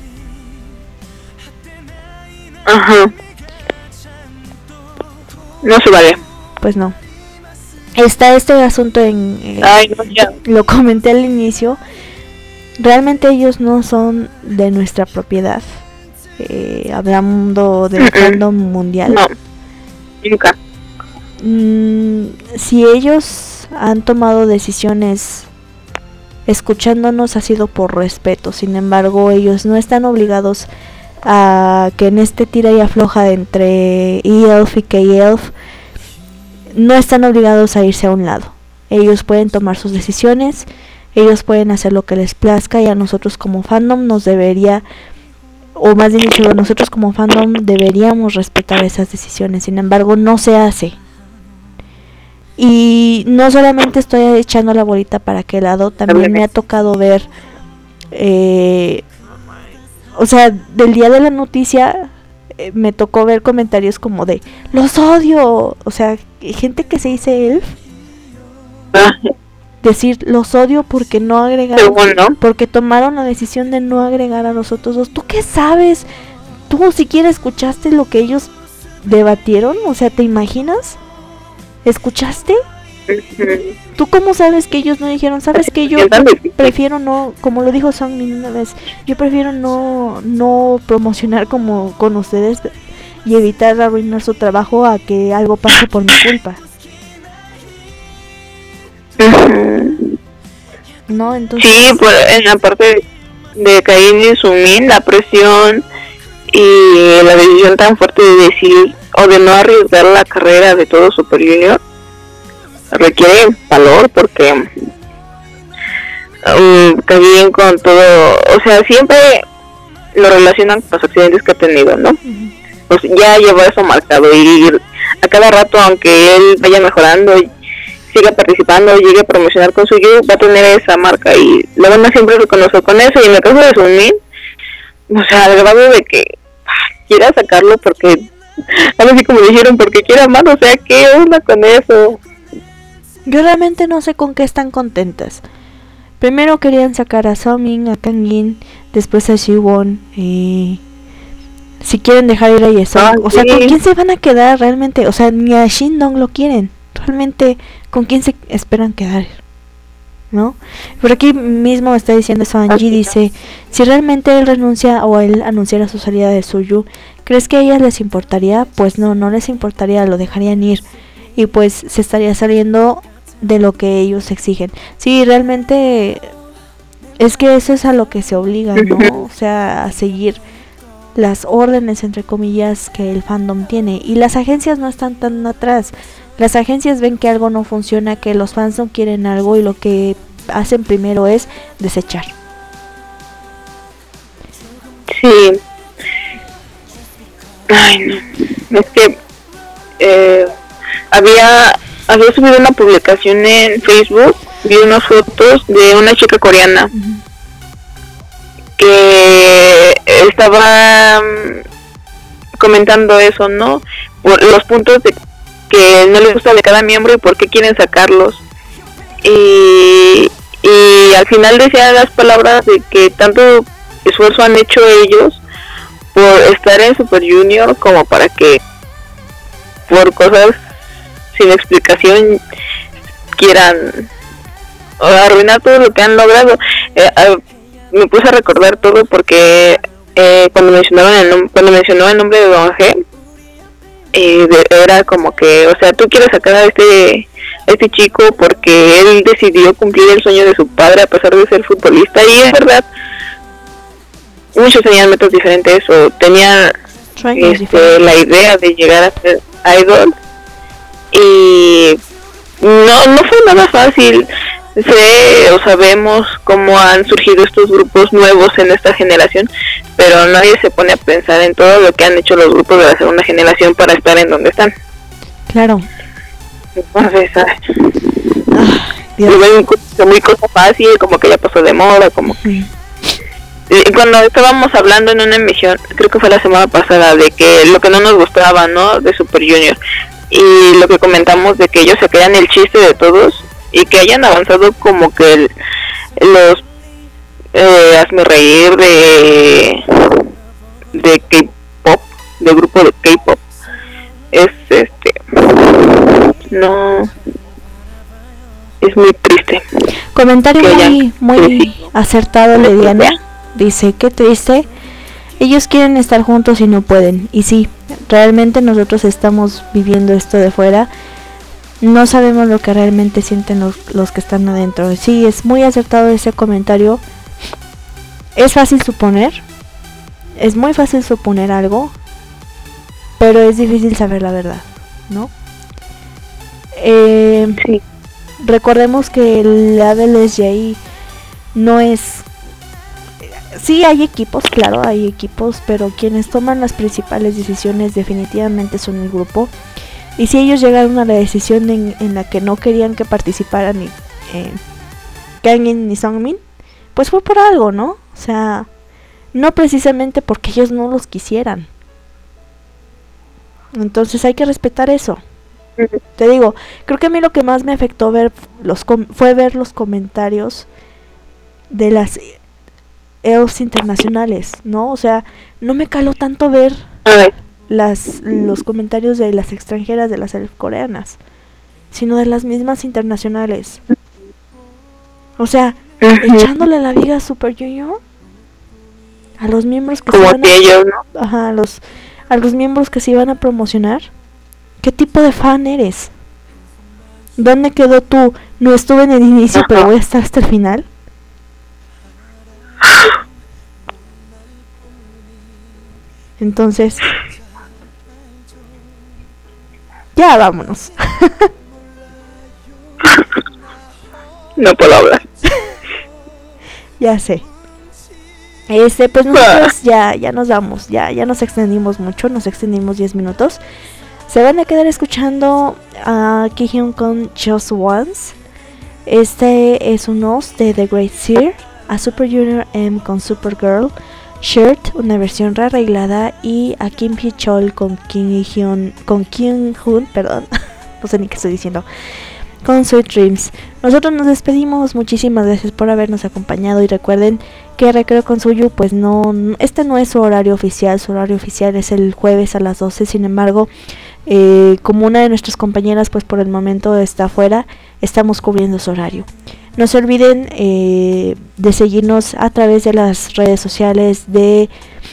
No se vale. Pues no. Está este asunto lo comenté al inicio. Realmente ellos no son de nuestra propiedad. Hablando del fandom mundial. No, nunca. Si ellos han tomado decisiones escuchándonos, ha sido por respeto. Sin embargo, ellos no están obligados a que en este tira y afloja entre E-Elf y K-Elf, no están obligados a irse a un lado. Ellos pueden tomar sus decisiones, ellos pueden hacer lo que les plazca, y a nosotros como fandom nos debería, o más bien dicho, nosotros como fandom deberíamos respetar esas decisiones. Sin embargo, no se hace. Y no solamente estoy echando la bolita para aquel lado, también me ha tocado ver o sea, del día de la noticia me tocó ver comentarios como de los odio, o sea, gente que se dice Elf, decir los odio porque no agregaron, porque tomaron la decisión de no agregar a los otros dos. ¿Tú qué sabes? ¿Tú siquiera escuchaste lo que ellos debatieron? O sea, ¿te imaginas? ¿Escuchaste? ¿Tú cómo sabes que ellos no dijeron? ¿Sabes que yo prefiero no, como lo dijo Songmin una vez, yo prefiero no promocionar como con ustedes y evitar arruinar su trabajo a que algo pase por mi culpa? No, entonces... Sí, pues en la parte de Caín y Sumin, la presión y la decisión tan fuerte de decir o de no arriesgar la carrera de todo Super Junior requiere valor, porque Caín con todo, o sea, siempre lo relacionan con los accidentes que ha tenido, ¿no? Pues ya llevó eso marcado y a cada rato, aunque él vaya mejorando y siga participando y llegue a promocionar con Suyu, va a tener esa marca y la banda siempre reconoció con eso. Y en el caso de Sunmin, o sea, al grado de que quiera sacarlo porque, algo así como dijeron, porque quiera más, o sea, ¿qué onda con eso? Yo realmente no sé con qué están contentas. Primero querían sacar a Seomin, a Kangin, después a Siwon, si quieren dejar ir a Yesong, o sea, ¿con quién se van a quedar realmente? O sea, ni a Shindong lo quieren. Realmente, ¿con quién se esperan quedar? ¿No? Por aquí mismo está diciendo eso Angie, dice, si realmente él renuncia o él anunciara su salida de Suyu, ¿crees que a ellas les importaría? Pues no les importaría, lo dejarían ir y pues se estaría saliendo de lo que ellos exigen. Sí, realmente es que eso es a lo que se obligan, ¿no? O sea, a seguir las órdenes, entre comillas, que el fandom tiene. Y las agencias no están tan atrás. Las agencias ven que algo no funciona, que los fans no quieren algo y lo que hacen primero es desechar. Sí. Ay, no. Es que había subido una publicación en Facebook, vi unas fotos de una chica coreana que estaba comentando eso, ¿no? Por los puntos de que no les gusta de cada miembro y por qué quieren sacarlos. Y al final decía las palabras de que tanto esfuerzo han hecho ellos por estar en Super Junior como para que por cosas sin explicación quieran arruinar todo lo que han logrado. Me puse a recordar todo porque cuando mencionó el nombre de Don G, era como que, o sea, tú quieres sacar a este chico porque él decidió cumplir el sueño de su padre a pesar de ser futbolista, y es verdad, muchos tenían metas diferentes o tenían la idea de llegar a ser idol y no fue nada fácil. Sabemos cómo han surgido estos grupos nuevos en esta generación, pero nadie se pone a pensar en todo lo que han hecho los grupos de la segunda generación para estar en donde están. Claro. Entonces, lo ven muy cosa fácil, como que ya pasó de moda, como que... Cuando estábamos hablando en una emisión, creo que fue la semana pasada, de que lo que no nos gustaba, ¿no?, de Super Junior, y lo que comentamos de que ellos se quedan el chiste de todos y que hayan avanzado como que los hazme reír de K-pop, de grupo de K-pop, es no, es muy triste. Comentario muy acertado de Diana. Dice, qué triste, ellos quieren estar juntos y no pueden. Y sí, realmente nosotros estamos viviendo esto de fuera, no sabemos lo que realmente sienten los que están adentro. Sí, es muy acertado ese comentario. Es fácil suponer, es muy fácil suponer algo, pero es difícil saber la verdad, ¿no? Sí. Recordemos que el ABLSJ no es... Sí hay equipos, claro, hay equipos, pero quienes toman las principales decisiones definitivamente son el grupo. Y si ellos llegaron a la decisión en la que no querían que participaran ni Kangin ni Seungmin, pues fue por algo, ¿no? O sea, no precisamente porque ellos no los quisieran. Entonces hay que respetar eso. Te digo, creo que a mí lo que más me afectó fue ver los comentarios de las ELFs internacionales, ¿no? O sea, no me caló tanto ver los comentarios de las extranjeras, de las ELF coreanas, sino de las mismas internacionales. O sea, echándole la viga a Super Junior, a los miembros que como se van que ellos, ¿no? Ajá, a los miembros que se iban a promocionar. ¿Qué tipo de fan eres? ¿Dónde quedó tú? No estuve en el inicio, pero voy a estar hasta el final. Entonces, ya vámonos. No puedo hablar. Ya sé. Pues nosotros ya nos vamos, ya nos extendimos mucho, nos extendimos 10 minutos. Se van a quedar escuchando a Kihyun con Just Once. Este es un host de The Great Seer, a Super Junior M con Supergirl, Shirt, una versión rearreglada, y a Kim Hee Chol con Kim Hoon, perdón, no sé ni qué estoy diciendo, con Sweet Dreams. Nosotros nos despedimos, muchísimas gracias por habernos acompañado y recuerden que Recreo con Suyu, pues este no es su horario oficial es el jueves a las 12, sin embargo, como una de nuestras compañeras pues por el momento está afuera, estamos cubriendo su horario. No se olviden de seguirnos a través de las redes sociales de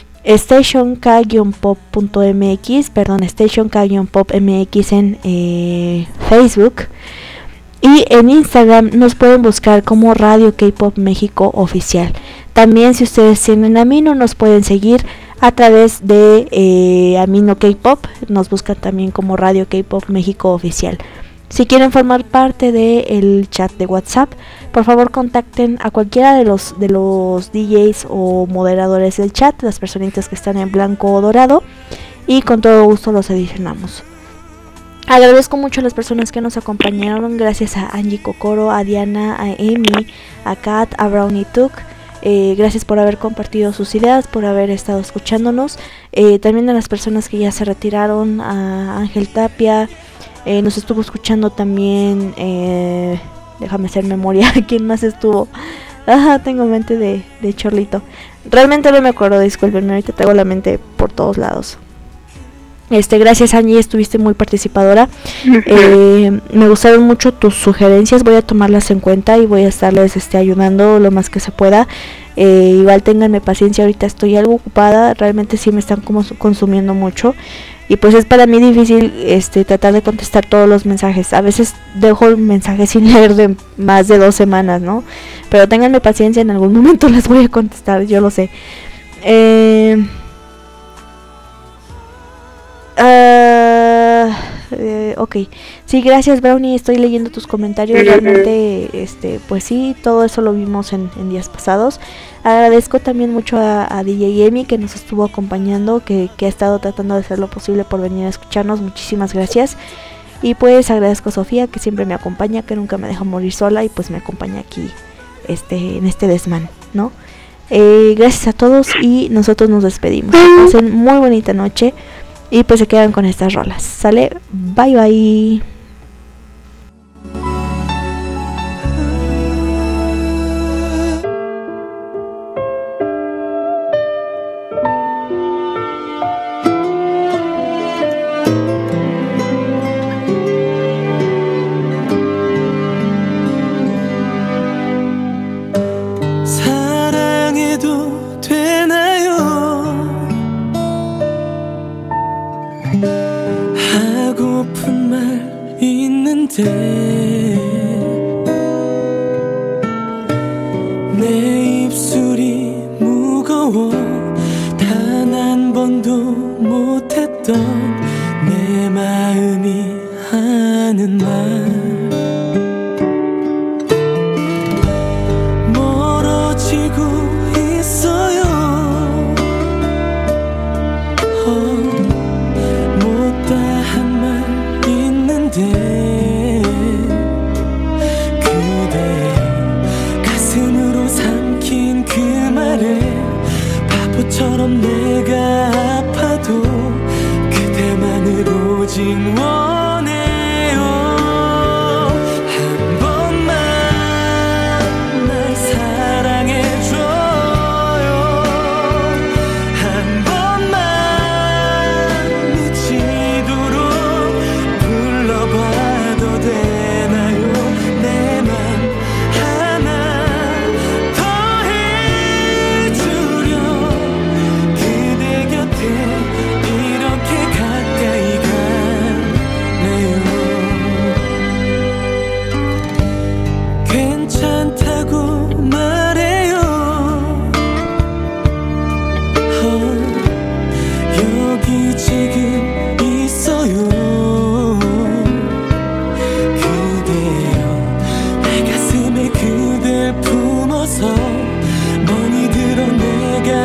stationk-pop.mx, stationk-pop.mx en Facebook, y en Instagram nos pueden buscar como Radio K-Pop México Oficial. También si ustedes tienen Amino nos pueden seguir a través de Amino K-Pop, nos buscan también como Radio K-Pop México Oficial. Si quieren formar parte del chat de WhatsApp, por favor contacten a cualquiera de los DJs o moderadores del chat, las personitas que están en blanco o dorado, y con todo gusto los adicionamos. Agradezco mucho a las personas que nos acompañaron, gracias a Angie Kokoro, a Diana, a Amy, a Kat, a Brownie Tuk. Gracias por haber compartido sus ideas, por haber estado escuchándonos. También a las personas que ya se retiraron, a Ángel Tapia. Nos estuvo escuchando también, déjame hacer memoria, ¿quién más estuvo? Tengo mente de chorlito. Realmente no me acuerdo, discúlpenme, ahorita traigo la mente por todos lados. Gracias Angie, estuviste muy participadora. Me gustaron mucho tus sugerencias, voy a tomarlas en cuenta y voy a estarles ayudando lo más que se pueda. Igual ténganme paciencia, ahorita estoy algo ocupada, realmente sí me están como consumiendo mucho. Y pues es para mí difícil tratar de contestar todos los mensajes. A veces dejo mensajes sin leer de más de 2 semanas, ¿no? Pero ténganme paciencia, en algún momento les voy a contestar, yo lo sé. Ok, sí, gracias Brownie, estoy leyendo tus comentarios. Realmente, pues sí, todo eso lo vimos en días pasados. Agradezco también mucho a DJ Emi, que nos estuvo acompañando, que ha estado tratando de hacer lo posible por venir a escucharnos. Muchísimas gracias. Y pues agradezco a Sofía, que siempre me acompaña, que nunca me deja morir sola, y pues me acompaña aquí en este desmán, ¿no? Gracias a todos y nosotros nos despedimos. Que pasen muy bonita noche y pues se quedan con estas rolas. ¿Sale? Bye bye. 사랑해도 되나요? 하고픈 말 있는데 내 입술이 무거워 단 한 번도 못했던 내 마음이 하는 말 멀어지고 있어요. 못다 한 말 있는데 그대 가슴으로 삼킨 그 말에 바보처럼 내가 아파도 그대만을 오직 원해요. 한 번만 날 사랑해줘요. 한 번만 미치도록 불러봐도 되나요? 내 맘 하나 더 해주려 그대 곁에 이렇게 가까이 가네요. 괜찮다고 말해요. 여기 지금 있어요. 그대여 내 가슴에 그댈 품어서 멍이 들어 내가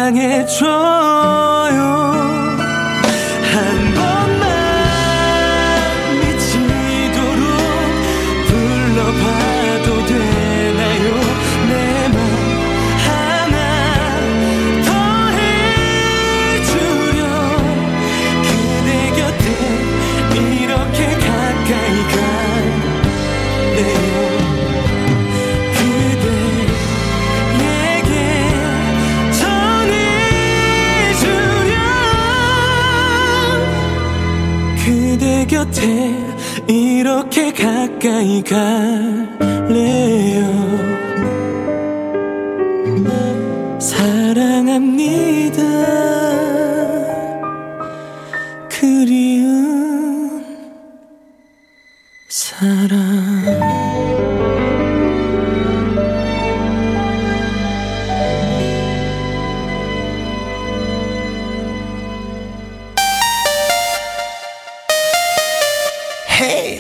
사랑해줘요 한 번만 미치도록 불러봐도 되나요 내 맘 하나 더 해주려 그대 곁에 이렇게 가까이 가네요 그대 곁에 이렇게 가까이 갈래요 사랑합니다 그리운 사람 Hey.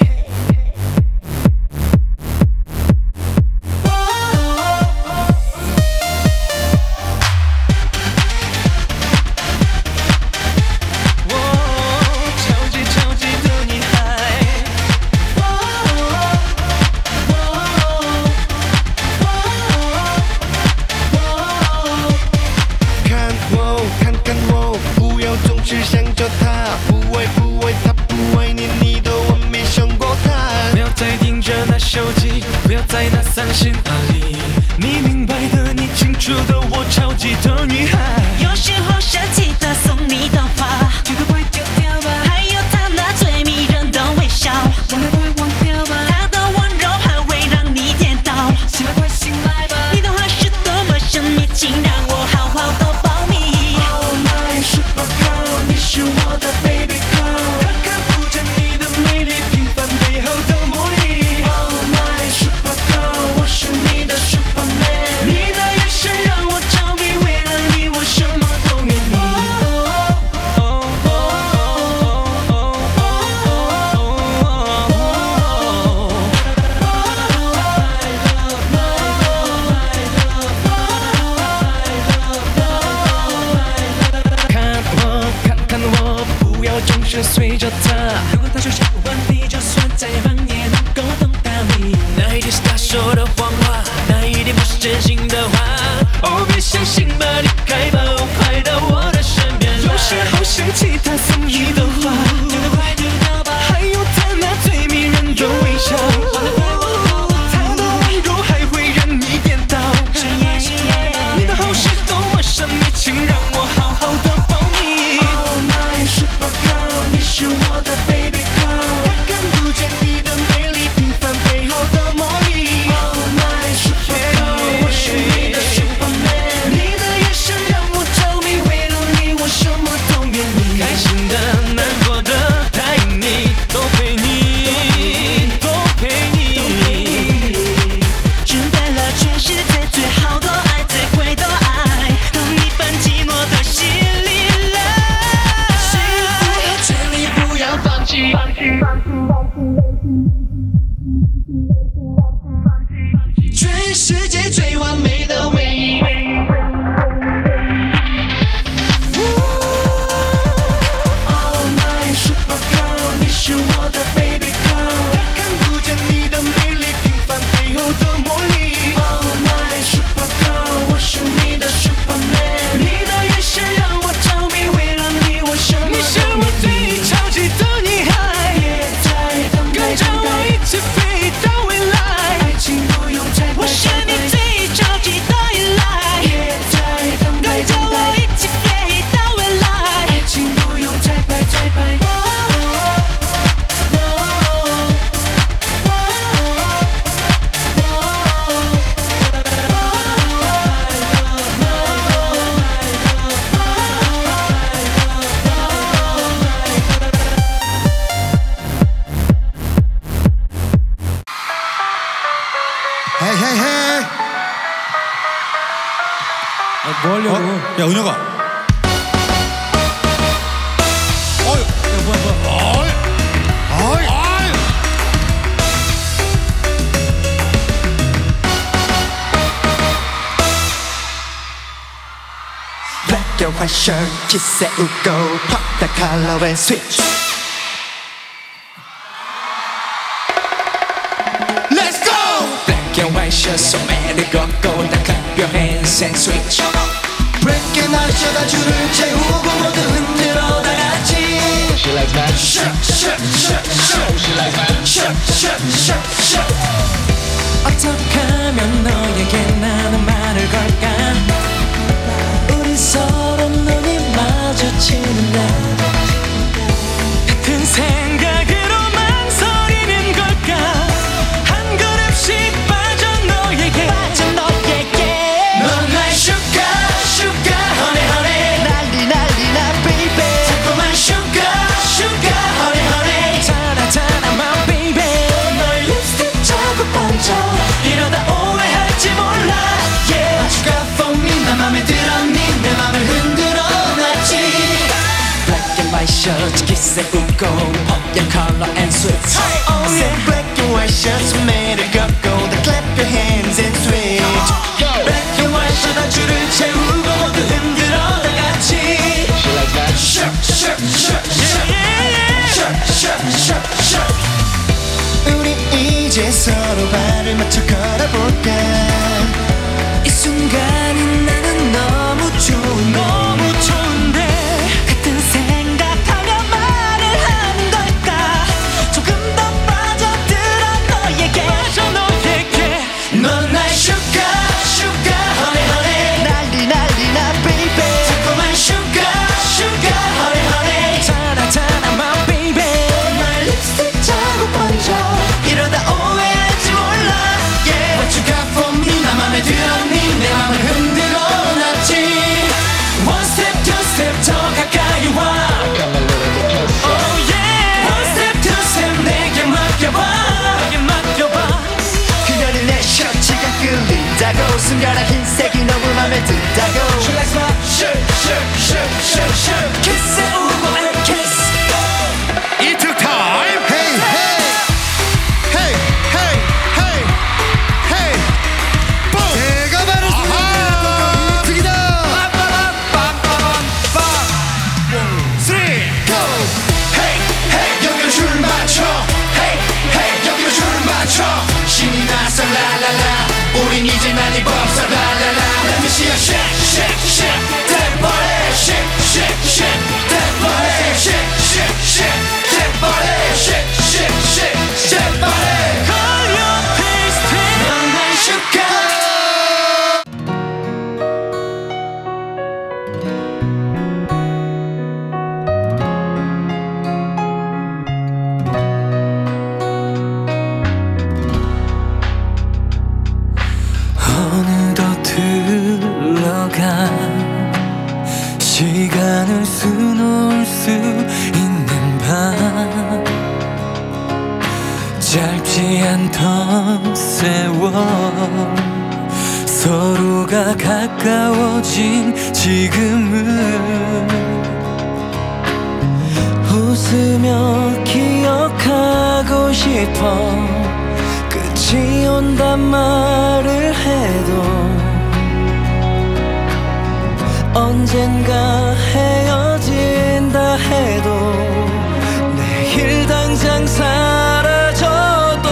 뭐 하려고? 야 은혁아. 어이. 야 뭐야. 어이. Black and white shirt 기세우고 Pop the color and switch Let's go! Black and white shirt 소매를 걷고 다 clap your hands and switch Black and white shirt 줄을 채우고 모두 흔들어 다 같이 She likes that Shirt, shirt, shirt, shirt She likes that Shirt, shirt, shirt, shirt 어떻게 하면 너에게 나는 말을 걸까 우리 서로 눈이 마주치는데 같은 생각으로 망설이는 걸까 한 걸음씩 빠져 너에게 넌 나의 sugar, sugar, honey, honey 난리 난리 나 baby 자꾸만 sugar, sugar, honey, honey 타나타나 my baby 너의 립스틱 자꾸 번져 이러다 오해할지 몰라 Yeah What you got for me 나 맘에 들었니 내 맘을 흔들어 놨지 Black and white shirt 기세우고 Pop your color and switch I said black and white shirts 매를 걷고 다 clap your hands and switch Black and white shirt 줄을 채우고 모두 흔들어 다 같이 She likes that Shirt, shirt, shirt, shirt Shirt, shirt, shirt, shirt 우리 이제 서로 발을 맞춰 걸어볼까 이 순간이 나는 너무 좋은데 같은 생각하며 말을 하는 걸까 조금 더 빠져들어 너에게 넌 나의 sugar, sugar, honey, honey 난리 난리 나 baby 자꾸만 sugar, sugar, honey, honey 타나타나 my baby 너의 립스틱 자꾸 번져 이러다 오해할지 몰라 Yeah What you got for me 나 맘에 들었니 내 맘을 흔들어 놨지 One step, two step 더 가까이 와 oh yeah One step, two step 내게 맡겨봐 그녀는 내 셔츠가 끌린다고 순간아 흰색이 너무 맘에 든다고 She likes my shirt, shirt, shirt, shirt, shirt 기세우고 and kiss 이특 타임 헤이 헤이 헤이 헤이 헤이 헤이 뽕 내가 말을 아하 이특이다 빰빰빰빰빰 3 go Hey, hey 여기로 줄 맞춰 Hey, hey 여기로 줄 맞춰 신이 나서 라라라 우린 이제 많이 벗어 라라라 Let me see you shake, shake, shake That body shake, shake, shake That body shake, shake, shake That body shake, shake, shake That body Call your face 넌 나의 sugar 어느덧 흘러가 시간을 수놓을 수 있는 밤 짧지 않던 세월 서로가 가까워진 지금은 웃으며 기억하고 싶어 끝이 온단 말을 해도 언젠가 헤어진다 해도 내일 당장 사라져도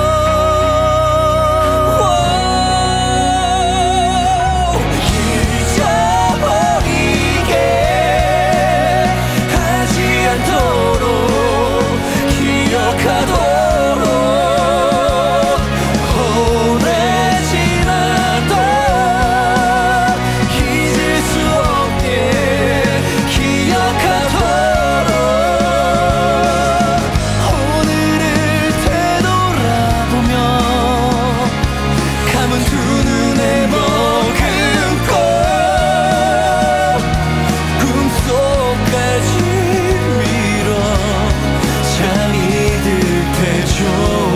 잊어버리게 하지 않도록 기억하도록 오래 지나도 잊을 수 없게 기억하도록 오늘을 되돌아보며 감은 두 눈에 머금고 꿈속까지 밀어 잠이 들 테죠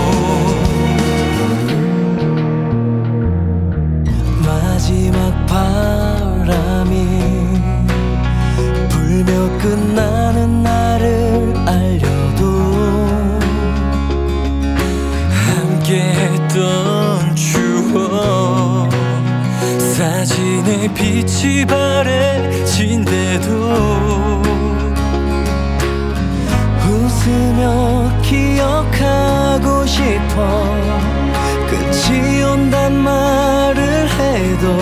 마지막 바람이 불며 끝나는 날을 알려도 함께했던 추억 사진에 빛이 바래 끝이 온단 말을 해도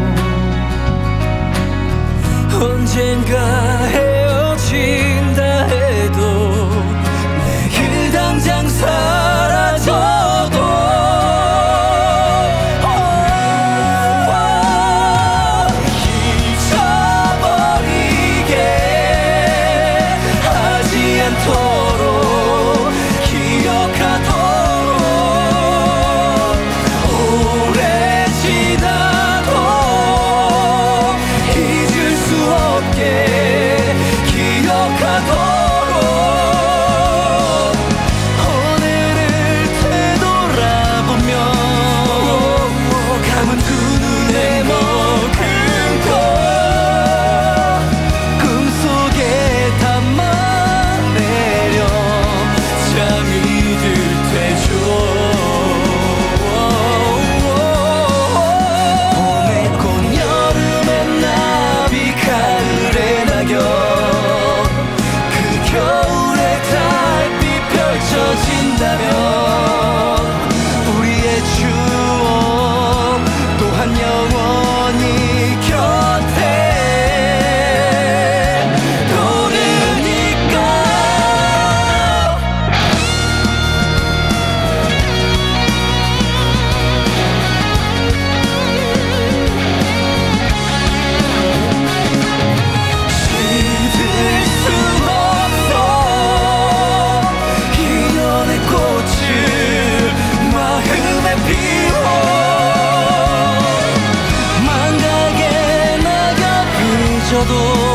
언젠가 헤어진다 해도 내일 당장 사라져도 잊어버리게 하지 않도록 기억하도록 오래 지나도 잊을 수 없게 기억하도록 오늘을 되돌아보며 감은 두 눈에 머금고 꿈속에 담아내려 잠이 들 테죠 봄의 꽃 여름의 나비 가을의 낙엽 그 겨울의 달빛 펼쳐진다면 우리의 추억 또한 영원히 곁에 오르니까 시들 수 없어 인연의 꽃을 마음에 피워 망각의 낙엽이 져도